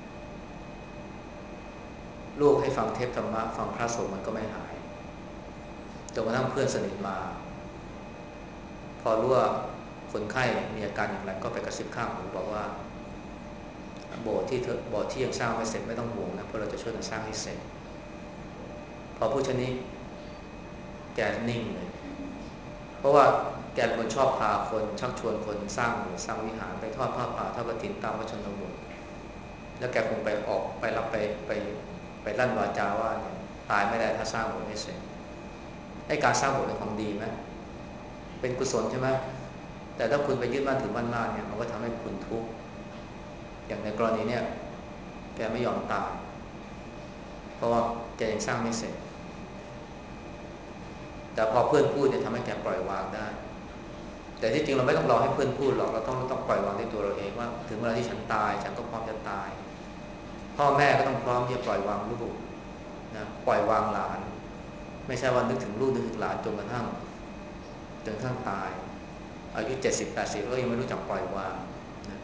ลูกให้ฟังเทปธรรมะฟังพระสงฆ์มันก็ไม่หายจนกระทั่งเพื่อนสนิทมาพอรู้ว่าคนไข้มีอาการอย่างไรก็ไปกระซิบข้างหูบอกว่าโบสถ์ที่เธอโบสถ์ที่ยังสร้างไม่เสร็จไม่ต้องห่วงนะเพราะเราจะช่วยกันสร้างให้เสร็จพอผู้ชนี้แกนิ่งเลยเพราะว่าแกเป็นคนชอบพาคนชักชวนคนสร้างสร้างวิหารไปทอดผ้าป่าทอดกฐินตามวัดชนบทแล้วแกคงไปออกไปรับไปไปไปลั่นวาจาว่าเนี่ยตายไม่ได้ถ้าสร้างโบสถ์ไม่เสร็จให้การสร้างโบสถ์เป็นของดีไหมเป็นกุศลใช่ไหมแต่ถ้าคุณไปยึดมั่นถือมั่นมากเนี่ยมันก็ทำให้คุณทุกข์อย่างในกรณีเนี่ยแกไม่ยอมตายเพราะว่าแกยังสร้างไม่เสร็จแต่พอเพื่อนพูดเนี่ยทำให้แกปล่อยวางได้แต่ที่จริงเราไม่ต้องรอให้เพื่อนพูดหรอกเราต้องต้องปล่อยวางด้วยตัวเราเองว่าถึงเวลาที่ฉันตายฉันก็พร้อมจะตายพ่อแม่ก็ต้องพร้อมที่จะปล่อยวางลูกนะปล่อยวางหลานไม่ใช่ว่านึกถึงลูกนึกถึงหลานจนกระทั่งจนกระทั่งตายอายุเจ็ดสิบแปดสิบก็ยังไม่รู้จักปล่อยวางนะ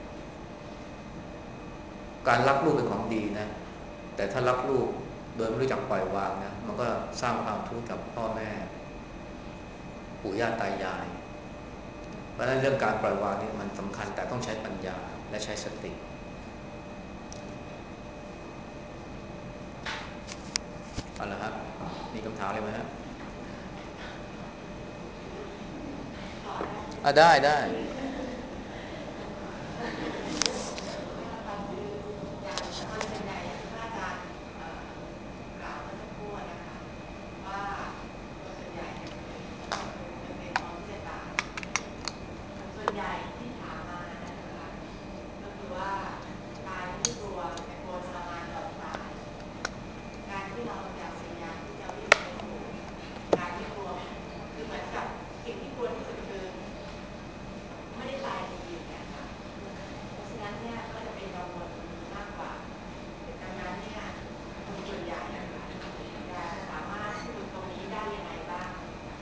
การรักลูกเป็นของดีนะแต่ถ้ารักลูกโดยไม่รู้จักปล่อยวางนะมันก็สร้างความทุกข์กับพ่อแม่ปู่ย่าตายายเพราะฉะนั้นเรื่องการปล่อยวางนี่มันสำคัญแต่ต้องใช้ปัญญาและใช้สติเอาละครับมีคำถามอะไรไหมฮะอ่ะได้ได้ส่วนใหญ่ที่ถามมานะคะก็คือว่าการที่กลัวแต่กลัวทรมานก่อนตายการที่เราอยากพยายามที่จะวิ่งไปสู่การที่กลัวคือเหมือนกับสิ่งที่กลัวที่สุดคือไม่ได้ตายจริงๆเนี่ยค่ะเพราะฉะนั้นเนี่ยก็จะเป็นกังวลมากกว่าดังนั้นเนี่ยคนส่วนใหญ่นะคะจะสามารถพูดตรงนี้ได้ยังไงบ้าง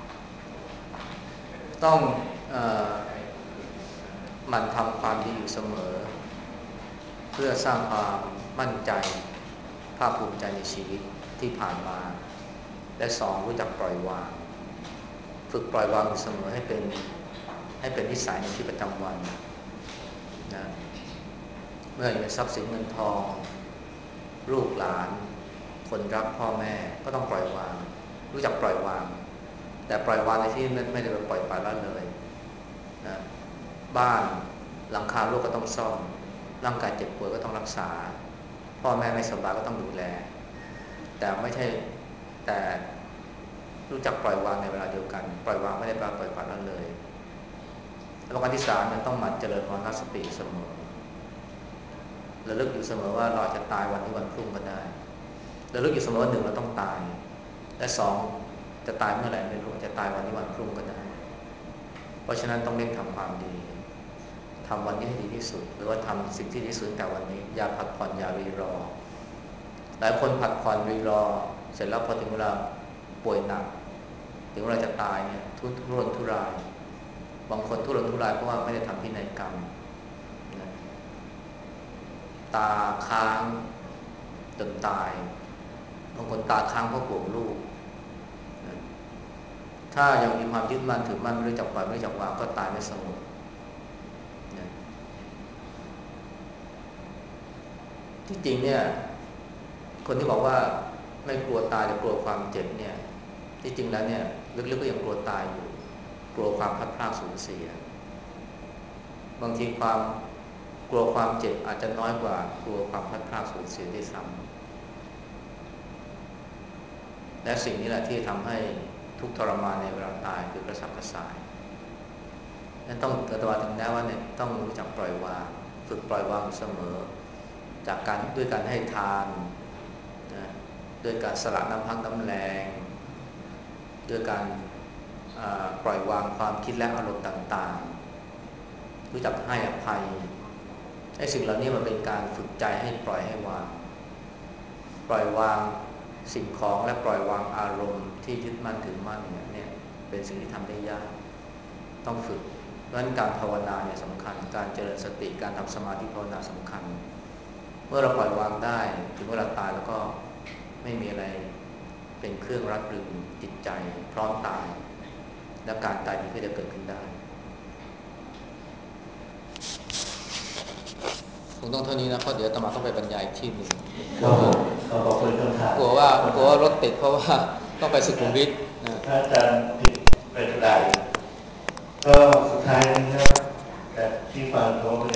ต้องเอ่อหมั่นทำความดีอยู่เสมอเพื่อสร้างความมั่นใจภาคภูมิใจในชีวิตที่ผ่านมาและสองรู้จักปล่อยวางฝึกปล่อยวางอยู่เสมอให้เป็นให้เป็นนิสัยในชีวิตประจำวันนะเมื่อเป็นทรัพย์สินเงินทองลูกหลานคนรักพ่อแม่ก็ต้องปล่อยวางรู้จักปล่อยวางแต่ปล่อยวางในที่ไม่ไม่ได้ไปปล่อยปละละเลยนะบ้านหลังคาโลกก็ต้องซ่อมร่างกายเจ็บป่วยก็ต้องรักษาพ่อแม่ไม่สบายก็ต้องดูแลแต่ไม่ใช่แต่รู้จักปล่อยวางในเวลาเดียวกันปล่อยวางไม่ได้แปลว่าปล่อยปละละเลยแล้วประการที่สามเนี่ยต้องหมั่นเจริญมรณสติเสมอระลึกอยู่เสมอว่าเราจะตายวันนี้วันพรุ่งก็ได้ระลึกอยู่เสมอว่าหนึ่งเราต้องตายและสองจะตายเมื่อไหร่ไม่รู้จะตายวันนี้วันพรุ่งก็ได้เพราะฉะนั้นต้องเร่งทำความดีทำวันนี้ให้ดีที่สุดหรือว่าทำสิ่งที่ดีที่สุดแต่วันนี้อย่าพักผ่อนอย่ารีรอหลายคนผัดผ่อนรีรอเสร็จแล้วพอถึงเวลาป่วยหนักถึงเวลาจะตายเนี่ยทุรนทุรายบางคนทุรนทุรายเพราะว่าไม่ได้ทำพินัยกรรมนะตาค้างจนตายบางคนตาค้างเพราะห่วงลูกนะถ้ายังมีความยึดมั่นถือมั่นไม่รู้จักปล่อยไม่รู้จักวางก็ตายไม่สงบนะที่จริงเนี่ยคนที่บอกว่าไม่กลัวตายแต่กลัวความเจ็บเนี่ยที่จริงแล้วเนี่ยลึกๆก็ยังกลัวตายอยู่กลัวความพลัดพรากสูญเสียบางทีความกลัวความเจ็บอาจจะน้อยกว่ากลัวความพลัดพรากสูญเสียด้วยซ้ำและสิ่งนี้แหละที่ทำให้ทุกข์ทรมานในเวลาตายคือกระสับกระส่ายนั้นต้องกระตัวถึงแม้ว่าเนี่ยต้องรู้จักปล่อยวางฝึกปล่อยวางเสมอจากการด้วยการให้ทานนะด้วยการสละน้ำพักน้ำแรงด้วยการปล่อยวางความคิดและอารมณ์ต่างๆรู้จักให้อภัยไอ้สิ่งเหล่านี้มันเป็นการฝึกใจให้ปล่อยให้วางปล่อยวางสิ่งของและปล่อยวางอารมณ์ที่ยึดมั่นถือมั่นเนี่ยเป็นสิ่งที่ทำได้ยากต้องฝึกเพราะฉะนั้นการภาวนาเนี่ยสำคัญการเจริญสติการทำสมาธิภาวนาสำคัญเมื่อเราปล่อยวางได้ถึงเวลาตายแล้วก็ไม่มีอะไรเป็นเครื่องรัดรึงจิตใจพร้อมตายและการตายนี้ก็จะเกิดขึ้นได้คงต้องเท่านี้นะเพราะเดี๋ยวอาตมาต้องไปบรรยายที่หนึ่งกลัวว่าขอบคุณครับกลัวว่ากลัวว่ารถติดเพราะว่าต้องไปสุขุมวิทนะถ้าอาจารย์ติดไปทุกใดก็สุดท้ายนี้ครับแต่ที่ฟังเขา